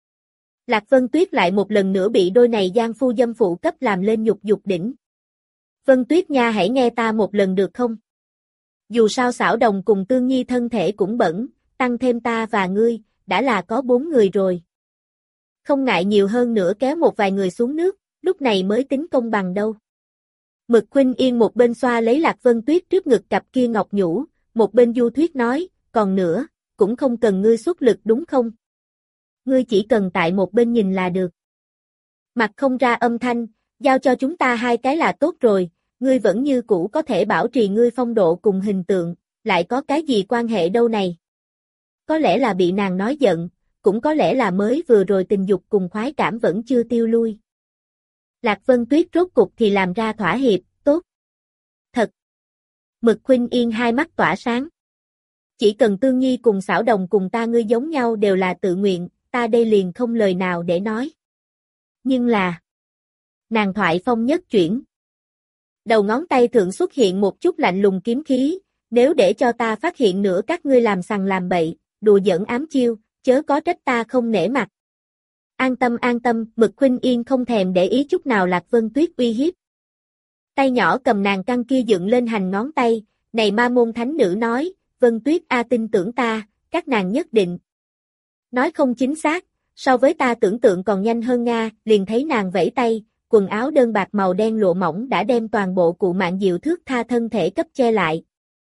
Lạc Vân Tuyết lại một lần nữa bị đôi này gian phu dâm phụ cấp làm lên nhục dục đỉnh. Vân Tuyết nha hãy nghe ta một lần được không? Dù sao xảo đồng cùng Tương Nhi thân thể cũng bẩn, tăng thêm ta và ngươi, đã là có bốn người rồi. Không ngại nhiều hơn nữa kéo một vài người xuống nước, lúc này mới tính công bằng đâu. Mực Khuynh Yên một bên xoa lấy Lạc Vân Tuyết trước ngực cặp kia ngọc nhũ, một bên du thuyết nói, còn nữa, cũng không cần ngươi xuất lực đúng không? Ngươi chỉ cần tại một bên nhìn là được. Mặt không ra âm thanh, giao cho chúng ta hai cái là tốt rồi, ngươi vẫn như cũ có thể bảo trì ngươi phong độ cùng hình tượng, lại có cái gì quan hệ đâu này? Có lẽ là bị nàng nói giận, cũng có lẽ là mới vừa rồi tình dục cùng khoái cảm vẫn chưa tiêu lui. Lạc Vân Tuyết rốt cục thì làm ra thỏa hiệp, tốt. Thật. Mực Khuynh Yên hai mắt tỏa sáng. Chỉ cần Tương Nhi cùng xảo đồng cùng ta ngươi giống nhau đều là tự nguyện, ta đây liền không lời nào để nói. Nhưng là... Nàng thoại phong nhất chuyển. Đầu ngón tay thượng xuất hiện một chút lạnh lùng kiếm khí, nếu để cho ta phát hiện nữa các ngươi làm sằng làm bậy, đùa giỡn ám chiêu, chớ có trách ta không nể mặt. An tâm an tâm, Mực Khuynh Yên không thèm để ý chút nào Lạc Vân Tuyết uy hiếp. Tay nhỏ cầm nàng căng kia dựng lên hành ngón tay, này ma môn thánh nữ nói, Vân Tuyết a tin tưởng ta, các nàng nhất định. Nói không chính xác, so với ta tưởng tượng còn nhanh hơn Nga, liền thấy nàng vẫy tay, quần áo đơn bạc màu đen lụa mỏng đã đem toàn bộ cụ mạng diệu thước tha thân thể cấp che lại.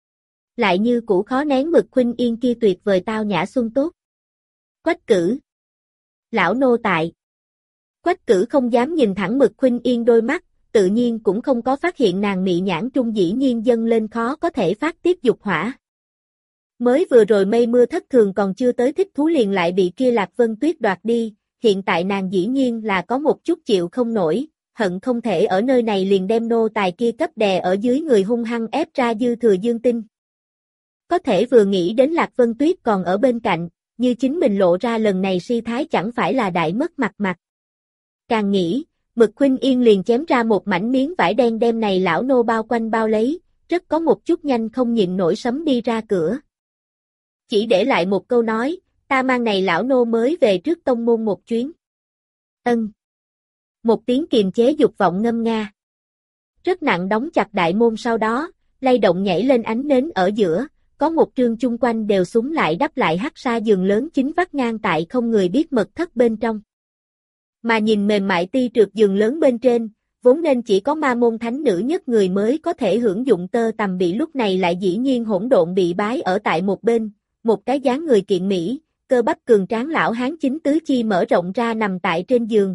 Lại như cũ khó nén Mực Khuynh Yên kia tuyệt vời tao nhã xuân tốt. Quách cử. Lão nô tại. Quách Cử không dám nhìn thẳng Mực Khuynh Yên đôi mắt, tự nhiên cũng không có phát hiện nàng mị nhãn trung dĩ nhiên dâng lên khó có thể phát tiết dục hỏa. Mới vừa rồi mây mưa thất thường còn chưa tới thích thú liền lại bị kia Lạc Vân Tuyết đoạt đi, hiện tại nàng dĩ nhiên là có một chút chịu không nổi, hận không thể ở nơi này liền đem nô tài kia cấp đè ở dưới người hung hăng ép ra dư thừa dương tinh. Có thể vừa nghĩ đến Lạc Vân Tuyết còn ở bên cạnh, như chính mình lộ ra lần này si thái chẳng phải là đại mất mặt mặt. Càng nghĩ, Mực Khuynh Yên liền chém ra một mảnh miếng vải đen đem này lão nô bao quanh bao lấy, rất có một chút nhanh không nhịn nổi sấm đi ra cửa. Chỉ để lại một câu nói, ta mang này lão nô mới về trước tông môn một chuyến. Ân. Một tiếng kiềm chế dục vọng ngâm nga. Rất nặng đóng chặt đại môn sau đó, lay động nhảy lên ánh nến ở giữa, có một trương chung quanh đều súng lại đắp lại hắc sa giường lớn chính vắt ngang tại không người biết mật thất bên trong. Mà nhìn mềm mại ti trượt giường lớn bên trên, vốn nên chỉ có ma môn thánh nữ nhất người mới có thể hưởng dụng tơ tằm bị lúc này lại dĩ nhiên hỗn độn bị bái ở tại một bên, một cái dáng người kiện mỹ, cơ bắp cường tráng lão hán chính tứ chi mở rộng ra nằm tại trên giường.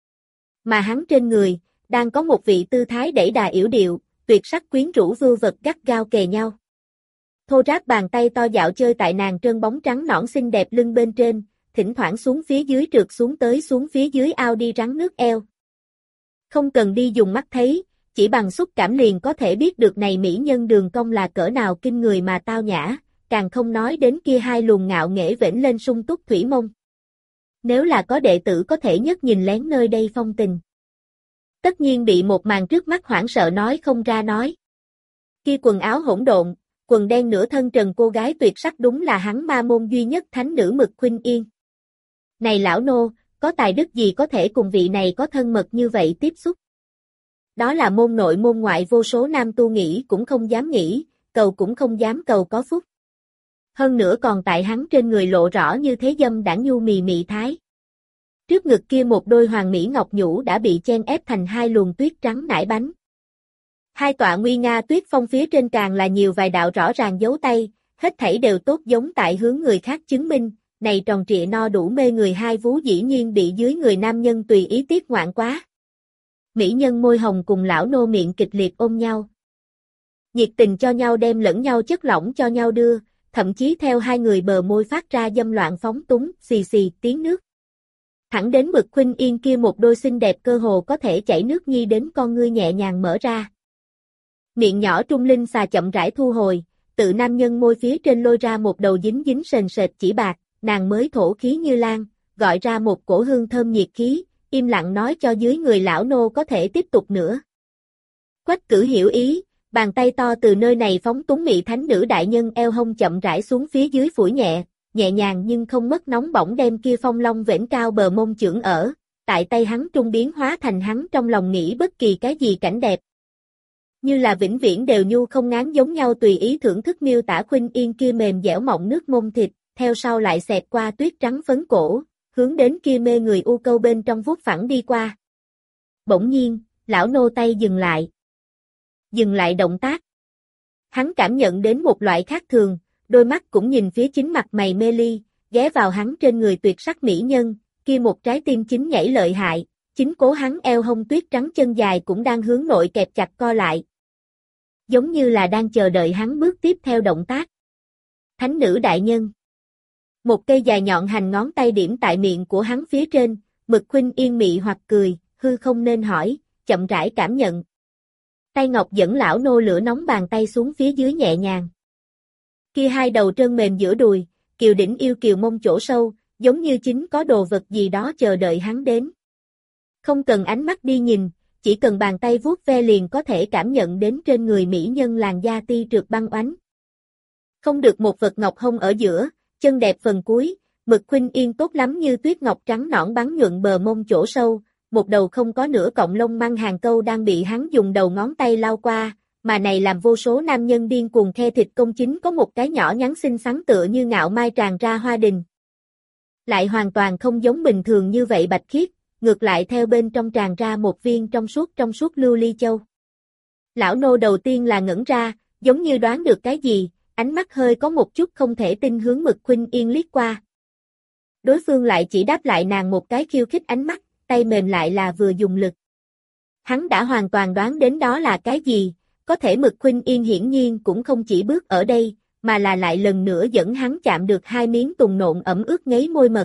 Mà hắn trên người, đang có một vị tư thái đẩy đà yểu điệu, tuyệt sắc quyến rũ vưu vật gắt gao kề nhau. Thô ráp bàn tay to dạo chơi tại nàng trơn bóng trắng nõn xinh đẹp lưng bên trên, thỉnh thoảng xuống phía dưới trượt xuống tới xuống phía dưới ao đi rắn nước eo. Không cần đi dùng mắt thấy, chỉ bằng xúc cảm liền có thể biết được này mỹ nhân đường cong là cỡ nào kinh người mà tao nhã, càng không nói đến kia hai luồng ngạo nghễ vểnh lên sung túc thủy mông. Nếu là có đệ tử có thể nhất nhìn lén nơi đây phong tình. Tất nhiên bị một màn trước mắt hoảng sợ nói không ra nói. Kia quần áo hỗn độn, quần đen nửa thân trần cô gái tuyệt sắc đúng là hắn ma môn duy nhất thánh nữ Mực Khuynh Yên. Này lão nô, có tài đức gì có thể cùng vị này có thân mật như vậy tiếp xúc? Đó là môn nội môn ngoại vô số nam tu nghĩ cũng không dám nghĩ, cầu cũng không dám cầu có phúc. Hơn nữa còn tại hắn trên người lộ rõ như thế dâm đãng nhu mì mị thái. Trước ngực kia một đôi hoàng mỹ ngọc nhũ đã bị chen ép thành hai luồng tuyết trắng nải bánh. Hai tọa nguy nga tuyết phong phía trên càng là nhiều vài đạo rõ ràng dấu tay, hết thảy đều tốt giống tại hướng người khác chứng minh, này tròn trịa no đủ mê người hai vú dĩ nhiên bị dưới người nam nhân tùy ý tiết ngoạn quá. Mỹ nhân môi hồng cùng lão nô miệng kịch liệt ôm nhau. Nhiệt tình cho nhau đem lẫn nhau chất lỏng cho nhau đưa, thậm chí theo hai người bờ môi phát ra dâm loạn phóng túng, xì xì tiếng nước. Thẳng đến Mực Khuynh Yên kia một đôi xinh đẹp cơ hồ có thể chảy nước nhi đến con ngươi nhẹ nhàng mở ra. Miệng nhỏ trung linh xà chậm rãi thu hồi, tự nam nhân môi phía trên lôi ra một đầu dính dính sền sệt chỉ bạc, nàng mới thổ khí như lan, gọi ra một cổ hương thơm nhiệt khí, im lặng nói cho dưới người lão nô có thể tiếp tục nữa. Quách Cử hiểu ý, bàn tay to từ nơi này phóng túng mị thánh nữ đại nhân eo hông chậm rãi xuống phía dưới phủi nhẹ, nhẹ nhàng nhưng không mất nóng bỏng đem kia phong long vểnh cao bờ mông chưởng ở, tại tay hắn trung biến hóa thành hắn trong lòng nghĩ bất kỳ cái gì cảnh đẹp. Như là vĩnh viễn đều nhu không ngán giống nhau tùy ý thưởng thức miêu tả Khuynh Yên kia mềm dẻo mọng nước mông thịt, theo sau lại xẹt qua tuyết trắng phấn cổ, hướng đến kia mê người u câu bên trong vuốt phẳng đi qua. Bỗng nhiên, lão nô tay dừng lại. Dừng lại động tác. Hắn cảm nhận đến một loại khác thường, đôi mắt cũng nhìn phía chính mặt mày mê ly, ghé vào hắn trên người tuyệt sắc mỹ nhân, kia một trái tim chính nhảy lợi hại, chính cố hắn eo hông tuyết trắng chân dài cũng đang hướng nội kẹp chặt co lại. Giống như là đang chờ đợi hắn bước tiếp theo động tác. Thánh nữ đại nhân. Một cây dài nhọn hành ngón tay điểm tại miệng của hắn phía trên, Mực Khuynh Yên mị hoặc cười, hư không nên hỏi, chậm rãi cảm nhận. Tay ngọc dẫn lão nô lửa nóng bàn tay xuống phía dưới nhẹ nhàng. Kia hai đầu trơn mềm giữa đùi, kiều đỉnh yêu kiều mông chỗ sâu, giống như chính có đồ vật gì đó chờ đợi hắn đến. Không cần ánh mắt đi nhìn, chỉ cần bàn tay vuốt ve liền có thể cảm nhận đến trên người mỹ nhân làn da ti trượt băng oánh. Không được một vật ngọc hông ở giữa, chân đẹp phần cuối, Mực Khuynh Yên tốt lắm như tuyết ngọc trắng nõn bắn nhuận bờ mông chỗ sâu, một đầu không có nửa cọng lông măng hàng câu đang bị hắn dùng đầu ngón tay lao qua, mà này làm vô số nam nhân điên cuồng khe thịt công chính có một cái nhỏ nhắn xinh xắn tựa như ngạo mai tràn ra hoa đình. Lại hoàn toàn không giống bình thường như vậy bạch khiết, ngược lại theo bên trong tràn ra một viên trong suốt trong suốt lưu ly châu. Lão nô đầu tiên là ngẩn ra, giống như đoán được cái gì, ánh mắt hơi có một chút không thể tin hướng Mực Khuynh Yên liếc qua. Đối phương lại chỉ đáp lại nàng một cái khiêu khích ánh mắt, tay mềm lại là vừa dùng lực. Hắn đã hoàn toàn đoán đến đó là cái gì, có thể Mực Khuynh Yên hiển nhiên cũng không chỉ bước ở đây, mà là lại lần nữa dẫn hắn chạm được hai miếng tùng nộn ẩm ướt ngấy môi mật.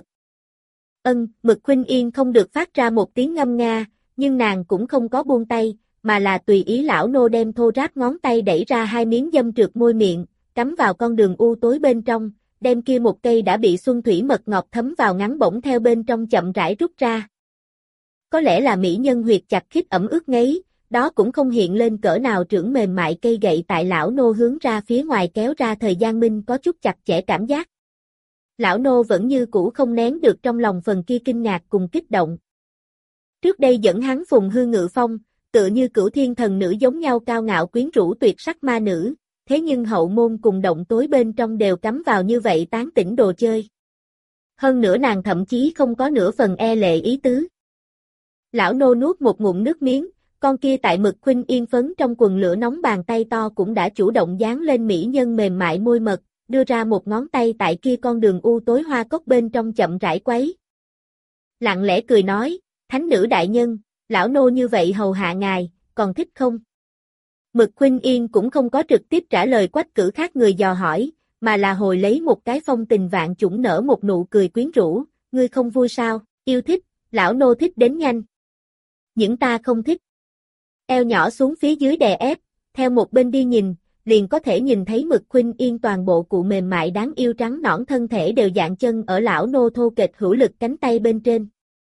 Ân, Mực Khuynh Yên không được phát ra một tiếng ngâm nga, nhưng nàng cũng không có buông tay, mà là tùy ý lão nô đem thô ráp ngón tay đẩy ra hai miếng dâm trượt môi miệng, cắm vào con đường u tối bên trong, đem kia một cây đã bị xuân thủy mật ngọt thấm vào ngắn bổng theo bên trong chậm rãi rút ra. Có lẽ là mỹ nhân huyệt chặt khít ẩm ướt ngấy, đó cũng không hiện lên cỡ nào trưởng mềm mại cây gậy tại lão nô hướng ra phía ngoài kéo ra thời gian minh có chút chặt chẽ cảm giác. Lão nô vẫn như cũ không nén được trong lòng phần kia kinh ngạc cùng kích động. Trước đây dẫn hắn phùng hư ngự phong, tựa như cửu thiên thần nữ giống nhau cao ngạo quyến rũ tuyệt sắc ma nữ, thế nhưng hậu môn cùng động tối bên trong đều cắm vào như vậy tán tỉnh đồ chơi. Hơn nữa nàng thậm chí không có nửa phần e lệ ý tứ. Lão nô nuốt một ngụm nước miếng, con kia tại Mực Khuynh Yên phấn trong quần lửa nóng bàn tay to cũng đã chủ động dán lên mỹ nhân mềm mại môi mật, đưa ra một ngón tay tại kia con đường u tối hoa cốc bên trong chậm rãi quấy. Lặng lẽ cười nói, thánh nữ đại nhân, lão nô như vậy hầu hạ ngài, còn thích không? Mực Khuynh Yên cũng không có trực tiếp trả lời quách cử khác người dò hỏi, mà là hồi lấy một cái phong tình vạn chủng nở một nụ cười quyến rũ, ngươi không vui sao, yêu thích, lão nô thích đến nhanh. Những ta không thích. Eo nhỏ xuống phía dưới đè ép, theo một bên đi nhìn, liền có thể nhìn thấy Mực Khuynh Yên toàn bộ cụ mềm mại đáng yêu trắng nõn thân thể đều dạn chân ở lão nô thô kệch hữu lực cánh tay bên trên.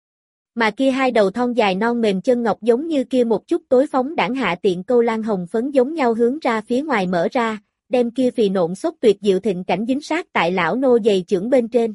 Mà kia hai đầu thon dài non mềm chân ngọc giống như kia một chút tối phóng đãng hạ tiện câu lan hồng phấn giống nhau hướng ra phía ngoài mở ra, đem kia phì nộn xốc tuyệt diệu thịnh cảnh dính sát tại lão nô dày chưởng bên trên.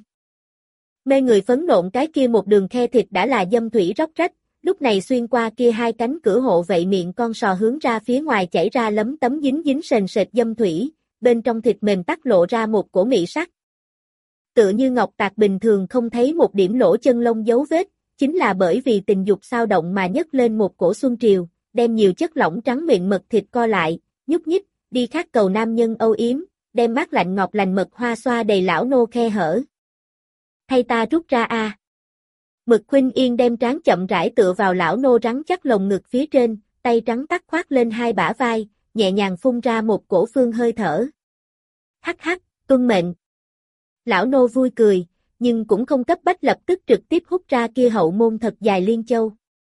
Mê người phấn nộn cái kia một đường khe thịt đã là dâm thủy róc rách, lúc này xuyên qua kia hai cánh cửa hộ vậy miệng con sò hướng ra phía ngoài chảy ra lấm tấm dính dính sền sệt dâm thủy, bên trong thịt mềm tắc lộ ra một cổ mị sắc. Tựa như ngọc tạc bình thường không thấy một điểm lỗ chân lông dấu vết, chính là bởi vì tình dục sao động mà nhấc lên một cổ xuân triều, đem nhiều chất lỏng trắng miệng mật thịt co lại, nhúc nhích, đi khát cầu nam nhân âu yếm, đem mát lạnh ngọt lành mật hoa xoa đầy lão nô khe hở. Thay ta rút ra a. À. Mực Khuynh Yên đem trán chậm rãi tựa vào lão nô rắn chắc lồng ngực phía trên, tay trắng tắt khoác lên hai bả vai, nhẹ nhàng phun ra một cổ phương hơi thở. Hắc hắc, tuân mệnh. Lão nô vui cười, nhưng cũng không cấp bách lập tức trực tiếp hút ra kia hậu môn thật dài liên châu.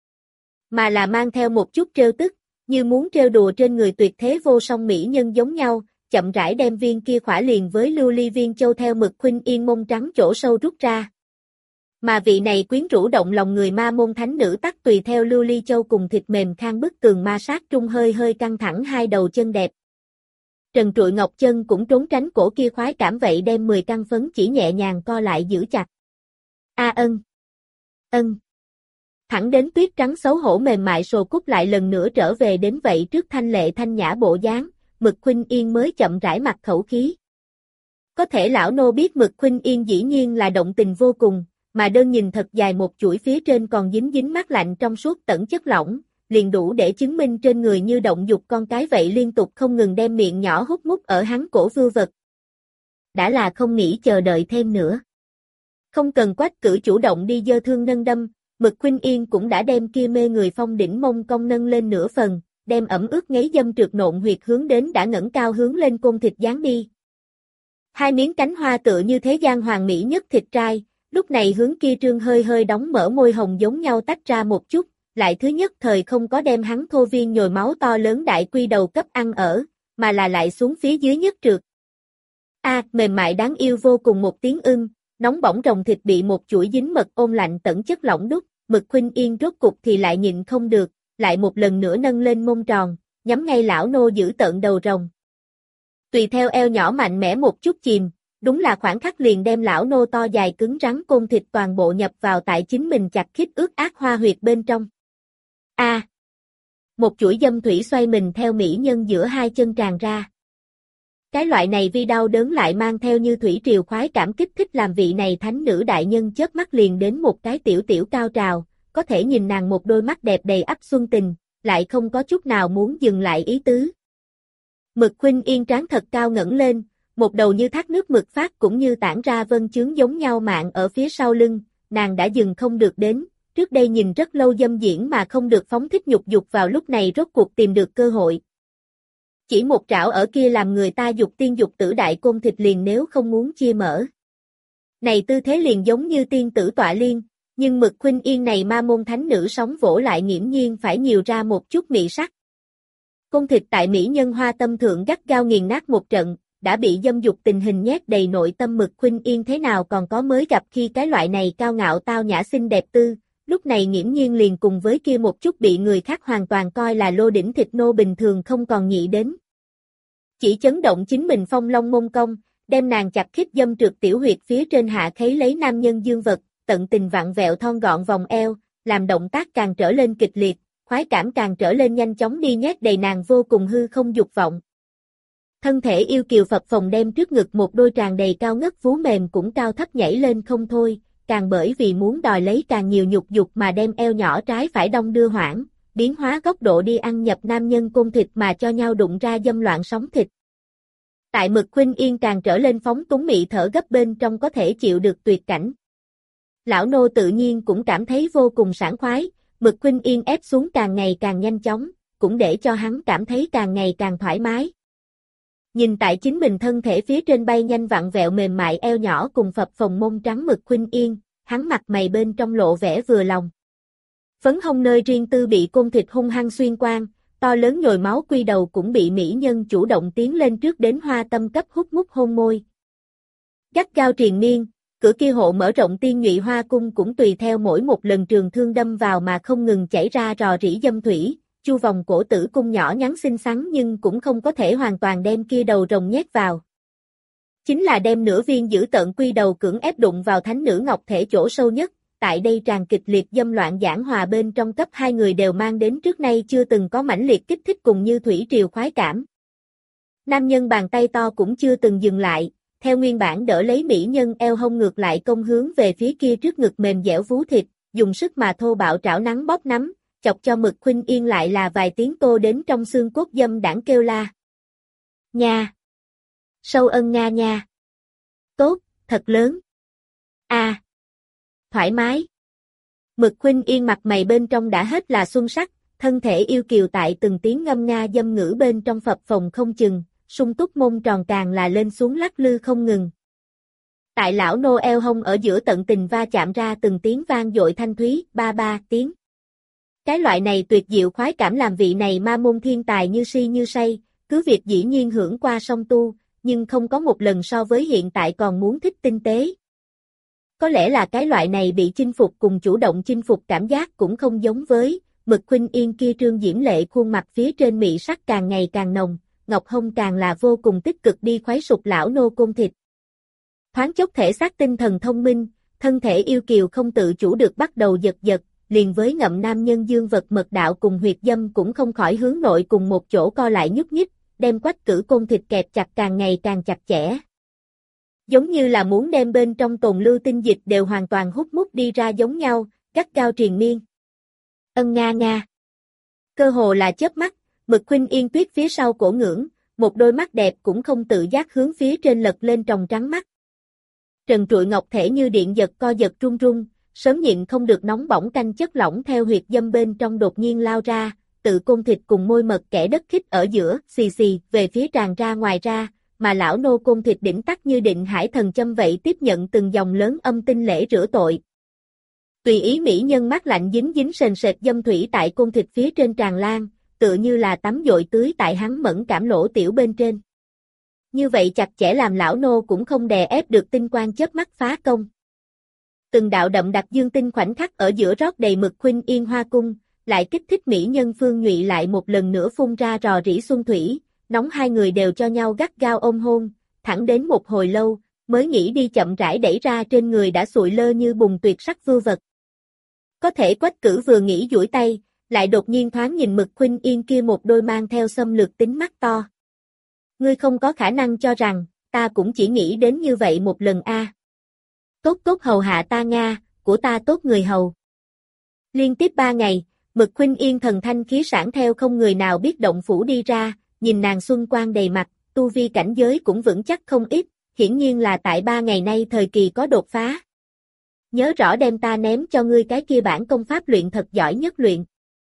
Mà là mang theo một chút trêu tức, như muốn trêu đùa trên người tuyệt thế vô song mỹ nhân giống nhau, chậm rãi đem viên kia khỏa liền với lưu ly viên châu theo Mực Khuynh Yên mông trắng chỗ sâu rút ra. Mà vị này quyến rũ động lòng người ma môn thánh nữ tắc tùy theo lưu ly châu cùng thịt mềm khang bức tường ma sát trung hơi hơi căng thẳng hai đầu chân đẹp. Trần trụi ngọc chân cũng trốn tránh cổ kia khoái cảm vậy đem mười căn phấn chỉ nhẹ nhàng co lại giữ chặt. A ân. Ân. Thẳng đến tuyết trắng xấu hổ mềm mại sồ cúc lại lần nữa trở về đến vậy trước thanh lệ thanh nhã bộ dáng, Mực Khuynh Yên mới chậm rãi mặt khẩu khí. Có thể lão nô biết Mực Khuynh Yên dĩ nhiên là động tình vô cùng, mà đơn nhìn thật dài một chuỗi phía trên còn dính dính mát lạnh trong suốt tẩn chất lỏng, liền đủ để chứng minh trên người như động dục con cái vậy liên tục không ngừng đem miệng nhỏ hút mút ở hắn cổ vưu vật. Đã là không nghĩ chờ đợi thêm nữa. Không cần quách cử chủ động đi dơ thương nâng đâm, Mực Khuynh Yên cũng đã đem kia mê người phong đỉnh mông cong nâng lên nửa phần, đem ẩm ướt ngấy dâm trượt nộn huyệt hướng đến đã ngẩng cao hướng lên côn thịt dán đi. Hai miếng cánh hoa tựa như thế gian hoàng mỹ nhất thịt trai, lúc này hướng kia trương hơi hơi đóng mở môi hồng giống nhau tách ra một chút, lại thứ nhất thời không có đem hắn thô viên nhồi máu to lớn đại quy đầu cấp ăn ở, mà là lại xuống phía dưới nhất trượt. A, à, mềm mại đáng yêu vô cùng một tiếng ưng, nóng bỏng rồng thịt bị một chuỗi dính mật ôn lạnh tẩn chất lỏng đút, Mực Khuynh Yên rốt cục thì lại nhịn không được, lại một lần nữa nâng lên mông tròn, nhắm ngay lão nô giữ tợn đầu rồng. Tùy theo eo nhỏ mạnh mẽ một chút chìm, đúng là khoảng khắc liền đem lão nô to dài cứng rắn côn thịt toàn bộ nhập vào tại chính mình chặt khít ướt át hoa huyệt bên trong. A. À, một chuỗi dâm thủy xoay mình theo mỹ nhân giữa hai chân tràn ra. Cái loại này vi đau đớn lại mang theo như thủy triều khoái cảm kích thích làm vị này thánh nữ đại nhân chớp mắt liền đến một cái tiểu tiểu cao trào, có thể nhìn nàng một đôi mắt đẹp đầy ắp xuân tình, lại không có chút nào muốn dừng lại ý tứ. Mực Khuynh Yên trán thật cao ngẩng lên, một đầu như thác nước mực phát cũng như tản ra vân chướng giống nhau mạng ở phía sau lưng, nàng đã dừng không được đến, trước đây nhìn rất lâu dâm diễn mà không được phóng thích nhục dục vào lúc này rốt cuộc tìm được cơ hội. Chỉ một trảo ở kia làm người ta dục tiên dục tử đại côn thịt liền nếu không muốn chia mở. Này tư thế liền giống như tiên tử tọa liên, nhưng Mực Khuynh Yên này ma môn thánh nữ sóng vỗ lại nghiễm nhiên phải nhiều ra một chút mị sắc. Côn thịt tại mỹ nhân hoa tâm thượng gắt gao nghiền nát một trận, đã bị dâm dục tình hình nhét đầy nội tâm Mực Khuynh Yên thế nào còn có mới gặp khi cái loại này cao ngạo tao nhã xinh đẹp tư, lúc này nghiễm nhiên liền cùng với kia một chút bị người khác hoàn toàn coi là lô đỉnh thịt nô bình thường không còn nghĩ đến. Chỉ chấn động chính mình phong long môn công, đem nàng chặt khít dâm trượt tiểu huyệt phía trên hạ khấy lấy nam nhân dương vật, tận tình vặn vẹo thon gọn vòng eo, làm động tác càng trở lên kịch liệt, khoái cảm càng trở lên nhanh chóng đi nhét đầy nàng vô cùng hư không dục vọng. Thân thể yêu kiều phập phồng đem trước ngực một đôi tràn đầy cao ngất vú mềm cũng cao thấp nhảy lên không thôi, càng bởi vì muốn đòi lấy càng nhiều nhục dục mà đem eo nhỏ trái phải đong đưa hoảng, biến hóa góc độ đi ăn nhập nam nhân côn thịt mà cho nhau đụng ra dâm loạn sóng thịt. Tại Mực Khuynh Yên càng trở lên phóng túng mị thở gấp bên trong có thể chịu được tuyệt cảnh. Lão nô tự nhiên cũng cảm thấy vô cùng sảng khoái, Mực Khuynh Yên ép xuống càng ngày càng nhanh chóng, cũng để cho hắn cảm thấy càng ngày càng thoải mái. Nhìn tại chính mình thân thể phía trên bay nhanh vặn vẹo mềm mại eo nhỏ cùng phập phồng mông trắng Mực Khuynh Yên, hắn mặt mày bên trong lộ vẻ vừa lòng. Phấn hông nơi riêng tư bị côn thịt hung hăng xuyên qua, to lớn nhồi máu quy đầu cũng bị mỹ nhân chủ động tiến lên trước đến hoa tâm cấp hút mút hôn môi. Gắt gao triền miên, cửa kia hộ mở rộng tiên nhụy hoa cung cũng tùy theo mỗi một lần trường thương đâm vào mà không ngừng chảy ra rò rỉ dâm thủy, chu vòng cổ tử cung nhỏ nhắn xinh xắn nhưng cũng không có thể hoàn toàn đem kia đầu rồng nhét vào. Chính là đem nửa viên giữ tợn quy đầu cưỡng ép đụng vào thánh nữ ngọc thể chỗ sâu nhất, tại đây tràn kịch liệt dâm loạn giảng hòa bên trong cấp hai người đều mang đến trước nay chưa từng có mãnh liệt kích thích cùng như thủy triều khoái cảm. Nam nhân bàn tay to cũng chưa từng dừng lại, theo nguyên bản đỡ lấy mỹ nhân eo hông ngược lại công hướng về phía kia trước ngực mềm dẻo vú thịt, dùng sức mà thô bạo trảo nắng bóp nắm, chọc cho Mực Khuynh Yên lại là vài tiếng cô đến trong xương cốt dâm đãng kêu la. Nha! Sâu ân nga nha! Tốt, thật lớn! A! À. Thoải mái! Mực Khuynh Yên mặt mày bên trong đã hết là xuân sắc, thân thể yêu kiều tại từng tiếng ngâm nga dâm ngữ bên trong phập phồng không chừng, sung túc mông tròn càng là lên xuống lắc lư không ngừng. Tại lão nô eo hông ở giữa tận tình va chạm ra từng tiếng vang dội thanh thúy, ba ba tiếng. Cái loại này tuyệt diệu khoái cảm làm vị này ma môn thiên tài như si như say, cứ việc dĩ nhiên hưởng qua song tu, nhưng không có một lần so với hiện tại còn muốn thích tinh tế. Có lẽ là cái loại này bị chinh phục cùng chủ động chinh phục cảm giác cũng không giống với, Mực Khuynh Yên kia trương diễm lệ khuôn mặt phía trên mị sắc càng ngày càng nồng, ngọc hông càng là vô cùng tích cực đi khoái sục lão nô côn thịt. Thoáng chốc thể xác tinh thần thông minh, thân thể yêu kiều không tự chủ được bắt đầu giật giật, liền với ngậm nam nhân dương vật mật đạo cùng huyệt dâm cũng không khỏi hướng nội cùng một chỗ co lại nhúc nhích, đem quách cử côn thịt kẹp chặt càng ngày càng chặt chẽ. Giống như là muốn đem bên trong tồn lưu tinh dịch đều hoàn toàn hút mút đi ra giống nhau, gắt gao triền miên. Ân nga nga. Cơ hồ là chớp mắt, Mực Khuynh Yên tuyết phía sau cổ ngưỡng, một đôi mắt đẹp cũng không tự giác hướng phía trên lật lên tròng trắng mắt. Trần trụi ngọc thể như điện giật co giật run run, sớm nhịn không được nóng bỏng canh chất lỏng theo huyệt dâm bên trong đột nhiên lao ra, tự côn thịt cùng môi mật kẻ đất khít ở giữa, xì xì, về phía tràn ra ngoài ra, mà lão nô côn thịt đỉnh tắc như định hải thần châm vậy tiếp nhận từng dòng lớn âm tinh lễ rửa tội. Tùy ý mỹ nhân mắt lạnh dính dính sền sệt dâm thủy tại côn thịt phía trên tràn lan, tựa như là tắm dội tưới tại hắn mẫn cảm lỗ tiểu bên trên. Như vậy chặt chẽ làm lão nô cũng không đè ép được tinh quang chớp mắt phá công. Từng đạo đậm đặc dương tinh khoảnh khắc ở giữa rót đầy Mực Khuynh Yên hoa cung, lại kích thích mỹ nhân Phương Nhụy lại một lần nữa phun ra rò rỉ xuân thủy, nóng hai người đều cho nhau gắt gao ôm hôn, thẳng đến một hồi lâu, mới nghĩ đi chậm rãi đẩy ra trên người đã sụi lơ như bùn tuyệt sắc vưu vật. Có thể Quách Cử vừa nghĩ duỗi tay, lại đột nhiên thoáng nhìn Mực Khuynh Yên kia một đôi mang theo xâm lược tính mắt to. Ngươi không có khả năng cho rằng, ta cũng chỉ nghĩ đến như vậy một lần a. À. Tốt tốt hầu hạ ta Nga, của ta tốt người hầu. Liên tiếp ba ngày, Mực Khuynh Yên thần thanh khí sản theo không người nào biết động phủ đi ra, nhìn nàng xuân quang đầy mặt, tu vi cảnh giới cũng vững chắc không ít, hiển nhiên là tại ba ngày nay thời kỳ có đột phá. Nhớ rõ đem ta ném cho ngươi cái kia bản công pháp luyện thật giỏi nhất luyện.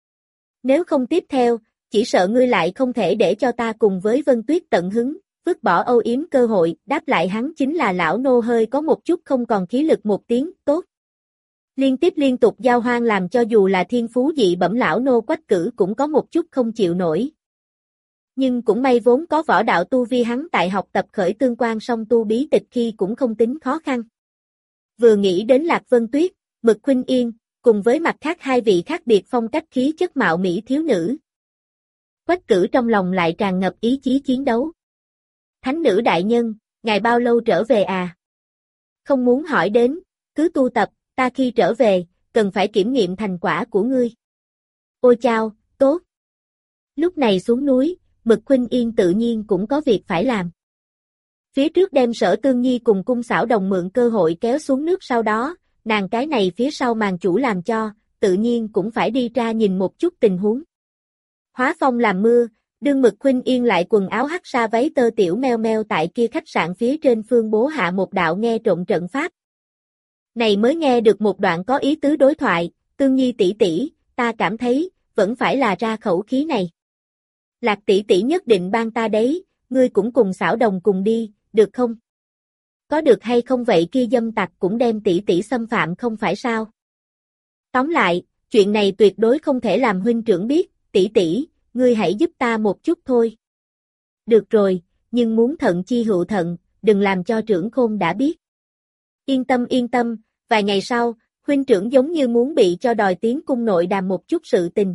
Nếu không tiếp theo, chỉ sợ ngươi lại không thể để cho ta cùng với Vân Tuyết tận hứng, vứt bỏ âu yếm cơ hội, đáp lại hắn chính là lão nô hơi có một chút không còn khí lực một tiếng, tốt. Liên tiếp liên tục giao hoang làm cho dù là thiên phú dị bẩm lão nô Quách Cử cũng có một chút không chịu nổi. Nhưng cũng may vốn có võ đạo tu vi hắn tại học tập khởi tương quan song tu bí tịch khi cũng không tính khó khăn. Vừa nghĩ đến Lạc Vân Tuyết, Mực Khuynh Yên, cùng với mặt khác hai vị khác biệt phong cách khí chất mạo mỹ thiếu nữ. Quách Cử trong lòng lại tràn ngập ý chí chiến đấu. Thánh nữ đại nhân, ngài bao lâu trở về à? Không muốn hỏi đến, cứ tu tập, ta khi trở về, cần phải kiểm nghiệm thành quả của ngươi. Ôi chao, tốt. Lúc này xuống núi, Mực Khuynh Yên tự nhiên cũng có việc phải làm. Phía trước đem Sở Tương Nhi cùng Cung Xảo Đồng mượn cơ hội kéo xuống nước sau đó, nàng cái này phía sau màn chủ làm cho, tự nhiên cũng phải đi ra nhìn một chút tình huống. Hóa phong làm mưa, đương Mực Khuynh Yên lại quần áo hắc sa váy tơ tiểu meo meo tại kia khách sạn phía trên phương bố hạ một đạo nghe trộn trận pháp. Này mới nghe được một đoạn có ý tứ đối thoại, Tương Nhi tỷ tỷ, ta cảm thấy, vẫn phải là ra khẩu khí này. Lạc tỷ tỷ nhất định ban ta đấy, ngươi cũng cùng Xảo Đồng cùng đi, được không? Có được hay không vậy kia dâm tặc cũng đem tỷ tỷ xâm phạm không phải sao? Tóm lại, chuyện này tuyệt đối không thể làm huynh trưởng biết, tỷ tỷ, ngươi hãy giúp ta một chút thôi. Được rồi, nhưng muốn thận chi hữu thận, đừng làm cho trưởng khôn đã biết. Yên tâm yên tâm, vài ngày sau, huynh trưởng giống như muốn bị cho đòi tiếng cung nội đàm một chút sự tình.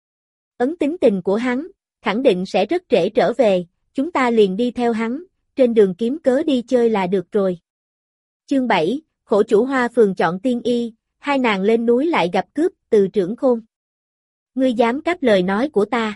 Ấn tính tình của hắn, khẳng định sẽ rất trễ trở về, chúng ta liền đi theo hắn, trên đường kiếm cớ đi chơi là được rồi. Chương bảy, khổ chủ Hoa phường chọn tiên y, hai nàng lên núi lại gặp cướp từ trưởng khôn. Ngươi dám cáp lời nói của ta.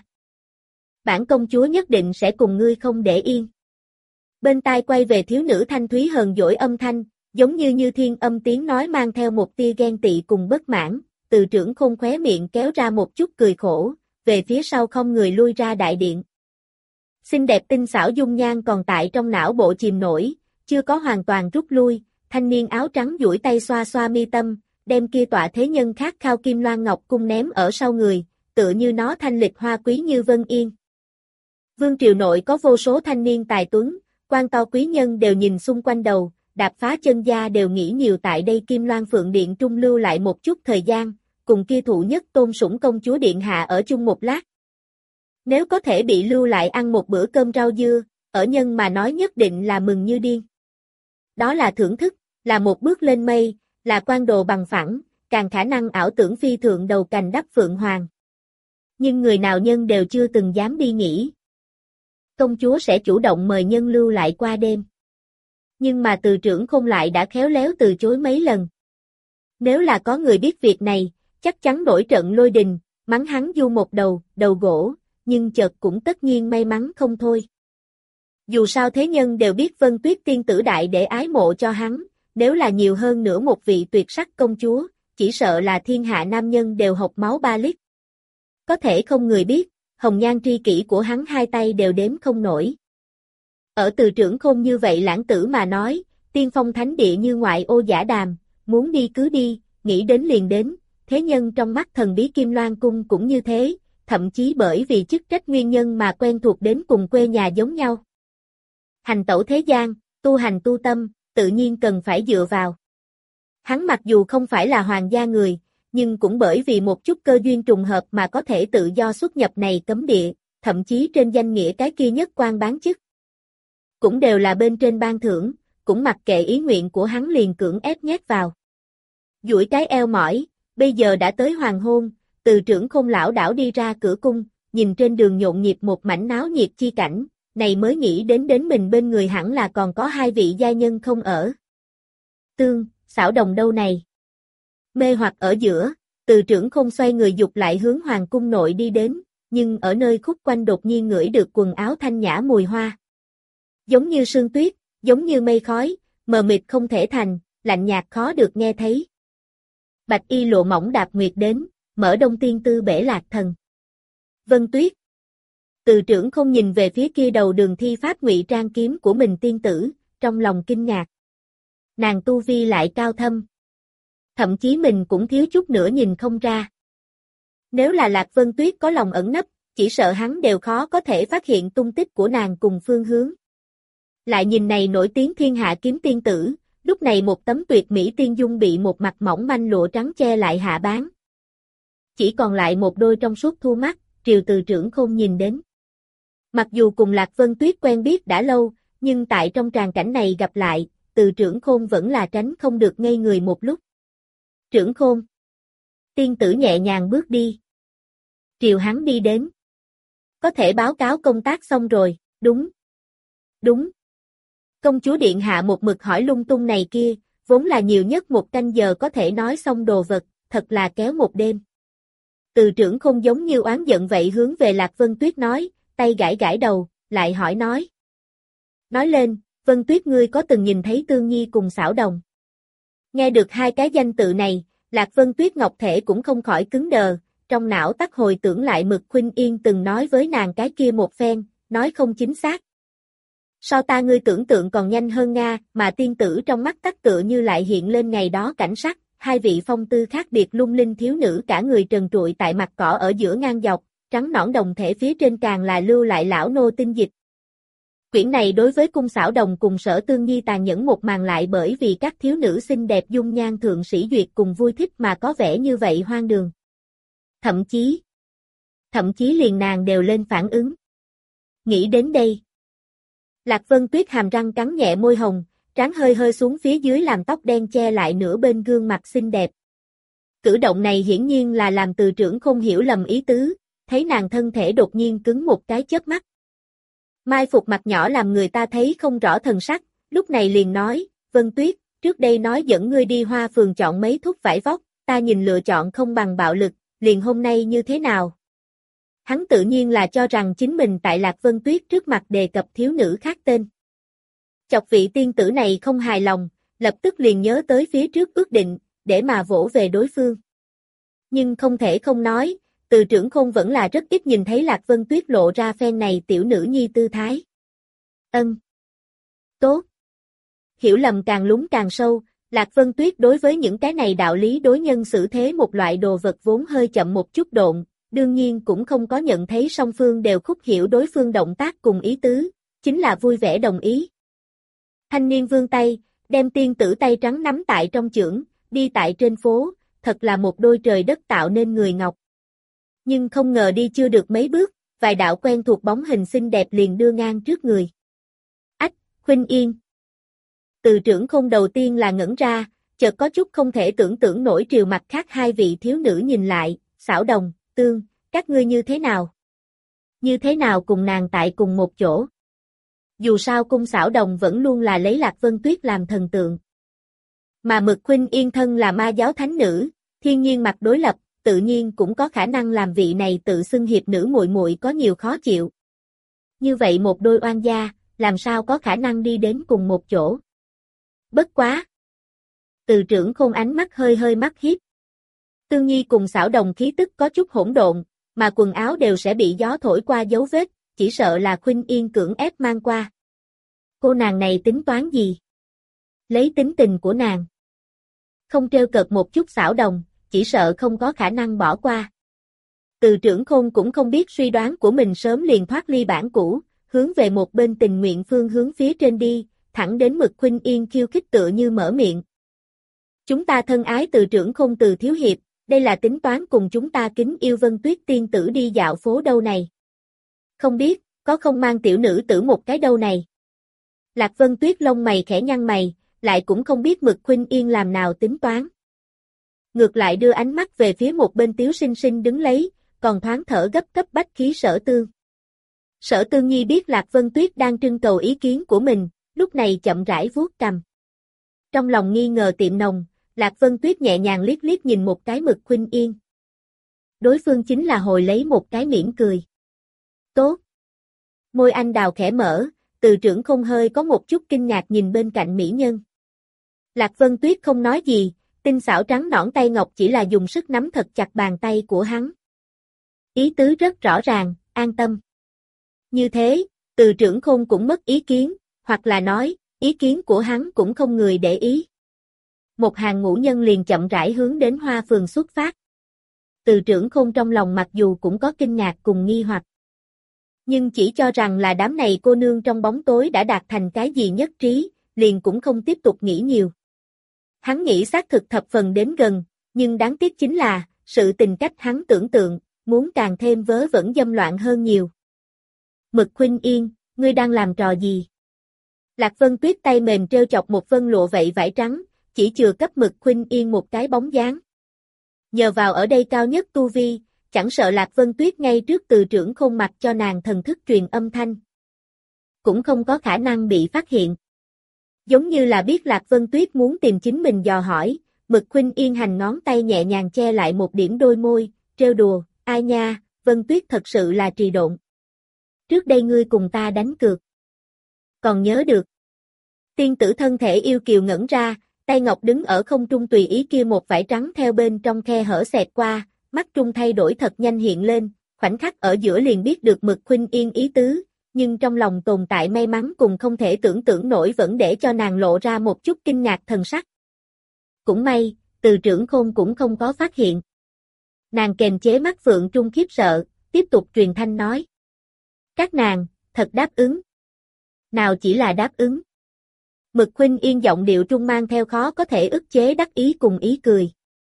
Bản công chúa nhất định sẽ cùng ngươi không để yên. Bên tai quay về thiếu nữ thanh thúy hờn dỗi âm thanh, giống như như thiên âm tiếng nói mang theo một tia ghen tị cùng bất mãn, từ trưởng khôn khóe miệng kéo ra một chút cười khổ, về phía sau không người lui ra đại điện. Xinh đẹp tinh xảo dung nhan còn tại trong não bộ chìm nổi, chưa có hoàn toàn rút lui, thanh niên áo trắng duỗi tay xoa xoa mi tâm, đem kia tọa thế nhân khát khao kim loan ngọc cung ném ở sau người, tựa như nó thanh lịch hoa quý như vân yên. Vương triều nội có vô số thanh niên tài tuấn, quan to quý nhân đều nhìn xung quanh đầu, đạp phá chân gia đều nghĩ nhiều tại đây Kim Loan Phượng Điện trung lưu lại một chút thời gian, cùng kia thụ nhất tôn sủng công chúa điện hạ ở chung một lát. Nếu có thể bị lưu lại ăn một bữa cơm rau dưa, ở nhân mà nói nhất định là mừng như điên. Đó là thưởng thức, là một bước lên mây, là quan đồ bằng phẳng, càng khả năng ảo tưởng phi thượng đầu cành đắp phượng hoàng. Nhưng người nào nhân đều chưa từng dám đi nghĩ. Công chúa sẽ chủ động mời nhân lưu lại qua đêm. Nhưng mà từ trưởng khôn lại đã khéo léo từ chối mấy lần. Nếu là có người biết việc này, chắc chắn đổi trận lôi đình, mắng hắn du một đầu, đầu gỗ, nhưng chợt cũng tất nhiên may mắn không thôi. Dù sao thế nhân đều biết Vân Tuyết tiên tử đại để ái mộ cho hắn, nếu là nhiều hơn nữa một vị tuyệt sắc công chúa, chỉ sợ là thiên hạ nam nhân đều hộc máu ba lít. Có thể không người biết, hồng nhan tri kỷ của hắn hai tay đều đếm không nổi. Ở từ trưởng khôn như vậy lãng tử mà nói, tiên phong thánh địa như ngoại ô giả đàm, muốn đi cứ đi, nghĩ đến liền đến, thế nhân trong mắt thần bí Kim Loan Cung cũng như thế, thậm chí bởi vì chức trách nguyên nhân mà quen thuộc đến cùng quê nhà giống nhau. Hành tẩu thế gian, tu hành tu tâm, tự nhiên cần phải dựa vào. Hắn mặc dù không phải là hoàng gia người, nhưng cũng bởi vì một chút cơ duyên trùng hợp mà có thể tự do xuất nhập này cấm địa, thậm chí trên danh nghĩa cái kia nhất quan bán chức. Cũng đều là bên trên ban thưởng, cũng mặc kệ ý nguyện của hắn liền cưỡng ép nhét vào. Duỗi cái eo mỏi, bây giờ đã tới hoàng hôn, từ trưởng khôn lão đảo đi ra cửa cung, nhìn trên đường nhộn nhịp một mảnh náo nhiệt chi cảnh, này mới nghĩ đến đến mình bên người hẳn là còn có hai vị gia nhân không ở. Tương, Xảo Đồng đâu này? Mê hoặc ở giữa, từ trưởng khôn xoay người dục lại hướng hoàng cung nội đi đến, nhưng ở nơi khúc quanh đột nhiên ngửi được quần áo thanh nhã mùi hoa. Giống như sương tuyết, giống như mây khói, mờ mịt không thể thành, lạnh nhạt khó được nghe thấy. Bạch y lộ mỏng đạp nguyệt đến, mở đông tiên tư bể lạc thần. Vân Tuyết. Từ trưởng không nhìn về phía kia đầu đường thi pháp ngụy trang kiếm của mình tiên tử, trong lòng kinh ngạc. Nàng tu vi lại cao thâm. Thậm chí mình cũng thiếu chút nữa nhìn không ra. Nếu là Lạc Vân Tuyết có lòng ẩn nấp, chỉ sợ hắn đều khó có thể phát hiện tung tích của nàng cùng phương hướng. Lại nhìn này nổi tiếng thiên hạ kiếm tiên tử, lúc này một tấm tuyệt mỹ tiên dung bị một mặt mỏng manh lụa trắng che lại hạ bán. Chỉ còn lại một đôi trong suốt thu mắt, Triều Từ Trưởng Khôn nhìn đến. Mặc dù cùng Lạc Vân Tuyết quen biết đã lâu, nhưng tại trong tràng cảnh này gặp lại, Từ Trưởng Khôn vẫn là tránh không được ngây người một lúc. Trưởng Khôn. Tiên tử nhẹ nhàng bước đi. Triều hắn đi đến. Có thể báo cáo công tác xong rồi, đúng. Đúng. Công chúa điện hạ một mực hỏi lung tung này kia, vốn là nhiều nhất một canh giờ có thể nói xong đồ vật, thật là kéo một đêm. Từ Trưởng Khôn giống như oán giận vậy hướng về Lạc Vân Tuyết nói, tay gãi gãi đầu, lại hỏi nói. Nói lên, Vân Tuyết ngươi có từng nhìn thấy Tương Nhi cùng Xảo Đồng? Nghe được hai cái danh tự này, Lạc Vân Tuyết ngọc thể cũng không khỏi cứng đờ, trong não tắc hồi tưởng lại Mực Khuynh Yên từng nói với nàng cái kia một phen, nói không chính xác. Sao ta ngươi tưởng tượng còn nhanh hơn Nga, mà tiên tử trong mắt tắc tựa như lại hiện lên ngày đó cảnh sắc, hai vị phong tư khác biệt lung linh thiếu nữ cả người trần trụi tại mặt cỏ ở giữa ngang dọc, trắng nõn đồng thể phía trên càng là lưu lại lão nô tinh dịch. Quyển này đối với cung Xảo Đồng cùng Sở Tương Nhi tàn nhẫn một màn lại bởi vì các thiếu nữ xinh đẹp dung nhan thượng sĩ duyệt cùng vui thích mà có vẻ như vậy hoang đường. Thậm chí, thậm chí liền nàng đều lên phản ứng. Nghĩ đến đây. Lạc Vân Tuyết hàm răng cắn nhẹ môi hồng, trán hơi hơi xuống phía dưới làm tóc đen che lại nửa bên gương mặt xinh đẹp. Cử động này hiển nhiên là làm Từ Trưởng Khôn hiểu lầm ý tứ, thấy nàng thân thể đột nhiên cứng một cái chớp mắt. Mai phục mặt nhỏ làm người ta thấy không rõ thần sắc, lúc này liền nói, Vân Tuyết, trước đây nói dẫn ngươi đi Hoa Phường chọn mấy thuốc vải vóc, ta nhìn lựa chọn không bằng bạo lực, liền hôm nay như thế nào? Hắn tự nhiên là cho rằng chính mình tại Lạc Vân Tuyết trước mặt đề cập thiếu nữ khác tên. Chọc vị tiên tử này không hài lòng, lập tức liền nhớ tới phía trước ước định, để mà vỗ về đối phương. Nhưng không thể không nói, Từ Trưởng Khôn vẫn là rất ít nhìn thấy Lạc Vân Tuyết lộ ra phen này tiểu nữ nhi tư thái. Ân. Tốt. Hiểu lầm càng lún càng sâu, Lạc Vân Tuyết đối với những cái này đạo lý đối nhân xử thế một loại đồ vật vốn hơi chậm một chút độn, đương nhiên cũng không có nhận thấy song phương đều khúc hiểu đối phương động tác cùng ý tứ, chính là vui vẻ đồng ý. Thanh niên vươn tay, đem tiên tử tay trắng nắm tại trong chưởng, đi tại trên phố, thật là một đôi trời đất tạo nên người ngọc. Nhưng không ngờ đi chưa được mấy bước, vài đạo quen thuộc bóng hình xinh đẹp liền đưa ngang trước người. Ách, Khuynh Yên. Từ Trưởng Khôn đầu tiên là ngẩn ra, chợt có chút không thể tưởng tượng nổi triều mặt khác hai vị thiếu nữ nhìn lại, Xảo Đồng, Tương, các ngươi như thế nào? Như thế nào cùng nàng tại cùng một chỗ? Dù sao cung Xảo Đồng vẫn luôn là lấy Lạc Vân Tuyết làm thần tượng. Mà Mực Khuynh Yên thân là ma giáo thánh nữ, thiên nhiên mặt đối lập, tự nhiên cũng có khả năng làm vị này tự xưng hiệp nữ muội muội có nhiều khó chịu. Như vậy một đôi oan gia, làm sao có khả năng đi đến cùng một chỗ? Bất quá. Từ Trưởng Khôn ánh mắt hơi hơi mắt hiếp. Tương Nhi cùng Xảo Đồng khí tức có chút hỗn độn, mà quần áo đều sẽ bị gió thổi qua dấu vết, chỉ sợ là Khuynh Yên cưỡng ép mang qua. Cô nàng này tính toán gì? Lấy tính tình của nàng. Không trêu cợt một chút Xảo Đồng, chỉ sợ không có khả năng bỏ qua. Từ Trưởng Khôn cũng không biết suy đoán của mình sớm liền thoát ly bản cũ, hướng về một bên tình nguyện phương hướng phía trên đi, thẳng đến Mực Khuynh Yên khiêu khích tựa như mở miệng. Chúng ta thân ái Từ Trưởng Khôn Từ thiếu hiệp, đây là tính toán cùng chúng ta kính yêu Vân Tuyết tiên tử đi dạo phố đâu này. Không biết, có không mang tiểu nữ tử một cái đâu này. Lạc Vân Tuyết lông mày khẽ nhăn mày, lại cũng không biết Mực Khuynh Yên làm nào tính toán. Ngược lại đưa ánh mắt về phía một bên Tiếu Sinh Sinh đứng lấy, còn thoáng thở gấp gấp bách khí Sở Tương. Sở Tương Nhi biết Lạc Vân Tuyết đang trưng cầu ý kiến của mình, lúc này chậm rãi vuốt cằm. Trong lòng nghi ngờ tiệm nồng, Lạc Vân Tuyết nhẹ nhàng liếc liếc nhìn một cái Mực Khuynh Yên. Đối phương chính là hồi lấy một cái mỉm cười. Tốt. Môi anh đào khẽ mở, Từ Trưởng Khôn hơi có một chút kinh ngạc nhìn bên cạnh mỹ nhân. Lạc Vân Tuyết không nói gì, tinh xảo trắng nõn tay ngọc chỉ là dùng sức nắm thật chặt bàn tay của hắn. Ý tứ rất rõ ràng, an tâm. Như thế, Từ Trưởng Khôn cũng mất ý kiến, hoặc là nói, ý kiến của hắn cũng không người để ý. một hàng ngũ nhân liền chậm rãi hướng đến Hoa Phường xuất phát. Từ Trưởng Khôn trong lòng mặc dù cũng có kinh ngạc cùng nghi hoặc, nhưng chỉ cho rằng là đám này cô nương trong bóng tối đã đạt thành cái gì nhất trí, liền cũng không tiếp tục nghĩ nhiều. Hắn nghĩ xác thực thập phần đến gần, nhưng đáng tiếc chính là, sự tình cách hắn tưởng tượng, muốn càng thêm vớ vẩn dâm loạn hơn nhiều. Mực Khuynh Yên, ngươi đang làm trò gì? Lạc Vân Tuyết tay mềm treo chọc một vân lụa vậy vải trắng, chỉ chừa cấp Mực Khuynh Yên một cái bóng dáng. Nhờ vào ở đây cao nhất tu vi, chẳng sợ Lạc Vân Tuyết ngay trước Từ Trưởng Khôn mặt cho nàng thần thức truyền âm thanh, cũng không có khả năng bị phát hiện. Giống như là biết Lạc Vân Tuyết muốn tìm chính mình dò hỏi, Mực Khuynh Yên hành ngón tay nhẹ nhàng che lại một điểm đôi môi, trêu đùa, ai nha, Vân Tuyết thật sự là trì độn. Trước đây ngươi cùng ta đánh cược. Còn nhớ được. Tiên tử thân thể yêu kiều ngẩn ra, tay ngọc đứng ở không trung tùy ý kia một vải trắng theo bên trong khe hở xẹt qua, mắt trung thay đổi thật nhanh hiện lên, khoảnh khắc ở giữa liền biết được Mực Khuynh Yên ý tứ, nhưng trong lòng tồn tại may mắn cùng không thể tưởng tượng nổi vẫn để cho nàng lộ ra một chút kinh ngạc thần sắc. Cũng may, Từ Trưởng Khôn cũng không có phát hiện. Nàng kềm chế mắt phượng trung khiếp sợ, tiếp tục truyền thanh nói. Các nàng, thật đáp ứng. Nào chỉ là đáp ứng. Mực Khuynh Yên giọng điệu trung mang theo khó có thể ức chế đắc ý cùng ý cười.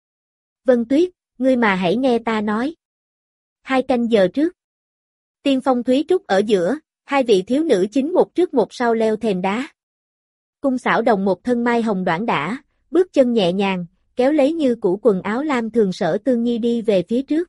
Vân Tuyết, ngươi mà hãy nghe ta nói. Hai canh giờ trước. Tiên phong thúy trúc ở giữa, hai vị thiếu nữ chính một trước một sau leo thềm đá. Cung Xảo Đồng một thân mai hồng đoản đả, bước chân nhẹ nhàng, kéo lấy như cũ quần áo lam thường Sở Tương Nhi đi về phía trước.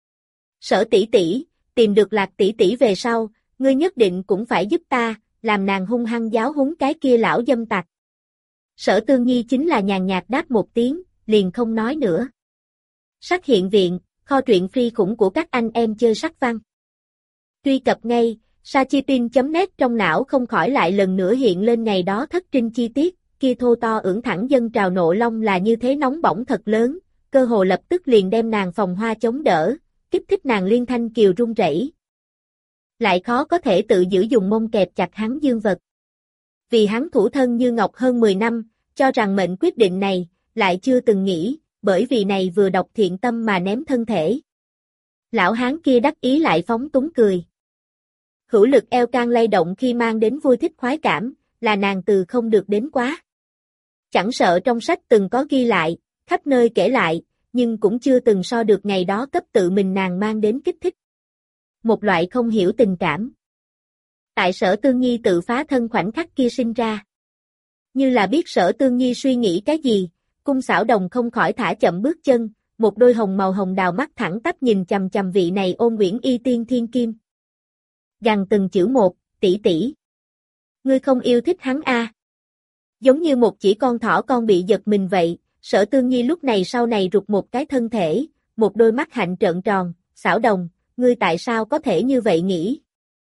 Sở tỷ tỷ, tìm được Lạc tỷ tỷ về sau, ngươi nhất định cũng phải giúp ta, làm nàng hung hăng giáo huấn cái kia lão dâm tặc. Sở Tương Nhi chính là nhàn nhạt đáp một tiếng, liền không nói nữa. Sắc hiện viện, kho truyện free khủng của các anh em chơi sắc văn. Truy cập ngay, sachitin chấm net trong não không khỏi lại lần nữa hiện lên ngày đó thất trinh chi tiết, kia thô to ưỡn thẳng dân trào nộ long là như thế nóng bỏng thật lớn, cơ hồ lập tức liền đem nàng phòng hoa chống đỡ, kích thích nàng liên thanh kiều run rẩy. Lại khó có thể tự giữ dùng mông kẹp chặt hắn dương vật. Vì hắn thủ thân như ngọc hơn mười năm, cho rằng mệnh quyết định này, lại chưa từng nghĩ, bởi vì này vừa độc thiện tâm mà ném thân thể. Lão hán kia đắc ý lại phóng túng cười. Hữu lực eo can lay động khi mang đến vui thích khoái cảm, là nàng từ không được đến quá. Chẳng sợ trong sách từng có ghi lại, khắp nơi kể lại, nhưng cũng chưa từng so được ngày đó cấp tự mình nàng mang đến kích thích. Một loại không hiểu tình cảm. Tại Sở Tương Nhi tự phá thân khoảnh khắc kia sinh ra. Như là biết Sở Tương Nhi suy nghĩ cái gì, Cung Xảo Đồng không khỏi thả chậm bước chân, một đôi hồng màu hồng đào mắt thẳng tắp nhìn chằm chằm vị này Ôn Nguyễn Y Tiên Thiên Kim. Gằn từng chữ một, tỷ tỷ. Ngươi không yêu thích hắn a? À? Giống như một chỉ con thỏ con bị giật mình vậy, Sở Tương Nhi lúc này sau này rụt một cái thân thể, một đôi mắt hạnh trợn tròn, Xảo Đồng, ngươi tại sao có thể như vậy nghĩ?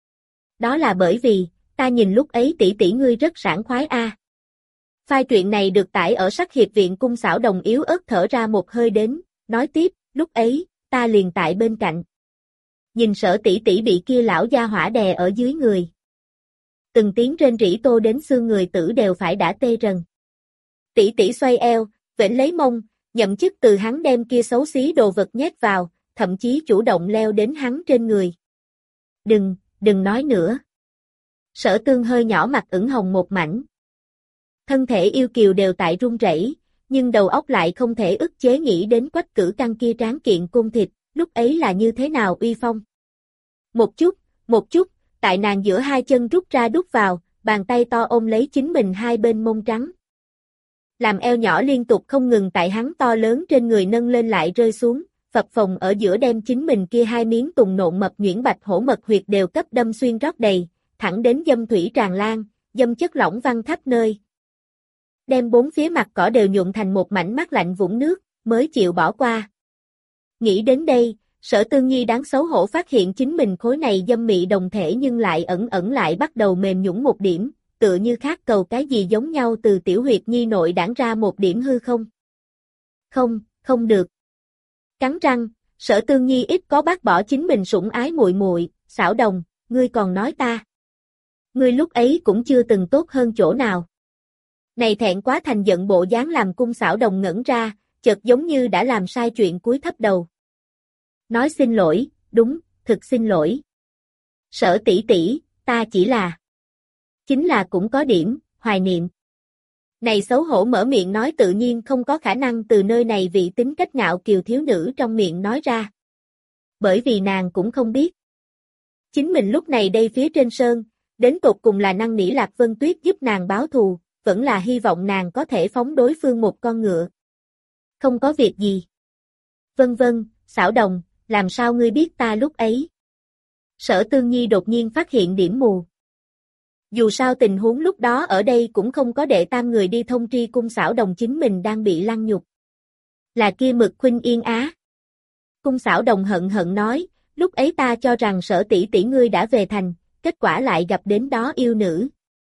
Đó là bởi vì, ta nhìn lúc ấy tỷ tỷ ngươi rất sảng khoái a. À. Phai truyện này được tải ở Sắc Hiệp Viện. Cung Xảo Đồng yếu ớt thở ra một hơi đến, nói tiếp, lúc ấy, ta liền tại bên cạnh. Nhìn Sở tỷ tỷ bị kia lão gia hỏa đè ở dưới người. Từng tiếng rên rỉ tô đến xương người tử đều phải đã tê rần. Tỷ tỷ xoay eo, vểnh lấy mông, nhậm chức từ hắn đem kia xấu xí đồ vật nhét vào, thậm chí chủ động leo đến hắn trên người. Đừng, đừng nói nữa. Sở Tương hơi nhỏ mặt ửng hồng một mảnh. Thân thể yêu kiều đều tại run rẩy, nhưng đầu óc lại không thể ức chế nghĩ đến Quách Cử Căn kia tráng kiện cung thịt, lúc ấy là như thế nào uy phong. Một chút, một chút, tại nàng giữa hai chân rút ra đút vào, bàn tay to ôm lấy chính mình hai bên mông trắng. Làm eo nhỏ liên tục không ngừng tại hắn to lớn trên người nâng lên lại rơi xuống, phập phồng ở giữa đem chính mình kia hai miếng tùng nộn mập nhuyễn bạch hổ mật huyệt đều cấp đâm xuyên rót đầy, thẳng đến dâm thủy tràn lan, dâm chất lỏng văng khắp nơi. Đem bốn phía mặt cỏ đều nhuộm thành một mảnh mát lạnh vũng nước, mới chịu bỏ qua. Nghĩ đến đây, Sở Tương Nhi đáng xấu hổ phát hiện chính mình khối này dâm mị đồng thể nhưng lại ẩn ẩn lại bắt đầu mềm nhũn một điểm, tựa như khát cầu cái gì giống nhau từ tiểu huyệt nhi nội đãng ra một điểm hư không. Không, không được. Cắn răng, Sở Tương Nhi ít có bác bỏ chính mình sủng ái muội muội, Xảo Đồng, ngươi còn nói ta. Ngươi lúc ấy cũng chưa từng tốt hơn chỗ nào. Này thẹn quá thành giận bộ dáng làm Cung Xảo Đồng ngẩn ra, chợt giống như đã làm sai chuyện, cúi thấp đầu. Nói xin lỗi, đúng, thực xin lỗi. Sở tỷ tỷ, ta chỉ là... Chính là cũng có điểm, hoài niệm. Này xấu hổ mở miệng nói tự nhiên không có khả năng từ nơi này vị tính cách ngạo kiều thiếu nữ trong miệng nói ra. Bởi vì nàng cũng không biết. Chính mình lúc này đây phía trên sơn, đến tột cùng là năn nỉ Lạc Vân Tuyết giúp nàng báo thù, vẫn là hy vọng nàng có thể phóng đối phương một con ngựa. Không có việc gì. Vân vân, Xảo Đồng, làm sao ngươi biết ta lúc ấy? Sở Tương Nhi đột nhiên phát hiện điểm mù. Dù sao tình huống lúc đó ở đây cũng không có đệ tam người đi thông tri Cung Xảo Đồng chính mình đang bị lăng nhục. Là kia Mực Khuynh Yên á. Cung Xảo Đồng hận hận nói, lúc ấy ta cho rằng Sở tỷ tỷ ngươi đã về thành, kết quả lại gặp đến đó yêu nữ.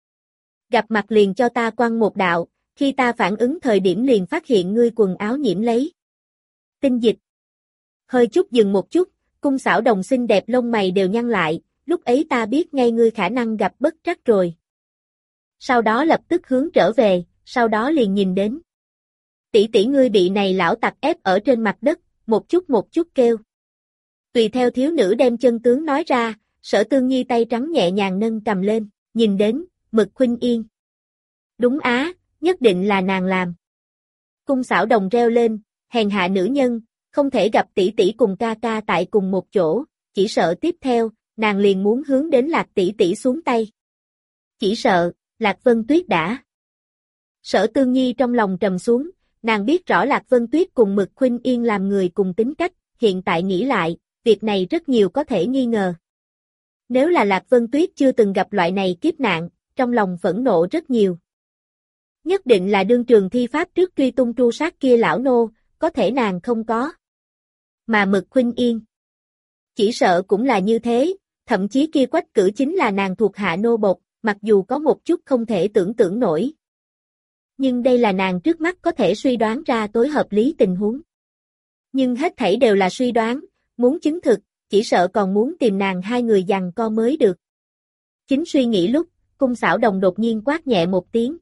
Gặp mặt liền cho ta quăng một đạo, khi ta phản ứng thời điểm liền phát hiện ngươi quần áo nhiễm lấy tinh dịch. Hơi chút dừng một chút, Cung Xảo Đồng xinh đẹp lông mày đều nhăn lại, lúc ấy ta biết ngay ngươi khả năng gặp bất trắc rồi. Sau đó lập tức hướng trở về, sau đó liền nhìn đến. Tỷ tỷ ngươi bị này lão tặc ép ở trên mặt đất, một chút một chút kêu. Tùy theo thiếu nữ đem chân tướng nói ra, Sở Tương Nhi tay trắng nhẹ nhàng nâng cầm lên, nhìn đến, Mực Khuynh Yên. Đúng á, nhất định là nàng làm. Cung Xảo Đồng reo lên, hèn hạ nữ nhân, không thể gặp tỷ tỷ cùng ca ca tại cùng một chỗ, chỉ sợ tiếp theo, nàng liền muốn hướng đến Lạc tỷ tỷ xuống tay. Chỉ sợ, Lạc Vân Tuyết đã. Sở Tương Nhi trong lòng trầm xuống, nàng biết rõ Lạc Vân Tuyết cùng Mực Khuynh Yên làm người cùng tính cách, hiện tại nghĩ lại, việc này rất nhiều có thể nghi ngờ. Nếu là Lạc Vân Tuyết chưa từng gặp loại này kiếp nạn, trong lòng phẫn nộ rất nhiều. Nhất định là đương trường thi pháp trước truy tung tru sát kia lão nô, có thể nàng không có. Mà Mực Khuynh Yên, chỉ sợ cũng là như thế, thậm chí kia Quách Cử chính là nàng thuộc hạ nô bộc, mặc dù có một chút không thể tưởng tượng nổi. Nhưng đây là nàng trước mắt có thể suy đoán ra tối hợp lý tình huống. Nhưng hết thảy đều là suy đoán, muốn chứng thực, chỉ sợ còn muốn tìm nàng hai người giằng co mới được. Chính suy nghĩ lúc, Cung Xảo Đồng đột nhiên quát nhẹ một tiếng.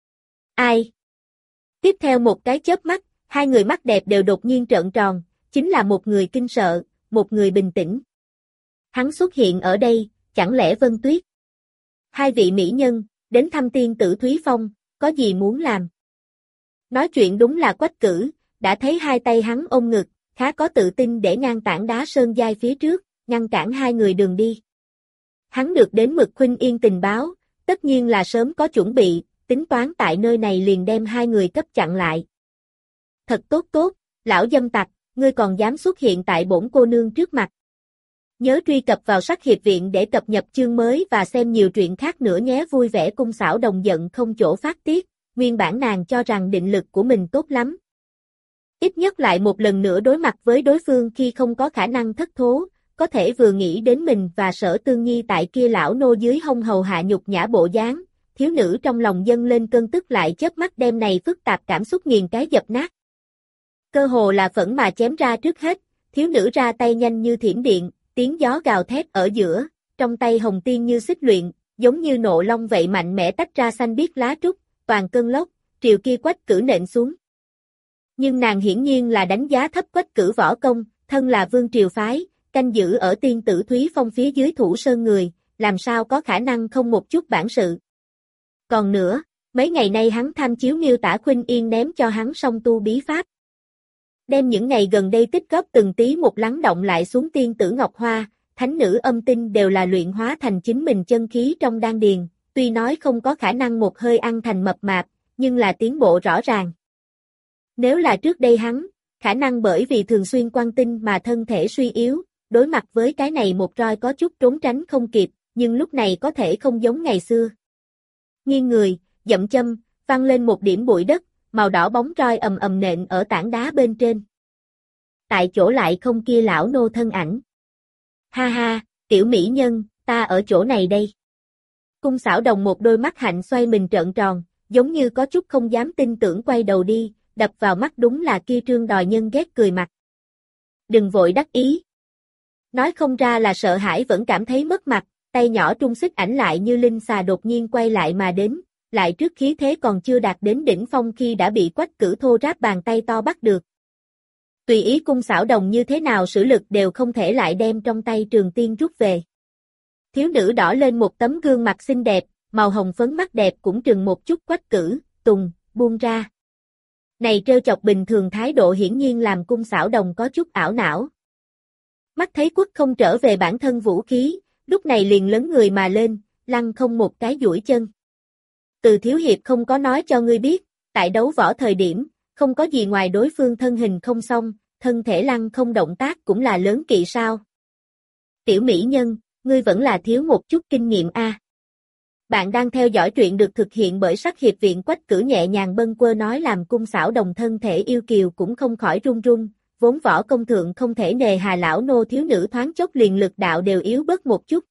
Ai? Tiếp theo một cái chớp mắt, hai người mắt đẹp đều đột nhiên trợn tròn, chính là một người kinh sợ, một người bình tĩnh. Hắn xuất hiện ở đây, chẳng lẽ Vân Tuyết? Hai vị mỹ nhân, đến thăm tiên tử Thúy Phong, có gì muốn làm? Nói chuyện đúng là Quách Cử, đã thấy hai tay hắn ôm ngực, khá có tự tin để ngang tảng đá sơn giai phía trước, ngăn cản hai người đường đi. Hắn được đến Mực Khuynh Yên tình báo, tất nhiên là sớm có chuẩn bị, tính toán tại nơi này liền đem hai người cấp chặn lại. Thật tốt tốt, lão dâm tặc, ngươi còn dám xuất hiện tại bổn cô nương trước mặt. Nhớ truy cập vào Sắc Hiệp Viện để cập nhật chương mới và xem nhiều truyện khác nữa nhé. Vui vẻ Cung Xảo Đồng giận không chỗ phát tiết, nguyên bản nàng cho rằng định lực của mình tốt lắm. Ít nhất lại một lần nữa đối mặt với đối phương khi không có khả năng thất thố, có thể vừa nghĩ đến mình và Sở Tương Nhi tại kia lão nô dưới hông hầu hạ nhục nhã bộ dáng, thiếu nữ trong lòng dâng lên cơn tức lại chớp mắt đem này phức tạp cảm xúc nghiền cái dập nát. Cơ hồ là phẫn mà chém ra trước hết, thiếu nữ ra tay nhanh như thiểm điện, tiếng gió gào thét ở giữa, trong tay hồng tiên như xích luyện, giống như nộ long vậy mạnh mẽ tách ra xanh biếc lá trúc, toàn cơn lốc, triều kia Quách Cử nện xuống. Nhưng nàng hiển nhiên là đánh giá thấp Quách Cử võ công, thân là vương triều phái, canh giữ ở tiên tử Thúy Phong phía dưới thủ sơn người, làm sao có khả năng không một chút bản sự. Còn nữa, mấy ngày nay hắn tham chiếu miêu tả Khuynh Yên ném cho hắn song tu bí pháp. Đem những ngày gần đây tích góp từng tí một lắng động lại xuống tiên tử Ngọc Hoa, thánh nữ âm tinh đều là luyện hóa thành chính mình chân khí trong đan điền, tuy nói không có khả năng một hơi ăn thành mập mạp, nhưng là tiến bộ rõ ràng. Nếu là trước đây hắn, khả năng bởi vì thường xuyên quan tinh mà thân thể suy yếu, đối mặt với cái này một roi có chút trốn tránh không kịp, nhưng lúc này có thể không giống ngày xưa. Nghiêng người, dậm châm, văng lên một điểm bụi đất, màu đỏ bóng roi ầm ầm nện ở tảng đá bên trên. Tại chỗ lại không kia lão nô thân ảnh. Ha ha, tiểu mỹ nhân, ta ở chỗ này đây. Cung Xảo Đồng một đôi mắt hạnh xoay mình trợn tròn, giống như có chút không dám tin tưởng quay đầu đi, đập vào mắt đúng là kia trương đòi nhân ghét cười mặt. Đừng vội đắc ý. Nói không ra là sợ hãi vẫn cảm thấy mất mặt, tay nhỏ trung xích ảnh lại như linh xà đột nhiên quay lại mà đến, lại trước khí thế còn chưa đạt đến đỉnh phong khi đã bị Quách Cử thô ráp bàn tay to bắt được. Tùy ý Cung Xảo Đồng như thế nào sử lực đều không thể lại đem trong tay Trường Tiên rút về. Thiếu nữ đỏ lên một tấm gương mặt xinh đẹp, màu hồng phấn mắt đẹp cũng trừng một chút Quách Cử, Tùng, buông ra. Này trêu chọc bình thường thái độ hiển nhiên làm Cung Xảo Đồng có chút ảo não. Mắt thấy Quất không trở về bản thân vũ khí, lúc này liền lớn người mà lên, lăn không một cái duỗi chân. Từ thiếu hiệp không có nói cho ngươi biết, tại đấu võ thời điểm, không có gì ngoài đối phương thân hình không xong, thân thể lăn không động tác cũng là lớn kỵ sao. Tiểu mỹ nhân, ngươi vẫn là thiếu một chút kinh nghiệm a. Bạn đang theo dõi truyện được thực hiện bởi Sắc Hiệp Viện. Quách Cử nhẹ nhàng bâng quơ nói làm Cung Xảo Đồng thân thể yêu kiều cũng không khỏi run run, vốn võ công thượng không thể nề hà lão nô thiếu nữ thoáng chốc liền lực đạo đều yếu bớt một chút.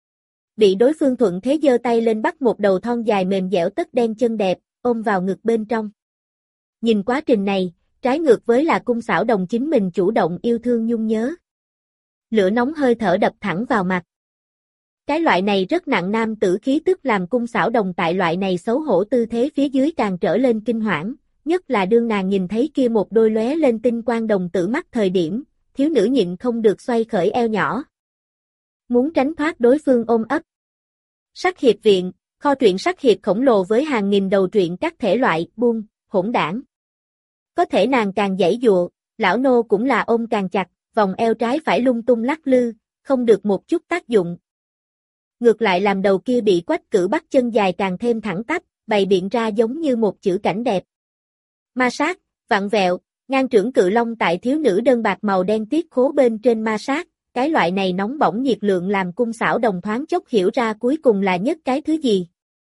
Bị đối phương thuận thế giơ tay lên bắt một đầu thon dài mềm dẻo tất đen chân đẹp, ôm vào ngực bên trong. Nhìn quá trình này, trái ngược với là Cung Xảo Đồng chính mình chủ động yêu thương nhung nhớ. Lửa nóng hơi thở đập thẳng vào mặt. Cái loại này rất nặng nam tử khí tức làm Cung Xảo Đồng tại loại này xấu hổ tư thế phía dưới càng trở lên kinh hoảng, nhất là đương nàng nhìn thấy kia một đôi lóe lên tinh quang đồng tử mắt thời điểm, thiếu nữ nhịn không được xoay khởi eo nhỏ. Muốn tránh thoát đối phương ôm ấp. Sắc Hiệp Viện, kho truyện sắc hiệp khổng lồ với hàng nghìn đầu truyện các thể loại, buông, hỗn đảng. Có thể nàng càng giãy dụa, lão nô cũng là ôm càng chặt, vòng eo trái phải lung tung lắc lư, không được một chút tác dụng. Ngược lại làm đầu kia bị Quách Cử bắt chân dài càng thêm thẳng tắp, bày biện ra giống như một chữ cảnh đẹp. Ma sát, vặn vẹo, ngang trưởng cự long tại thiếu nữ đơn bạc màu đen tiết khố bên trên ma sát, cái loại này nóng bỏng nhiệt lượng làm Cung Xảo Đồng thoáng chốc hiểu ra cuối cùng là nhất cái thứ gì.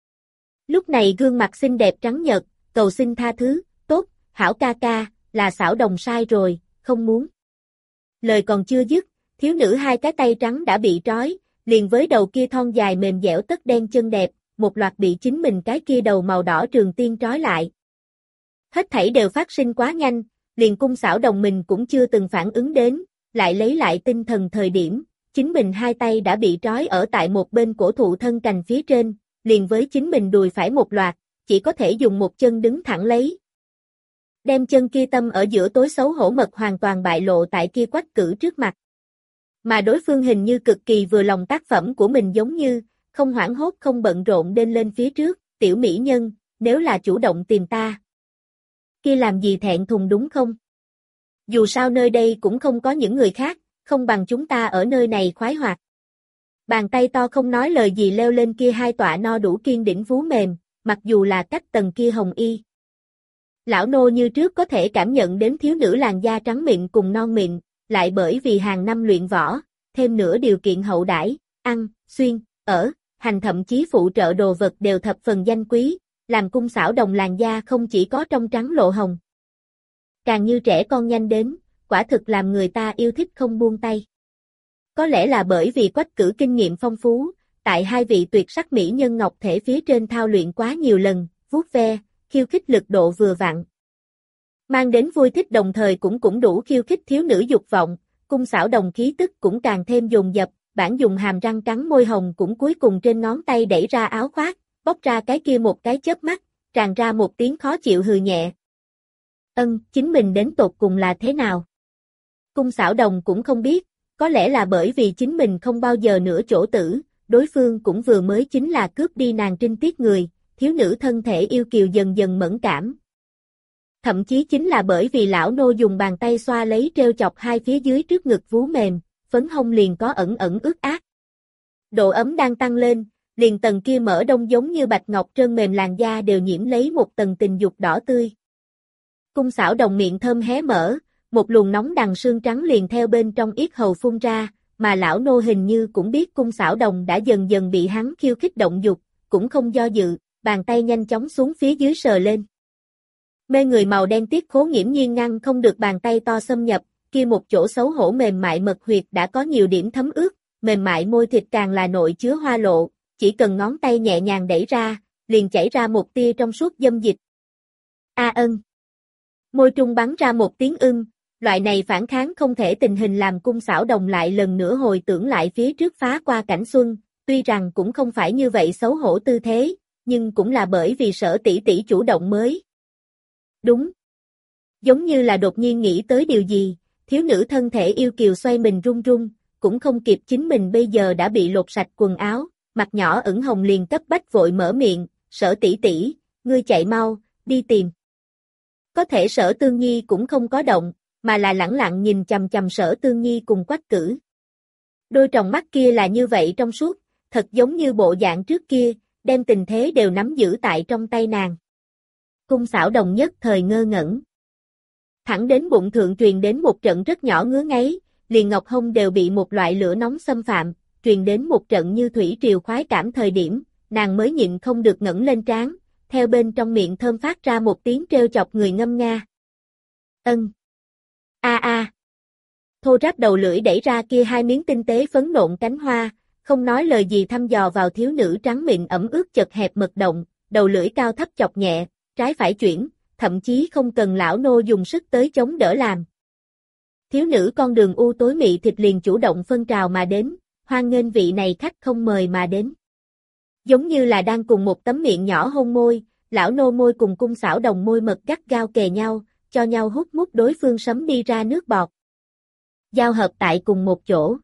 Lúc này gương mặt xinh đẹp trắng nhợt, cầu xin tha thứ, tốt, hảo ca ca, là Xảo Đồng sai rồi, không muốn. Lời còn chưa dứt, thiếu nữ hai cái tay trắng đã bị trói, liền với đầu kia thon dài mềm dẻo tất đen chân đẹp, một loạt bị chính mình cái kia đầu màu đỏ Trường Tiên trói lại. Hết thảy đều phát sinh quá nhanh, liền Cung Xảo Đồng mình cũng chưa từng phản ứng đến, lại lấy lại tinh thần thời điểm, chính mình hai tay đã bị trói ở tại một bên cổ thụ thân cành phía trên, liền với chính mình đùi phải một loạt, chỉ có thể dùng một chân đứng thẳng lấy. Đem chân kia tâm ở giữa tối xấu hổ mật hoàn toàn bại lộ tại kia Quách Cử trước mặt. Mà đối phương hình như cực kỳ vừa lòng tác phẩm của mình giống như, không hoảng hốt không bận rộn đến lên phía trước, tiểu mỹ nhân, nếu là chủ động tìm ta. Kia làm gì thẹn thùng đúng không? Dù sao nơi đây cũng không có những người khác, không bằng chúng ta ở nơi này khoái hoạt. Bàn tay to không nói lời gì leo lên kia hai tọa no đủ kiên đỉnh vú mềm, mặc dù là cách tầng kia hồng y. Lão nô như trước có thể cảm nhận đến thiếu nữ làn da trắng mịn cùng non mịn, lại bởi vì hàng năm luyện võ, thêm nữa điều kiện hậu đãi, ăn, xuyên, ở, hành thậm chí phụ trợ đồ vật đều thập phần danh quý, làm Cung Xảo Đồng làn da không chỉ có trong trắng lộ hồng. Càng như trẻ con nhanh đến, quả thực làm người ta yêu thích không buông tay. Có lẽ là bởi vì Quách Cử kinh nghiệm phong phú, tại hai vị tuyệt sắc mỹ nhân ngọc thể phía trên thao luyện quá nhiều lần, vuốt ve, khiêu khích lực độ vừa vặn. Mang đến vui thích đồng thời cũng cũng đủ khiêu khích thiếu nữ dục vọng, Cung Xảo Đồng khí tức cũng càng thêm dồn dập, bản dùng hàm răng cắn môi hồng cũng cuối cùng trên ngón tay đẩy ra áo khoác, bóc ra cái kia một cái chớp mắt, tràn ra một tiếng khó chịu hừ nhẹ. Ân, chính mình đến tột cùng là thế nào? Cung Xảo Đồng cũng không biết, có lẽ là bởi vì chính mình không bao giờ nữa chỗ tử, đối phương cũng vừa mới chính là cướp đi nàng trinh tiết người, thiếu nữ thân thể yêu kiều dần dần mẫn cảm. Thậm chí chính là bởi vì lão nô dùng bàn tay xoa lấy treo chọc hai phía dưới trước ngực vú mềm, phấn hông liền có ẩn ẩn ướt át. Độ ấm đang tăng lên, liền tầng kia mỡ đông giống như bạch ngọc trơn mềm làn da đều nhiễm lấy một tầng tình dục đỏ tươi. Cung Xảo Đồng miệng thơm hé mở, một luồng nóng đằng xương trắng liền theo bên trong yết hầu phun ra, mà lão nô hình như cũng biết Cung Xảo Đồng đã dần dần bị hắn khiêu khích động dục, cũng không do dự, bàn tay nhanh chóng xuống phía dưới sờ lên. Mê người màu đen tiết khố nghiễm nhiên ngăn không được bàn tay to xâm nhập, kia một chỗ xấu hổ mềm mại mật huyệt đã có nhiều điểm thấm ướt, mềm mại môi thịt càng là nội chứa hoa lộ, chỉ cần ngón tay nhẹ nhàng đẩy ra, liền chảy ra một tia trong suốt dâm dịch. A ân. Môi trung bắn ra một tiếng ưng, loại này phản kháng không thể tình hình làm Cung Xảo Đồng lại lần nữa hồi tưởng lại phía trước phá qua cảnh xuân, tuy rằng cũng không phải như vậy xấu hổ tư thế, nhưng cũng là bởi vì Sở tỷ tỷ chủ động mới. Đúng. Giống như là đột nhiên nghĩ tới điều gì, thiếu nữ thân thể yêu kiều xoay mình run run, cũng không kịp chính mình bây giờ đã bị lột sạch quần áo, mặt nhỏ ửng hồng liền cấp bách vội mở miệng, Sở tỷ tỷ, ngươi chạy mau, đi tìm. Có thể Sở Tương Nhi cũng không có động, mà là lẳng lặng nhìn chằm chằm Sở Tương Nhi cùng Quách Cử. Đôi tròng mắt kia là như vậy trong suốt, thật giống như bộ dạng trước kia, đem tình thế đều nắm giữ tại trong tay nàng. Cung Xảo Đồng nhất thời ngơ ngẩn. Thẳng đến bụng thượng truyền đến một trận rất nhỏ ngứa ngáy, liền ngọc hông đều bị một loại lửa nóng xâm phạm, truyền đến một trận như thủy triều khoái cảm thời điểm, nàng mới nhịn không được ngẩng lên trán, theo bên trong miệng thơm phát ra một tiếng trêu chọc người ngâm nga. Ân. A a. Thô ráp đầu lưỡi đẩy ra kia hai miếng tinh tế phấn nộn cánh hoa, không nói lời gì thăm dò vào thiếu nữ trắng mịn ẩm ướt chật hẹp mật động, đầu lưỡi cao thấp chọc nhẹ, trái phải chuyển, thậm chí không cần lão nô dùng sức tới chống đỡ làm. Thiếu nữ con đường u tối mị thịt liền chủ động phân trào mà đến, hoan nghênh vị này khách không mời mà đến. Giống như là đang cùng một tấm miệng nhỏ hôn môi, lão nô môi cùng Cung Xảo Đồng môi mật gắt gao kề nhau, cho nhau hút mút đối phương sấm đi ra nước bọt. Giao hợp tại cùng một chỗ.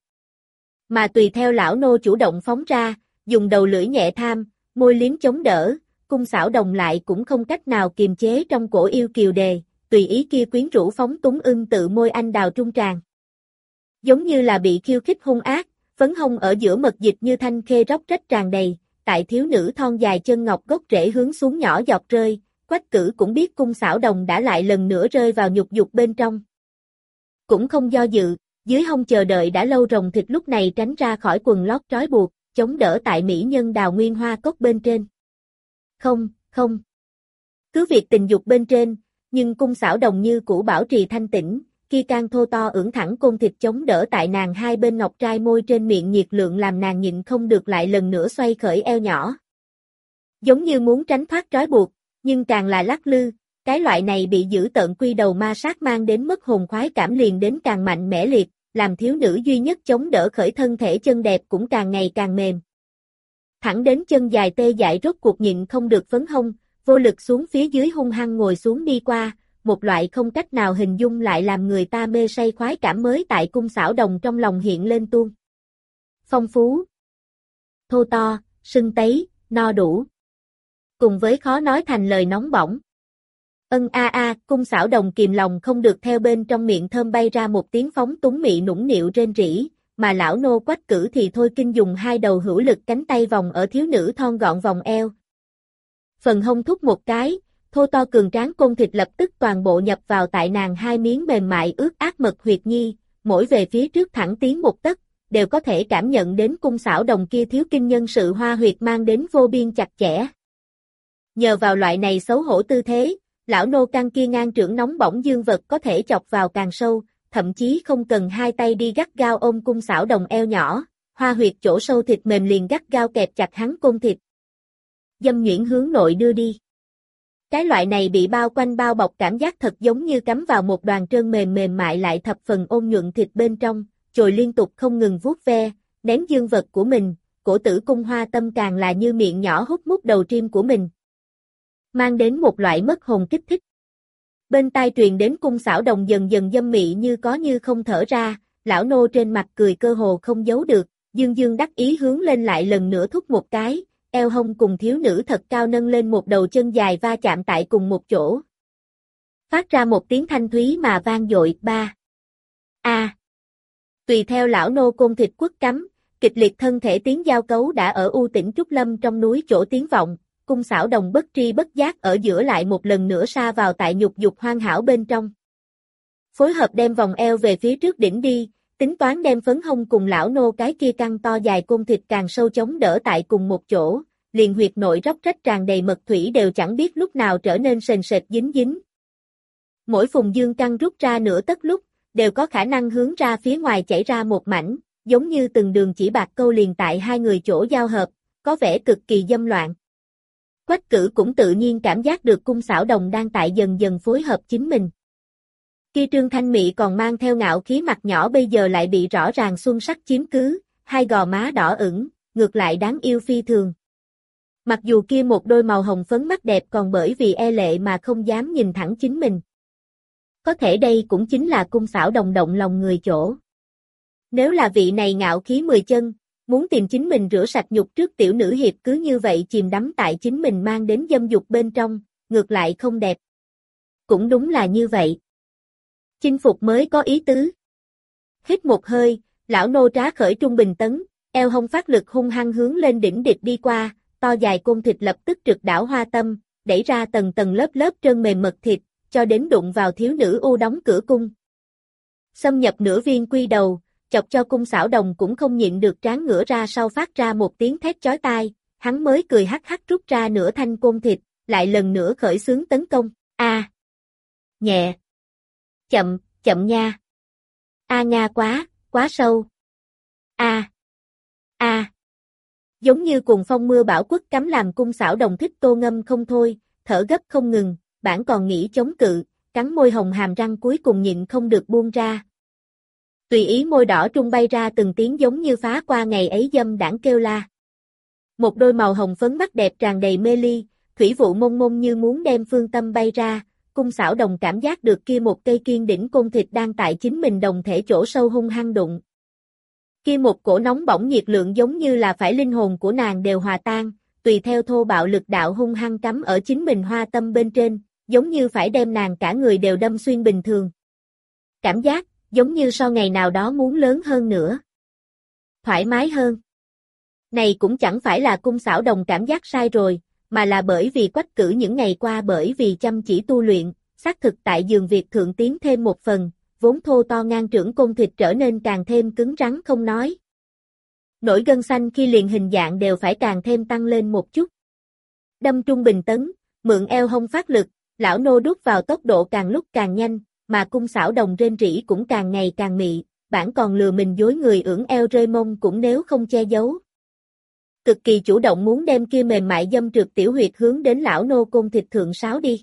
Mà tùy theo lão nô chủ động phóng ra, dùng đầu lưỡi nhẹ tham, môi liếm chống đỡ, Cung Xảo Đồng lại cũng không cách nào kiềm chế trong cổ yêu kiều đề, tùy ý kia quyến rũ phóng túng ưng tự môi anh đào trung tràn. Giống như là bị khiêu khích hung ác, phấn hông ở giữa mật dịch như thanh khê róc rách tràn đầy, tại thiếu nữ thon dài chân ngọc gốc rễ hướng xuống nhỏ giọt rơi, Quách Cử cũng biết Cung Xảo Đồng đã lại lần nữa rơi vào nhục dục bên trong. Cũng không do dự, dưới hông chờ đợi đã lâu rồng thịt lúc này tránh ra khỏi quần lót trói buộc, chống đỡ tại mỹ nhân đào nguyên hoa cốc bên trên. Không, không. Cứ việc tình dục bên trên, nhưng Cung Xảo Đồng như cũ bảo trì thanh tĩnh, kia can thô to ưỡn thẳng côn thịt chống đỡ tại nàng hai bên ngọc trai môi trên miệng nhiệt lượng làm nàng nhịn không được lại lần nữa xoay khởi eo nhỏ. Giống như muốn tránh thoát trói buộc, nhưng càng là lắc lư, cái loại này bị giữ tợn quy đầu ma sát mang đến mất hồn khoái cảm liền đến càng mạnh mẽ liệt, làm thiếu nữ duy nhất chống đỡ khởi thân thể chân đẹp cũng càng ngày càng mềm. Thẳng đến chân dài tê dại rốt cuộc nhịn không được phấn hông, vô lực xuống phía dưới hung hăng ngồi xuống đi qua, một loại không cách nào hình dung lại làm người ta mê say khoái cảm mới tại Cung Xảo Đồng trong lòng hiện lên tuôn. Phong phú, thô to, sưng tấy, no đủ. Cùng với khó nói thành lời nóng bỏng. Ân a a, Cung Xảo Đồng kìm lòng không được theo bên trong miệng thơm bay ra một tiếng phóng túng mị nũng nịu rên rỉ, mà lão nô Quách Cử thì thôi kinh dùng hai đầu hữu lực cánh tay vòng ở thiếu nữ thon gọn vòng eo. Phần hông thúc một cái, thô to cường tráng côn thịt lập tức toàn bộ nhập vào tại nàng hai miếng mềm mại ướt át mật huyệt nhi, mỗi về phía trước thẳng tiến một tấc, đều có thể cảm nhận đến Cung Xảo Đồng kia thiếu kinh nhân sự hoa huyệt mang đến vô biên chặt chẽ. Nhờ vào loại này xấu hổ tư thế, lão nô căng kia ngang trưởng nóng bỏng dương vật có thể chọc vào càng sâu, thậm chí không cần hai tay đi gắt gao ôm Cung Xảo Đồng eo nhỏ, hoa huyệt chỗ sâu thịt mềm liền gắt gao kẹp chặt hắn côn thịt. Dâm nhuyễn hướng nội đưa đi. Cái loại này bị bao quanh bao bọc cảm giác thật giống như cắm vào một đoàn trơn mềm mềm mại lại thập phần ôn nhuận thịt bên trong, rồi liên tục không ngừng vuốt ve, ném dương vật của mình, cổ tử cung hoa tâm càng là như miệng nhỏ hút mút đầu tim của mình. Mang đến một loại mất hồn kích thích. Bên tai truyền đến Cung Xảo Đồng dần dần dâm mị như có như không thở ra, lão nô trên mặt cười cơ hồ không giấu được, dương dương đắc ý hướng lên lại lần nữa thúc một cái, eo hông cùng thiếu nữ thật cao nâng lên một đầu chân dài va chạm tại cùng một chỗ. Phát ra một tiếng thanh thúy mà vang dội, ba. A. À. Tùy theo lão nô côn thịt quất cắm, kịch liệt thân thể tiếng giao cấu đã ở u tĩnh Trúc Lâm trong núi chỗ tiếng vọng, Cung Xảo Đồng bất tri bất giác ở giữa lại một lần nữa sa vào tại nhục dục hoan hảo bên trong. Phối hợp đem vòng eo về phía trước đỉnh đi, tính toán đem phấn hông cùng lão nô cái kia căng to dài côn thịt càng sâu chống đỡ tại cùng một chỗ, liền huyệt nội róc rách tràn đầy mật thủy đều chẳng biết lúc nào trở nên sền sệt dính dính. Mỗi phùng dương căng rút ra nửa tấc lúc, đều có khả năng hướng ra phía ngoài chảy ra một mảnh, giống như từng đường chỉ bạc câu liền tại hai người chỗ giao hợp, có vẻ cực kỳ dâm loạn. Quách Cử cũng tự nhiên cảm giác được Cung Xảo Đồng đang tại dần dần phối hợp chính mình. Kia trương thanh mị còn mang theo ngạo khí mặt nhỏ bây giờ lại bị rõ ràng xuân sắc chiếm cứ, hai gò má đỏ ửng, ngược lại đáng yêu phi thường. Mặc dù kia một đôi màu hồng phấn mắt đẹp còn bởi vì e lệ mà không dám nhìn thẳng chính mình. Có thể đây cũng chính là cung xảo đồng động lòng người chỗ. Nếu là vị này ngạo khí mười chân, muốn tìm chính mình rửa sạch nhục trước tiểu nữ hiệp cứ như vậy chìm đắm tại chính mình mang đến dâm dục bên trong, ngược lại không đẹp. Cũng đúng là như vậy. Chinh phục mới có ý tứ. Hít một hơi, lão nô trá khởi trung bình tấn, eo hông phát lực hung hăng hướng lên đỉnh địch đi qua, to dài côn thịt lập tức trực đảo hoa tâm, đẩy ra tầng tầng lớp lớp trơn mềm mật thịt, cho đến đụng vào thiếu nữ u đóng cửa cung. Xâm nhập nửa viên quy đầu, chọc cho cung xảo đồng cũng không nhịn được trán ngửa ra sau phát ra một tiếng thét chói tai, hắn mới cười hắc hắc rút ra nửa thanh côn thịt, lại lần nữa khởi xướng tấn công, a, nhẹ, chậm, chậm nha, a nga quá, quá sâu, a, a, giống như cuồng phong mưa bão quất cắm làm cung xảo đồng thích tô ngâm không thôi, thở gấp không ngừng, bản còn nghĩ chống cự, cắn môi hồng hàm răng cuối cùng nhịn không được buông ra. Tùy ý môi đỏ trung bay ra từng tiếng giống như phá qua ngày ấy dâm đãng kêu la. Một đôi màu hồng phấn mắt đẹp tràn đầy mê ly, thủy vụ mông mông như muốn đem phương tâm bay ra, cung xảo đồng cảm giác được kia một cây kiên đỉnh côn thịt đang tại chính mình đồng thể chỗ sâu hung hăng đụng. Kia một cổ nóng bỏng nhiệt lượng giống như là phải linh hồn của nàng đều hòa tan, tùy theo thô bạo lực đạo hung hăng cắm ở chính mình hoa tâm bên trên, giống như phải đem nàng cả người đều đâm xuyên bình thường. Cảm giác, giống như so ngày nào đó muốn lớn hơn nữa. Thoải mái hơn. Này cũng chẳng phải là cung xảo đồng cảm giác sai rồi, mà là bởi vì Quách Cử những ngày qua bởi vì chăm chỉ tu luyện, xác thực tại giường việc thượng tiến thêm một phần, vốn thô to ngang trưởng côn thịt trở nên càng thêm cứng rắn không nói. Nổi gân xanh khi liền hình dạng đều phải càng thêm tăng lên một chút. Đâm trung bình tấn, mượn eo hông phát lực, lão nô đút vào tốc độ càng lúc càng nhanh, mà cung xảo đồng rên rỉ cũng càng ngày càng mị, bản còn lừa mình dối người ưỡn eo rơi mông cũng nếu không che giấu. Cực kỳ chủ động muốn đem kia mềm mại dâm trượt tiểu huyệt hướng đến lão nô côn thịt thượng sáo đi.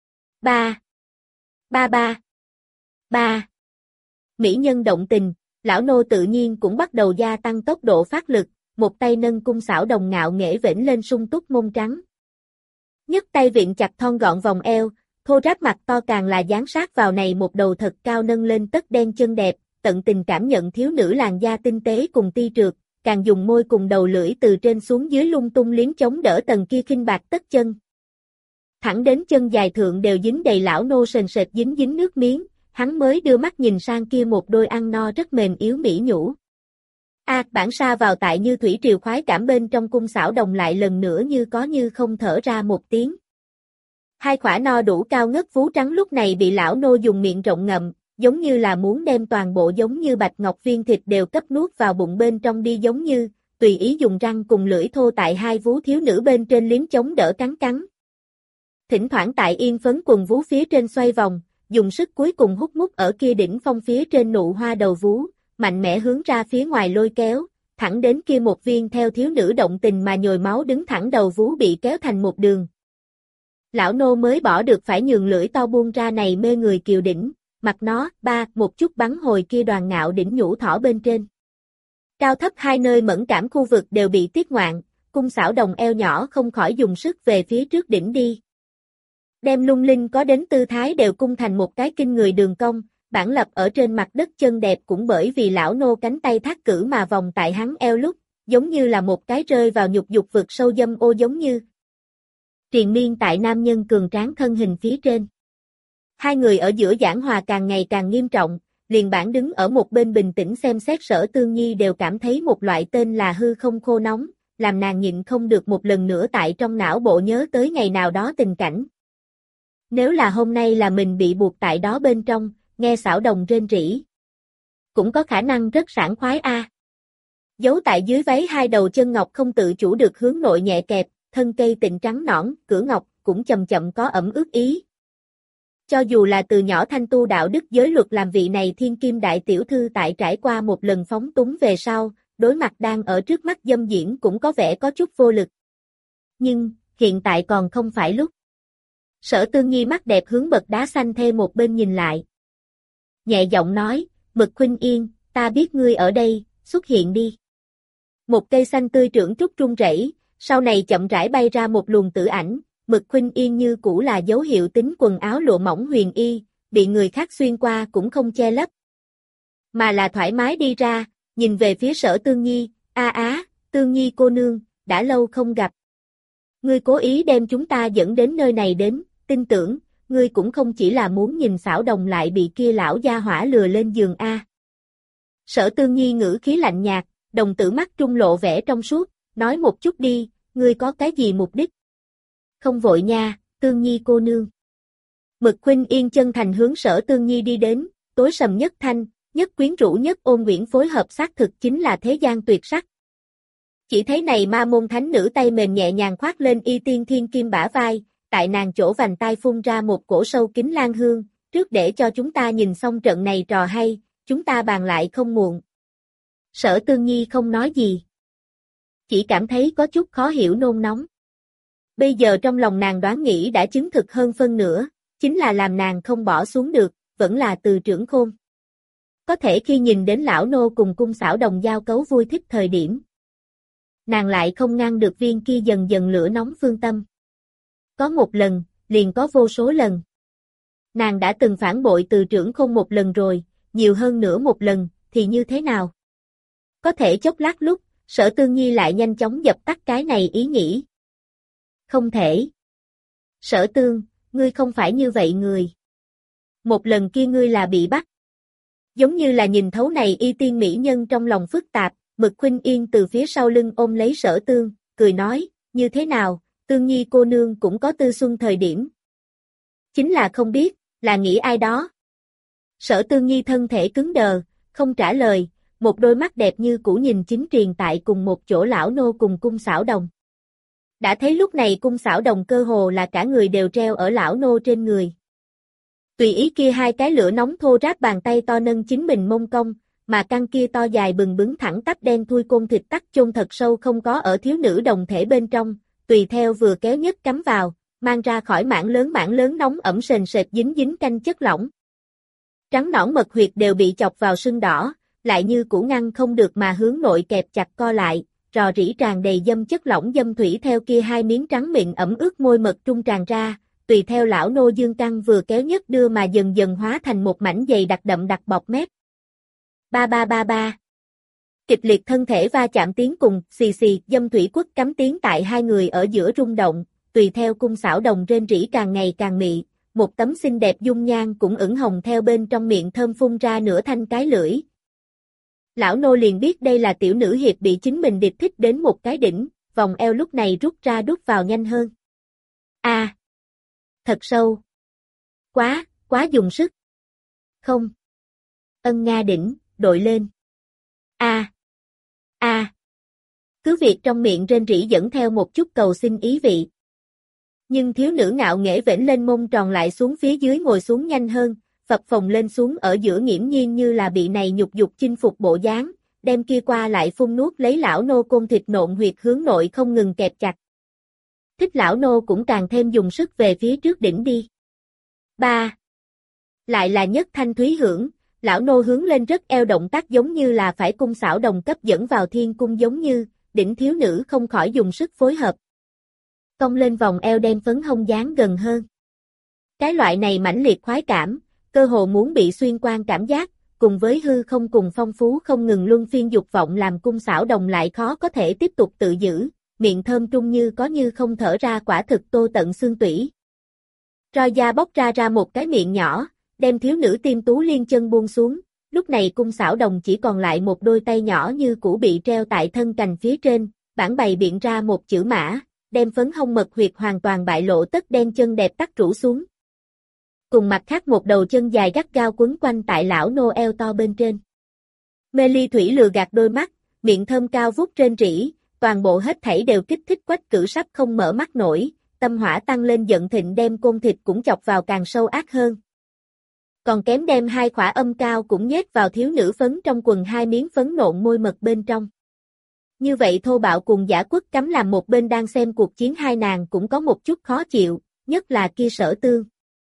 Ba. Ba ba. Ba. Mỹ nhân động tình, lão nô tự nhiên cũng bắt đầu gia tăng tốc độ phát lực, một tay nâng cung xảo đồng ngạo nghễ vểnh lên sung túc mông trắng. Nhấc tay vịn chặt thon gọn vòng eo, thô ráp mặt to càng là dán sát vào này một đầu thật cao nâng lên tất đen chân đẹp, tận tình cảm nhận thiếu nữ làn da tinh tế cùng ti trượt, càng dùng môi cùng đầu lưỡi từ trên xuống dưới lung tung liếm chống đỡ tầng kia khinh bạc tất chân. Thẳng đến chân dài thượng đều dính đầy lão nô sền sệt dính dính nước miếng, hắn mới đưa mắt nhìn sang kia một đôi ăn no rất mềm yếu mỹ nhũ. A, à, bản sa vào tại như thủy triều khoái cảm bên trong cung xảo đồng lại lần nữa như có như không thở ra một tiếng. Hai khỏa no đủ cao ngất vú trắng lúc này bị lão nô dùng miệng rộng ngậm, giống như là muốn đem toàn bộ giống như bạch ngọc viên thịt đều cấp nuốt vào bụng bên trong đi giống như, tùy ý dùng răng cùng lưỡi thô tại hai vú thiếu nữ bên trên liếm chống đỡ cắn cắn. Thỉnh thoảng tại yên phấn quần vú phía trên xoay vòng, dùng sức cuối cùng hút mút ở kia đỉnh phong phía trên nụ hoa đầu vú, mạnh mẽ hướng ra phía ngoài lôi kéo, thẳng đến kia một viên theo thiếu nữ động tình mà nhồi máu đứng thẳng đầu vú bị kéo thành một đường. Lão nô mới bỏ được phải nhường lưỡi to buông ra này mê người kiều đỉnh, mặt nó, ba, một chút bắn hồi kia đoàn ngạo đỉnh nhũ thỏ bên trên. Cao thấp hai nơi mẫn cảm khu vực đều bị tiết ngoạn, cung xảo đồng eo nhỏ không khỏi dùng sức về phía trước đỉnh đi. Đem lung linh có đến tư thái đều cung thành một cái kinh người đường cong, bản lập ở trên mặt đất chân đẹp cũng bởi vì lão nô cánh tay thác cử mà vòng tại hắn eo lúc, giống như là một cái rơi vào nhục dục vực sâu dâm ô giống như. Triền miên tại nam nhân cường tráng thân hình phía trên. Hai người ở giữa giảng hòa càng ngày càng nghiêm trọng, liền bản đứng ở một bên bình tĩnh xem xét Sở Tương Nhi đều cảm thấy một loại tên là hư không khô nóng, làm nàng nhịn không được một lần nữa tại trong não bộ nhớ tới ngày nào đó tình cảnh. Nếu là hôm nay là mình bị buộc tại đó bên trong, nghe xảo đồng rên rỉ. Cũng có khả năng rất sảng khoái a. À. Giấu tại dưới váy hai đầu chân ngọc không tự chủ được hướng nội nhẹ kẹp, thân cây tịnh trắng nõn, cửa ngọc cũng chậm chậm có ẩm ướt ý. Cho dù là từ nhỏ thanh tu đạo đức giới luật làm vị này thiên kim đại tiểu thư tại trải qua một lần phóng túng về sau, đối mặt đang ở trước mắt dâm diễn cũng có vẻ có chút vô lực. Nhưng, hiện tại còn không phải lúc. Sở Tương Nhi mắt đẹp hướng bậc đá xanh thê một bên nhìn lại. Nhẹ giọng nói, Mực Khuynh Yên, ta biết ngươi ở đây, xuất hiện đi. Một cây xanh tươi trưởng trúc rung rẩy, sau này chậm rãi bay ra một luồng tử ảnh, Mực Khuynh Yên như cũ là dấu hiệu tính quần áo lụa mỏng huyền y, bị người khác xuyên qua cũng không che lấp. Mà là thoải mái đi ra, nhìn về phía Sở Tương Nhi, a á, Tương Nhi cô nương, đã lâu không gặp. Ngươi cố ý đem chúng ta dẫn đến nơi này đến, tin tưởng, ngươi cũng không chỉ là muốn nhìn xảo đồng lại bị kia lão gia hỏa lừa lên giường a. Sở Tương Nhi ngữ khí lạnh nhạt, đồng tử mắt trung lộ vẻ trong suốt, nói một chút đi, ngươi có cái gì mục đích? Không vội nha, Tương Nhi cô nương. Mực Khuynh Yên chân thành hướng Sở Tương Nhi đi đến, tối sầm nhất thanh, nhất quyến rũ nhất ôn nguyễn phối hợp xác thực chính là thế gian tuyệt sắc. Chỉ thấy này ma môn thánh nữ tay mềm nhẹ nhàng khoác lên y tiên thiên kim bả vai, tại nàng chỗ vành tai phun ra một cổ sâu kín lan hương, trước để cho chúng ta nhìn xong trận này trò hay, chúng ta bàn lại không muộn. Sở Tương Nhi không nói gì. Chỉ cảm thấy có chút khó hiểu nôn nóng. Bây giờ trong lòng nàng đoán nghĩ đã chứng thực hơn phân nửa, chính là làm nàng không bỏ xuống được, vẫn là Từ Trưởng Khôn. Có thể khi nhìn đến lão nô cùng cung xảo đồng giao cấu vui thích thời điểm, nàng lại không ngăn được viên kia dần dần lửa nóng phương tâm. Có một lần, liền có vô số lần. Nàng đã từng phản bội Từ Trưởng Khôn một lần rồi, nhiều hơn nữa một lần, thì như thế nào? Có thể chốc lát lúc, Sở Tương Nhi lại nhanh chóng dập tắt cái này ý nghĩ. Không thể. Sở Tương, ngươi không phải như vậy người. Một lần kia ngươi là bị bắt. Giống như là nhìn thấu này y tiên mỹ nhân trong lòng phức tạp, Mực Khuynh Yên từ phía sau lưng ôm lấy Sở Tương, cười nói, như thế nào, Tương Nhi cô nương cũng có tư xuân thời điểm. Chính là không biết, là nghĩ ai đó. Sở Tương Nhi thân thể cứng đờ, không trả lời, một đôi mắt đẹp như cũ nhìn chính triền tại cùng một chỗ lão nô cùng cung xảo đồng. Đã thấy lúc này cung xảo đồng cơ hồ là cả người đều treo ở lão nô trên người. Tùy ý kia hai cái lửa nóng thô ráp bàn tay to nâng chính mình mông cong, mà căn kia to dài bừng bứng thẳng tắp đen thui côn thịt tắc chôn thật sâu không có ở thiếu nữ đồng thể bên trong, tùy theo vừa kéo nhất cắm vào, mang ra khỏi mảng lớn mảng lớn nóng ẩm sền sệt dính dính canh chất lỏng. Trắng nõn mật huyệt đều bị chọc vào sưng đỏ, lại như củ ngăn không được mà hướng nội kẹp chặt co lại, rò rỉ tràn đầy dâm chất lỏng dâm thủy theo kia hai miếng trắng mịn ẩm ướt môi mật trung tràn ra, tùy theo lão nô dương căng vừa kéo nhất đưa mà dần dần hóa thành một mảnh dày đặc đậm đặc bọc mép. Ba ba ba ba. Kịch liệt thân thể va chạm tiếng cùng, xì xì, dâm thủy quất cắm tiếng tại hai người ở giữa rung động, tùy theo cung xảo đồng rên rỉ càng ngày càng mị, một tấm xinh đẹp dung nhan cũng ửng hồng theo bên trong miệng thơm phun ra nửa thanh cái lưỡi. Lão nô liền biết đây là tiểu nữ hiệp bị chính mình điệp thích đến một cái đỉnh, vòng eo lúc này rút ra đút vào nhanh hơn. A, à, thật sâu. Quá, quá dùng sức. Không. Ân Nga đỉnh, đội lên. A. À, a. À. Cứ việc trong miệng rên rỉ dẫn theo một chút cầu xin ý vị. Nhưng thiếu nữ ngạo nghễ vểnh lên mông tròn lại xuống phía dưới ngồi xuống nhanh hơn, phập phồng lên xuống ở giữa nghiễm nhiên như là bị này nhục dục chinh phục bộ dáng, đem kia qua lại phun nuốt lấy lão nô côn thịt nộn huyệt hướng nội không ngừng kẹp chặt. Thích lão nô cũng càng thêm dùng sức về phía trước đỉnh đi. Ba. Lại là nhất thanh thúy hưởng, lão nô hướng lên rất eo động tác giống như là phải cung xảo đồng cấp dẫn vào thiên cung giống như, đỉnh thiếu nữ không khỏi dùng sức phối hợp. Cong lên vòng eo đem phấn hông dán gần hơn. Cái loại này mãnh liệt khoái cảm, cơ hồ muốn bị xuyên qua cảm giác, cùng với hư không cùng phong phú không ngừng luân phiên dục vọng làm cung xảo đồng lại khó có thể tiếp tục tự giữ, miệng thơm trung như có như không thở ra quả thực tô tận xương tủy. Roi da bóc ra ra một cái miệng nhỏ, đem thiếu nữ tiêm tú liên chân buông xuống, lúc này cung xảo đồng chỉ còn lại một đôi tay nhỏ như cũ bị treo tại thân cành phía trên, bản bày biện ra một chữ mã, đem phấn hông mật huyệt hoàn toàn bại lộ tất đen chân đẹp tắt rũ xuống. Cùng mặt khác một đầu chân dài gắt gao quấn quanh tại lão nô eo to bên trên. Mê ly thủy lừa gạt đôi mắt, miệng thơm cao vút trên rỉ, toàn bộ hết thảy đều kích thích quách cử sắp không mở mắt nổi, tâm hỏa tăng lên giận thịnh đem côn thịt cũng chọc vào càng sâu ác hơn. Còn kém đem hai khỏa âm cao cũng nhét vào thiếu nữ phấn trong quần hai miếng phấn nộn môi mật bên trong. Như vậy thô bạo cùng giả quất cắm làm một bên đang xem cuộc chiến hai nàng cũng có một chút khó chịu, nhất là kia Sở Tương.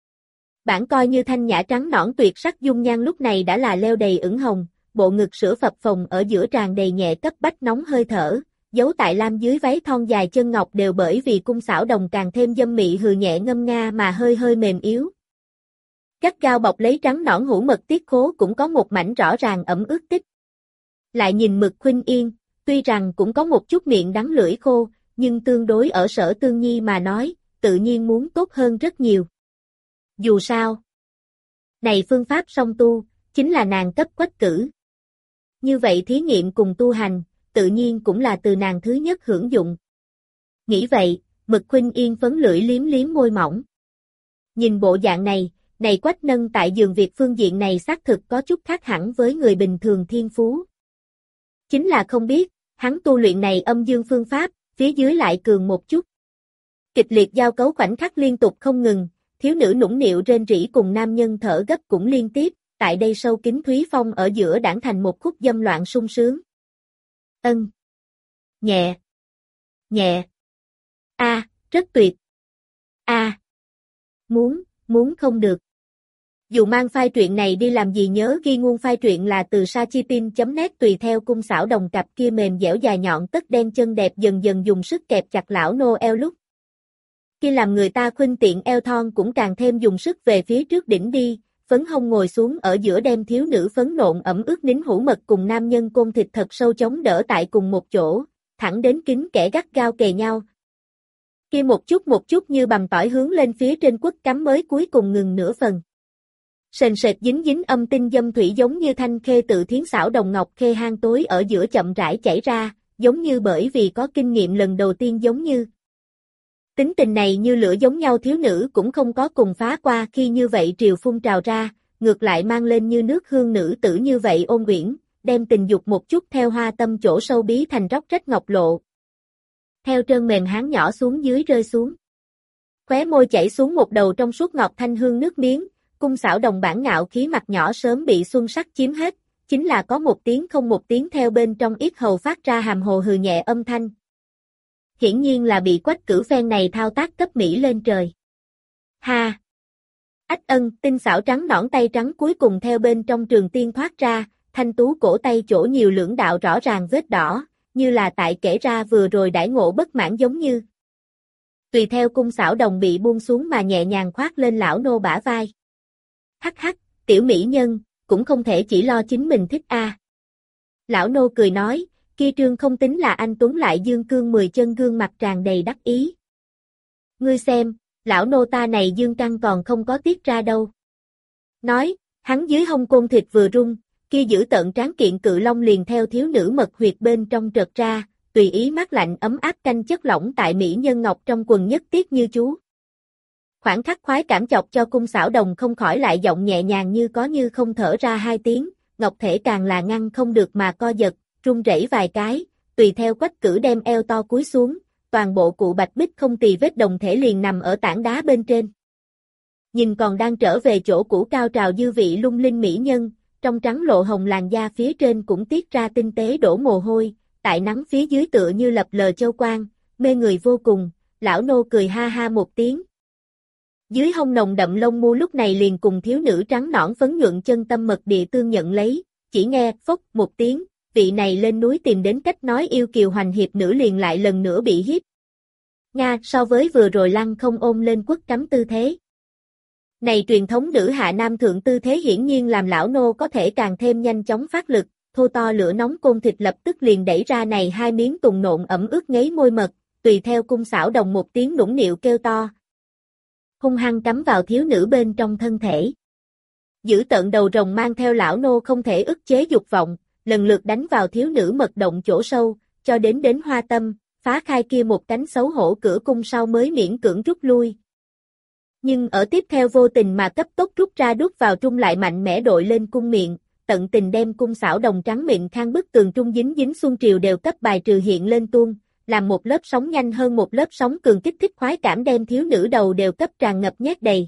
Bản coi như thanh nhã trắng nõn tuyệt sắc dung nhan lúc này đã là leo đầy ửng hồng, bộ ngực sữa phập phồng ở giữa tràn đầy nhẹ cấp bách nóng hơi thở, giấu tại lam dưới váy thon dài chân ngọc đều bởi vì cung xảo đồng càng thêm dâm mị hừ nhẹ ngâm nga mà hơi hơi mềm yếu. Gắt gao bọc lấy trắng nõn hữu mật tiết khố cũng có một mảnh rõ ràng ẩm ướt tích. Lại nhìn Mực Khuynh Yên, tuy rằng cũng có một chút miệng đắng lưỡi khô, nhưng tương đối ở Sở Tương Nhi mà nói, tự nhiên muốn tốt hơn rất nhiều. Dù sao, này phương pháp song tu, chính là nàng cấp quách cử. Như vậy thí nghiệm cùng tu hành, tự nhiên cũng là từ nàng thứ nhất hưởng dụng. Nghĩ vậy, Mực Khuynh Yên phấn lưỡi liếm liếm môi mỏng. Nhìn bộ dạng này, này Quách Nân tại giường việc phương diện này xác thực có chút khác hẳn với người bình thường thiên phú. Chính là không biết, hắn tu luyện này âm dương phương pháp, phía dưới lại cường một chút. Kịch liệt giao cấu khoảnh khắc liên tục không ngừng, thiếu nữ nũng nịu rên rỉ cùng nam nhân thở gấp cũng liên tiếp, tại đây sâu kín thúy phong ở giữa đãng thành một khúc dâm loạn sung sướng. Ân. Nhẹ. Nhẹ. A, rất tuyệt. A. Muốn, muốn không được. Dù mang file truyện này đi làm gì nhớ ghi nguồn file truyện là từ sachitin chấm net tùy theo cung xảo đồng cặp kia mềm dẻo dài nhọn tất đen chân đẹp dần dần dùng sức kẹp chặt lão nô eo lúc. Khi làm người ta khuynh tiện eo thon cũng càng thêm dùng sức về phía trước đỉnh đi, phấn hông ngồi xuống ở giữa đem thiếu nữ phấn nộn ẩm ướt nín hữu mật cùng nam nhân côn thịt thật sâu chống đỡ tại cùng một chỗ, thẳng đến kín kẻ gắt gao kề nhau. Kia một chút một chút như bằm tỏi hướng lên phía trên quất cắm mới cuối cùng ngừng nửa phần. Sền sệt dính dính âm tinh dâm thủy giống như thanh khê tự thiến xảo đồng ngọc khê hang tối ở giữa chậm rãi chảy ra, giống như bởi vì có kinh nghiệm lần đầu tiên giống như. Tính tình này như lửa giống nhau thiếu nữ cũng không có cùng phá qua khi như vậy triều phun trào ra, ngược lại mang lên như nước hương nữ tử như vậy ôn uyển, đem tình dục một chút theo hoa tâm chỗ sâu bí thành róc rách ngọc lộ. Theo trơn mềm háng nhỏ xuống dưới rơi xuống. Khóe môi chảy xuống một đầu trong suốt ngọt thanh hương nước miếng, cung xảo đồng bản ngạo khí mặt nhỏ sớm bị xuân sắc chiếm hết, chính là có một tiếng không một tiếng theo bên trong yết hầu phát ra hàm hồ hừ nhẹ âm thanh. Hiển nhiên là bị Quách Cử phen này thao tác cấp mỹ lên trời. Ha! Ách ân, tinh xảo trắng nõn tay trắng cuối cùng theo bên trong trường tiên thoát ra, thanh tú cổ tay chỗ nhiều lưỡng đạo rõ ràng vết đỏ, như là tại kể ra vừa rồi đãi ngộ bất mãn giống như. Tùy theo cung xảo đồng bị buông xuống mà nhẹ nhàng khoác lên lão nô bả vai. Hắc hắc, tiểu mỹ nhân, cũng không thể chỉ lo chính mình thích a. À. Lão nô cười nói, kia trương không tính là anh tuấn lại dương cương mười chân gương mặt tràn đầy đắc ý. Ngươi xem, lão nô ta này dương căng còn không có tiết ra đâu. Nói, hắn dưới hông côn thịt vừa rung, kia giữ tợn tráng kiện cự long liền theo thiếu nữ mật huyệt bên trong trật ra, tùy ý mát lạnh ấm áp canh chất lỏng tại mỹ nhân ngọc trong quần nhất tiết như chú. Khoảng khắc khoái cảm chọc cho cung xảo đồng không khỏi lại giọng nhẹ nhàng như có như không thở ra hai tiếng, ngọc thể càng là ngăn không được mà co giật, run rẩy vài cái, tùy theo Quách Cử đem eo to cúi xuống, toàn bộ cụ bạch bích không tì vết đồng thể liền nằm ở tảng đá bên trên. Nhìn còn đang trở về chỗ cũ cao trào dư vị lung linh mỹ nhân, trong trắng lộ hồng làn da phía trên cũng tiết ra tinh tế đổ mồ hôi, tại nắng phía dưới tựa như lập lờ châu quang, mê người vô cùng, lão nô cười ha ha một tiếng. Dưới hông nồng đậm lông mu lúc này liền cùng thiếu nữ trắng nõn phấn nhuận chân tâm mật địa tương nhận lấy, chỉ nghe phốc một tiếng, vị này lên núi tìm đến cách nói yêu kiều hoành hiệp nữ liền lại lần nữa bị hiếp. Nga so với vừa rồi lăng không ôm lên quất cắm tư thế. Này truyền thống nữ hạ nam thượng tư thế hiển nhiên làm lão nô có thể càng thêm nhanh chóng phát lực, thô to lửa nóng côn thịt lập tức liền đẩy ra này hai miếng tùng nộn ẩm ướt ngấy môi mật, tùy theo cung xảo đồng một tiếng nũng nịu kêu to. Hung hăng cắm vào thiếu nữ bên trong thân thể. Giữ tận đầu rồng mang theo lão nô không thể ức chế dục vọng, lần lượt đánh vào thiếu nữ mật động chỗ sâu, cho đến đến hoa tâm, phá khai kia một cánh xấu hổ cửa cung sau mới miễn cưỡng rút lui. Nhưng ở tiếp theo vô tình mà cấp tốc rút ra đút vào trung lại mạnh mẽ đội lên cung miệng, tận tình đem cung xảo đồng trắng miệng khang bức tường trung dính dính xuân triều đều cấp bài trừ hiện lên tuôn, làm một lớp sóng nhanh hơn một lớp sóng cường kích thích khoái cảm đem thiếu nữ đầu đều cấp tràn ngập nhét đầy.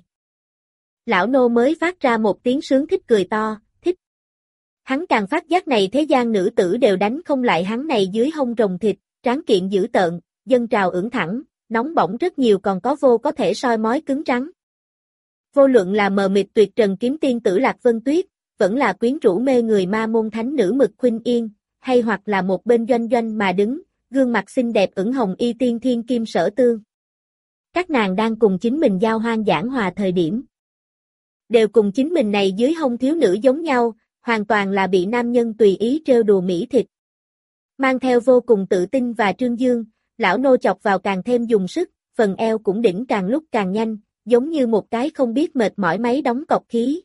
Lão nô mới phát ra một tiếng sướng thích cười to, thích. Hắn càng phát giác này thế gian nữ tử đều đánh không lại hắn này dưới hông rồng thịt, tráng kiện dữ tợn, dân trào ưỡn thẳng, nóng bỏng rất nhiều còn có vô có thể soi mói cứng rắn. Vô luận là mờ mịt tuyệt trần kiếm tiên tử Lạc Vân Tuyết, vẫn là quyến rũ mê người ma môn thánh nữ Mực Khuynh Yên, hay hoặc là một bên doanh doanh mà đứng, gương mặt xinh đẹp ửng hồng y tiên thiên kim sở tương. Các nàng đang cùng chính mình giao hoan giảng hòa thời điểm. Đều cùng chính mình này dưới hông thiếu nữ giống nhau, hoàn toàn là bị nam nhân tùy ý trêu đùa mỹ thịt. Mang theo vô cùng tự tin và trương dương, lão nô chọc vào càng thêm dùng sức, phần eo cũng đỉnh càng lúc càng nhanh, giống như một cái không biết mệt mỏi máy đóng cọc khí.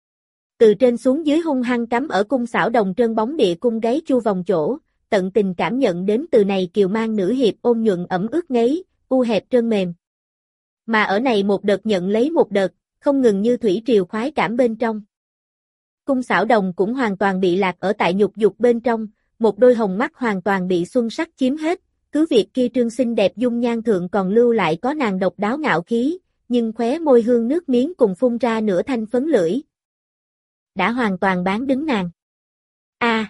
Từ trên xuống dưới hung hăng cắm ở cung xảo đồng trơn bóng địa cung gáy chu vòng chỗ, tận tình cảm nhận đến từ này kiều mang nữ hiệp ôn nhuận ẩm ướt ngấy, u hẹp trơn mềm. Mà ở này một đợt nhận lấy một đợt, không ngừng như thủy triều khoái cảm bên trong. Cung xảo đồng cũng hoàn toàn bị lạc ở tại nhục dục bên trong, một đôi hồng mắt hoàn toàn bị xuân sắc chiếm hết, cứ việc kia trương xinh đẹp dung nhan thượng còn lưu lại có nàng độc đáo ngạo khí, nhưng khóe môi hương nước miếng cùng phun ra nửa thanh phấn lưỡi. Đã hoàn toàn bán đứng nàng. A.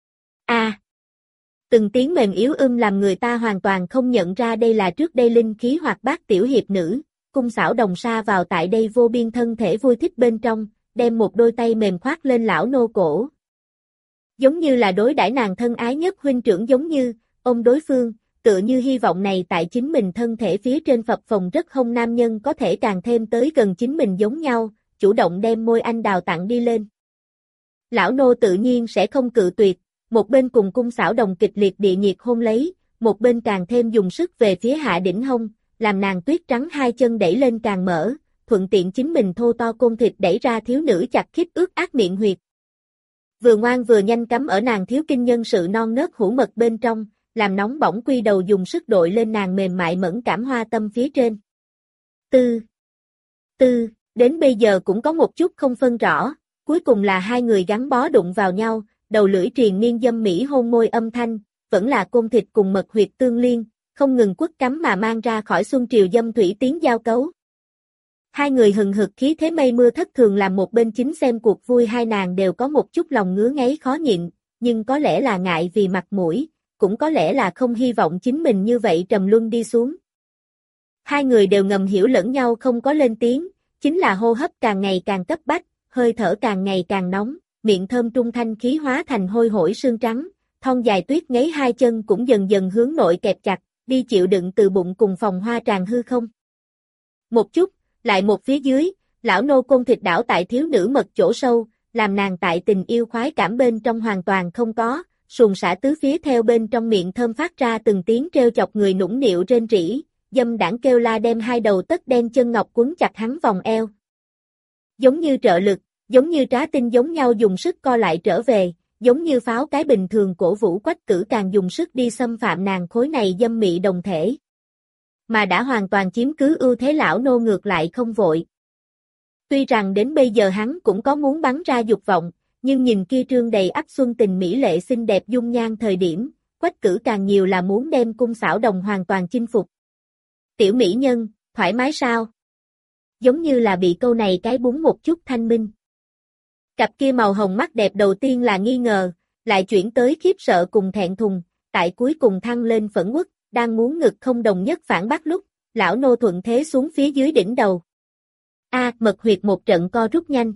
A. Từng tiếng mềm yếu ưm làm người ta hoàn toàn không nhận ra đây là trước đây linh khí hoạt bát tiểu hiệp nữ, cung xảo đồng sa vào tại đây vô biên thân thể vui thích bên trong, đem một đôi tay mềm khoác lên lão nô cổ. Giống như là đối đãi nàng thân ái nhất huynh trưởng giống như, ôm đối phương, tựa như hy vọng này tại chính mình thân thể phía trên phập phồng rất hông nam nhân có thể càng thêm tới gần chính mình giống nhau, chủ động đem môi anh đào tặng đi lên. Lão nô tự nhiên sẽ không cự tuyệt, một bên cùng cung xảo đồng kịch liệt địa nhiệt hôn lấy, một bên càng thêm dùng sức về phía hạ đỉnh hông, làm nàng tuyết trắng hai chân đẩy lên càng mở, thuận tiện chính mình thô to côn thịt đẩy ra thiếu nữ chặt khít ướt át miệng huyệt. Vừa ngoan vừa nhanh cắm ở nàng thiếu kinh nhân sự non nớt hữu mật bên trong, làm nóng bỏng quy đầu dùng sức đội lên nàng mềm mại mẫn cảm hoa tâm phía trên. Tư. Tư, đến bây giờ cũng có một chút không phân rõ, cuối cùng là hai người gắn bó đụng vào nhau, đầu lưỡi triền miên dâm mỹ hôn môi âm thanh, vẫn là côn thịt cùng mật huyệt tương liên, không ngừng quất cắm mà mang ra khỏi xuân triều dâm thủy tiếng giao cấu. Hai người hừng hực khí thế mây mưa thất thường làm một bên chính xem cuộc vui hai nàng đều có một chút lòng ngứa ngáy khó nhịn, nhưng có lẽ là ngại vì mặt mũi, cũng có lẽ là không hy vọng chính mình như vậy trầm luân đi xuống. Hai người đều ngầm hiểu lẫn nhau không có lên tiếng, chính là hô hấp càng ngày càng cấp bách, hơi thở càng ngày càng nóng, miệng thơm trung thanh khí hóa thành hôi hổi sương trắng, thon dài tuyết ngấy hai chân cũng dần dần hướng nội kẹp chặt, đi chịu đựng từ bụng cùng phòng hoa tràn hư không. Một chút, lại một phía dưới, lão nô côn thịt đảo tại thiếu nữ mật chỗ sâu, làm nàng tại tình yêu khoái cảm bên trong hoàn toàn không có, sùn xả tứ phía theo bên trong miệng thơm phát ra từng tiếng treo chọc người nũng nịu rên rỉ, dâm đảng kêu la đem hai đầu tất đen chân ngọc quấn chặt hắn vòng eo. Giống như trợ lực, giống như trá tinh giống nhau dùng sức co lại trở về, giống như pháo cái bình thường cổ vũ Quách Cử càng dùng sức đi xâm phạm nàng khối này dâm mị đồng thể. Mà đã hoàn toàn chiếm cứ ưu thế lão nô ngược lại không vội. Tuy rằng đến bây giờ hắn cũng có muốn bắn ra dục vọng, nhưng nhìn kia trương đầy ắp xuân tình mỹ lệ xinh đẹp dung nhan thời điểm, Quách Cử càng nhiều là muốn đem cung xảo đồng hoàn toàn chinh phục. Tiểu mỹ nhân, thoải mái sao? Giống như là bị câu này cái búng một chút thanh minh. Cặp kia màu hồng mắt đẹp đầu tiên là nghi ngờ, lại chuyển tới khiếp sợ cùng thẹn thùng, tại cuối cùng thăng lên phẫn uất, đang muốn ngực không đồng nhất phản bác lúc, lão nô thuận thế xuống phía dưới đỉnh đầu. A, mật huyệt một trận co rút nhanh.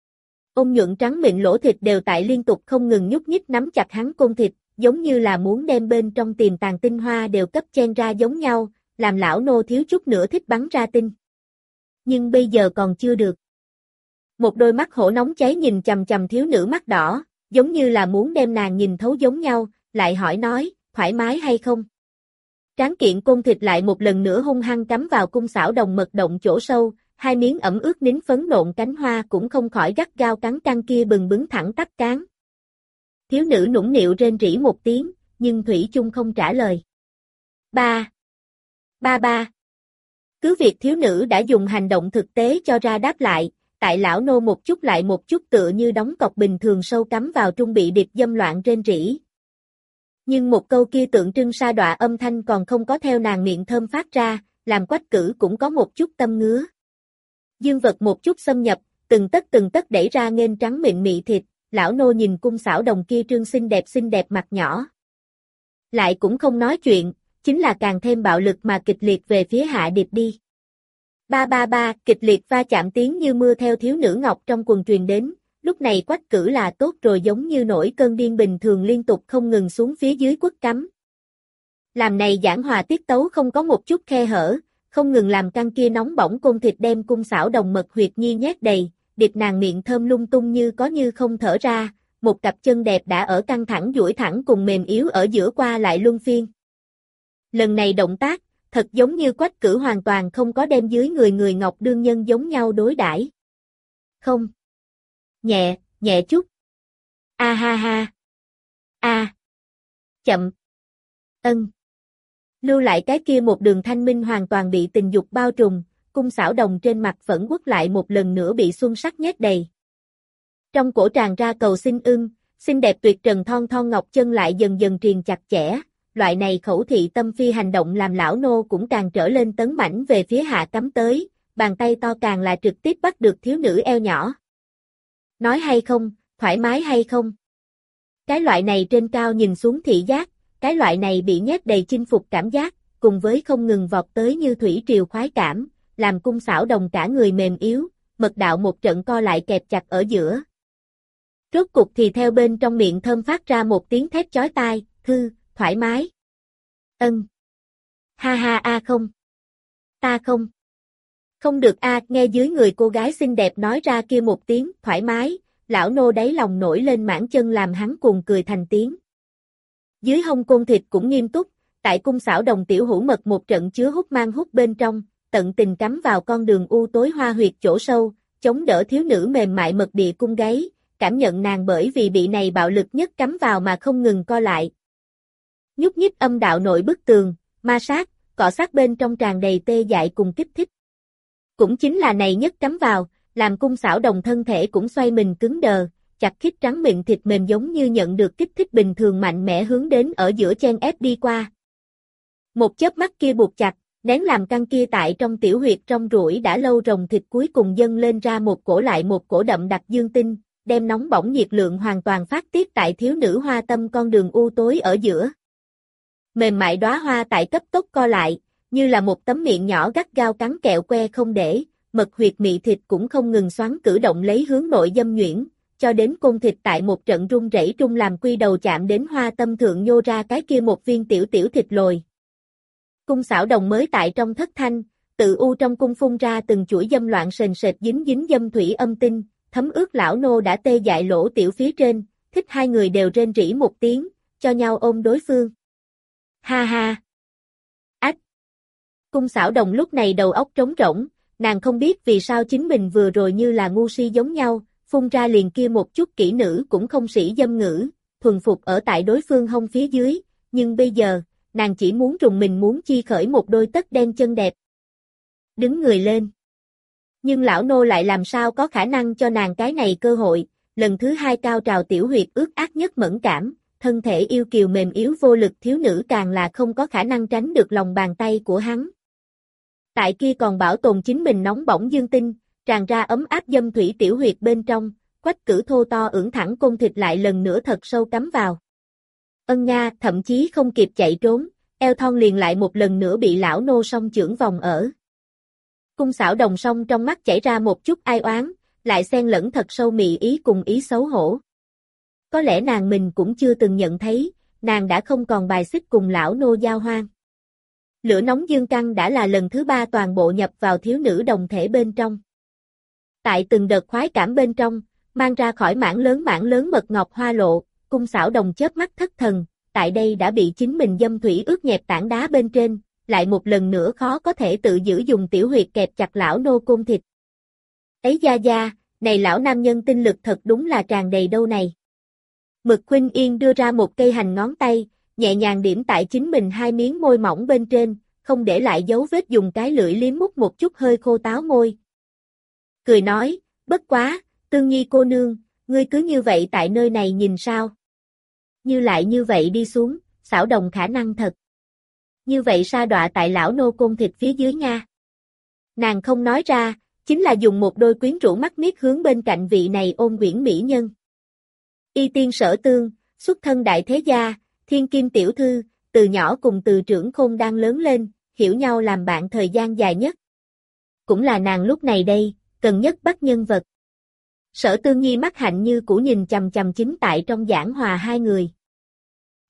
Ôn nhuận trắng mịn lỗ thịt đều tại liên tục không ngừng nhúc nhích nắm chặt hắn côn thịt, giống như là muốn đem bên trong tiềm tàng tinh hoa đều cấp chen ra giống nhau, làm lão nô thiếu chút nữa thích bắn ra tinh. Nhưng bây giờ còn chưa được. Một đôi mắt hổ nóng cháy nhìn chằm chằm thiếu nữ mắt đỏ, giống như là muốn đem nàng nhìn thấu giống nhau, lại hỏi nói, thoải mái hay không? Tráng kiện côn thịt lại một lần nữa hung hăng cắm vào cung xảo đồng mật động chỗ sâu, hai miếng ẩm ướt nín phấn nộn cánh hoa cũng không khỏi gắt gao cắn căng kia bừng bứng thẳng tắp cán. Thiếu nữ nũng nịu rên rỉ một tiếng, nhưng thủy chung không trả lời. Ba. Ba ba. Cứ việc thiếu nữ đã dùng hành động thực tế cho ra đáp lại, tại lão nô một chút lại một chút tựa như đóng cọc bình thường sâu cắm vào trung bị điệp dâm loạn rên rỉ. Nhưng một câu kia tượng trưng sa đọa âm thanh còn không có theo nàng miệng thơm phát ra, làm Quách Cử cũng có một chút tâm ngứa. Dương vật một chút xâm nhập, từng tấc từng tấc đẩy ra nghênh trắng mịn mị thịt, lão nô nhìn cung xảo đồng kia trương xinh đẹp xinh đẹp mặt nhỏ. Lại cũng không nói chuyện, chính là càng thêm bạo lực mà kịch liệt về phía hạ điệp đi. Ba ba ba, kịch liệt va chạm tiếng như mưa theo thiếu nữ ngọc trong quần truyền đến, lúc này Quách Cử là tốt rồi giống như nổi cơn điên bình thường liên tục không ngừng xuống phía dưới quất cắm. Làm này giảng hòa tiết tấu không có một chút khe hở, không ngừng làm căng kia nóng bỏng côn thịt đem Cung Xảo Đồng mật huyệt nhi nhét đầy, điệp nàng miệng thơm lung tung như có như không thở ra, một cặp chân đẹp đã ở căng thẳng duỗi thẳng cùng mềm yếu ở giữa qua lại luân phiên. Lần này động tác, thật giống như Quách Cử hoàn toàn không có đem dưới người người Ngọc đương nhân giống nhau đối đãi. Không. Nhẹ, nhẹ chút. A ha ha. A. Chậm. Ân. Lưu lại cái kia một đường thanh minh hoàn toàn bị tình dục bao trùm, Cung Xảo Đồng trên mặt phẫn uất lại một lần nữa bị xuân sắc nhét đầy. Trong cổ tràn ra cầu xin ưng, xinh đẹp tuyệt trần thon thon ngọc chân lại dần dần triền chặt chẽ, loại này khẩu thị tâm phi hành động làm lão nô cũng càng trở lên tấn mãnh về phía hạ cắm tới, bàn tay to càng là trực tiếp bắt được thiếu nữ eo nhỏ. Nói hay không, thoải mái hay không? Cái loại này trên cao nhìn xuống thị giác, cái loại này bị nhét đầy chinh phục cảm giác, cùng với không ngừng vọt tới như thủy triều khoái cảm, làm Cung Xảo Đồng cả người mềm yếu, mật đạo một trận co lại kẹp chặt ở giữa. Rốt cục thì theo bên trong miệng thơm phát ra một tiếng thét chói tai, thư, thoải mái. Ân. Ha ha a không. Ta không. Không được a, nghe dưới người cô gái xinh đẹp nói ra kia một tiếng, thoải mái, lão nô đáy lòng nổi lên mãn chân làm hắn cuồng cười thành tiếng. Dưới hông côn thịt cũng nghiêm túc, tại Cung Xảo Đồng tiểu hữu mật một trận chứa hút mang hút bên trong, tận tình cắm vào con đường u tối hoa huyệt chỗ sâu, chống đỡ thiếu nữ mềm mại mật địa cung gáy, cảm nhận nàng bởi vì bị này bạo lực nhất cắm vào mà không ngừng co lại. Nhúc nhích âm đạo nội bức tường, ma sát, cọ sát bên trong tràn đầy tê dại cùng kích thích. Cũng chính là này nhất cắm vào, làm Cung Xảo Đồng thân thể cũng xoay mình cứng đờ, chặt khít trắng miệng thịt mềm giống như nhận được kích thích bình thường mạnh mẽ hướng đến ở giữa chen ép đi qua. Một chớp mắt kia buộc chặt, nén làm căng kia tại trong tiểu huyệt trong rủi đã lâu rồng thịt cuối cùng dâng lên ra một cổ lại một cổ đậm đặc dương tinh, đem nóng bỏng nhiệt lượng hoàn toàn phát tiết tại thiếu nữ hoa tâm con đường u tối ở giữa. Mềm mại đóa hoa tại cấp tốc co lại, như là một tấm miệng nhỏ gắt gao cắn kẹo que không để, mật huyệt mị thịt cũng không ngừng xoắn cử động lấy hướng nội dâm nhuyễn, cho đến côn thịt tại một trận rung rẩy trung làm quy đầu chạm đến hoa tâm thượng nhô ra cái kia một viên tiểu tiểu thịt lồi. Cung Xảo Đồng mới tại trong thất thanh, tự u trong cung phun ra từng chuỗi dâm loạn sền sệt dính dính dâm thủy âm tinh, thấm ướt lão nô đã tê dại lỗ tiểu phía trên, thích hai người đều rên rỉ một tiếng, cho nhau ôm đối phương. Ha ha. Ách. Cung Xảo Đồng lúc này đầu óc trống rỗng, nàng không biết vì sao chính mình vừa rồi như là ngu si giống nhau, phun ra liền kia một chút kỹ nữ cũng không sĩ dâm ngữ, thuần phục ở tại đối phương hông phía dưới, nhưng bây giờ, nàng chỉ muốn rùng mình muốn chi khởi một đôi tất đen chân đẹp. Đứng người lên. Nhưng lão nô lại làm sao có khả năng cho nàng cái này cơ hội, lần thứ hai cao trào tiểu huyệt ướt át nhất mẫn cảm, thân thể yêu kiều mềm yếu vô lực thiếu nữ càng là không có khả năng tránh được lòng bàn tay của hắn. Tại kia còn bảo tồn chính mình nóng bỏng dương tinh, tràn ra ấm áp dâm thủy tiểu huyệt bên trong, Quách Cử thô to ưỡn thẳng côn thịt lại lần nữa thật sâu cắm vào. Ân Nga thậm chí không kịp chạy trốn, eo thon liền lại một lần nữa bị lão nô song chưởng vòng ở. Cung Xảo Đồng song trong mắt chảy ra một chút ai oán, lại xen lẫn thật sâu mị ý cùng ý xấu hổ. Có lẽ nàng mình cũng chưa từng nhận thấy, nàng đã không còn bài xích cùng lão nô giao hoan. Lửa nóng dương căng đã là lần thứ ba toàn bộ nhập vào thiếu nữ đồng thể bên trong. Tại từng đợt khoái cảm bên trong, mang ra khỏi mảng lớn mảng lớn mật ngọt hoa lộ, Cung Xảo Đồng chớp mắt thất thần, tại đây đã bị chính mình dâm thủy ướt nhẹp tảng đá bên trên, lại một lần nữa khó có thể tự giữ dùng tiểu huyệt kẹp chặt lão nô côn thịt. Ấy gia gia, này lão nam nhân tinh lực thật đúng là tràn đầy đâu này. Mực Khuynh Yên đưa ra một cây hành ngón tay, nhẹ nhàng điểm tại chính mình hai miếng môi mỏng bên trên, không để lại dấu vết dùng cái lưỡi liếm mút một chút hơi khô táo môi. Cười nói, bất quá, Tương Nhi cô nương, ngươi cứ như vậy tại nơi này nhìn sao? Như lại như vậy đi xuống, Xảo Đồng khả năng thật. Như vậy sa đọa tại lão nô côn thịt phía dưới Nga. Nàng không nói ra, chính là dùng một đôi quyến rũ mắt miết hướng bên cạnh vị này ôn quyển mỹ nhân. Y tiên Sở Tương, xuất thân đại thế gia, thiên kim tiểu thư, từ nhỏ cùng từ trưởng khôn đang lớn lên, hiểu nhau làm bạn thời gian dài nhất. Cũng là nàng lúc này đây, cần nhất bắt nhân vật. Sở Tương Nhi mắt hạnh như cũ nhìn chằm chằm chính tại trong giảng hòa hai người.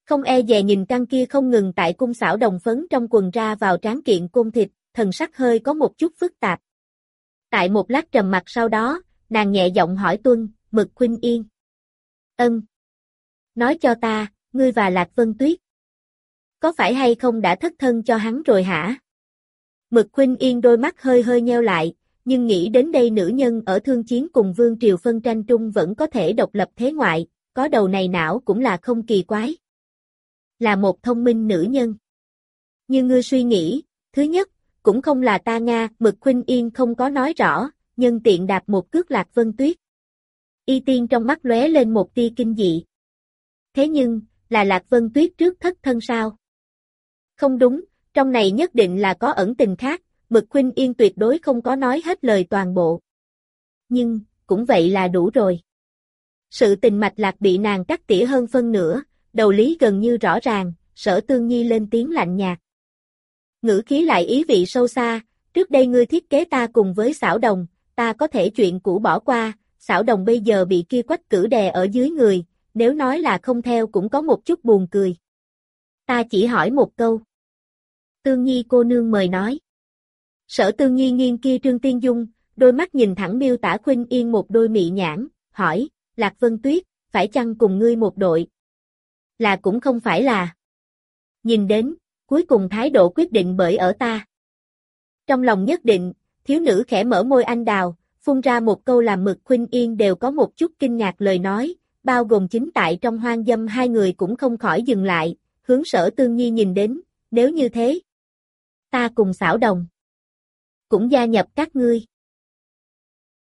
Không e dè nhìn căng kia không ngừng tại cung xảo đồng phấn trong quần ra vào tráng kiện côn thịt, thần sắc hơi có một chút phức tạp. Tại một lát trầm mặc sau đó, nàng nhẹ giọng hỏi Tuân, Mực Khuynh Yên. Ân. Nói cho ta, ngươi và Lạc Vân Tuyết. Có phải hay không đã thất thân cho hắn rồi hả? Mực Khuynh Yên đôi mắt hơi hơi nheo lại, nhưng nghĩ đến đây nữ nhân ở thương chiến cùng vương triều phân tranh trung vẫn có thể độc lập thế ngoại, có đầu này não cũng là không kỳ quái. Là một thông minh nữ nhân. Như ngươi suy nghĩ, thứ nhất, cũng không là ta Nga, Mực Khuynh Yên không có nói rõ, nhân tiện đạp một cước Lạc Vân Tuyết. Y Tiên trong mắt lóe lên một tia kinh dị. Thế nhưng, là Lạc Vân Tuyết trước thất thân sao? Không đúng, trong này nhất định là có ẩn tình khác, Mực Khuynh Yên tuyệt đối không có nói hết lời toàn bộ. Nhưng, cũng vậy là đủ rồi. Sự tình mạch lạc bị nàng cắt tỉa hơn phân nửa, đầu lý gần như rõ ràng, Sở Tương Nhi lên tiếng lạnh nhạt. Ngữ khí lại ý vị sâu xa, trước đây ngươi thiết kế ta cùng với xảo đồng, ta có thể chuyện cũ bỏ qua, xảo đồng bây giờ bị kia quách cử đè ở dưới người, nếu nói là không theo cũng có một chút buồn cười. Ta chỉ hỏi một câu. Tương Nhi cô nương mời nói. Sở Tương Nhi nghiêng kia Trương Tiên Dung, đôi mắt nhìn thẳng miêu tả Khuynh Yên một đôi mị nhãn, hỏi, Lạc Vân Tuyết, phải chăng cùng ngươi một đội? Là cũng không phải là. Nhìn đến, cuối cùng thái độ quyết định bởi ở ta. Trong lòng nhất định, thiếu nữ khẽ mở môi anh đào, phun ra một câu làm Mực Khuynh Yên đều có một chút kinh ngạc lời nói, bao gồm chính tại trong hoang dâm hai người cũng không khỏi dừng lại, hướng Sở Tương Nhi nhìn đến, nếu như thế. Ta cùng xảo đồng. Cũng gia nhập các ngươi.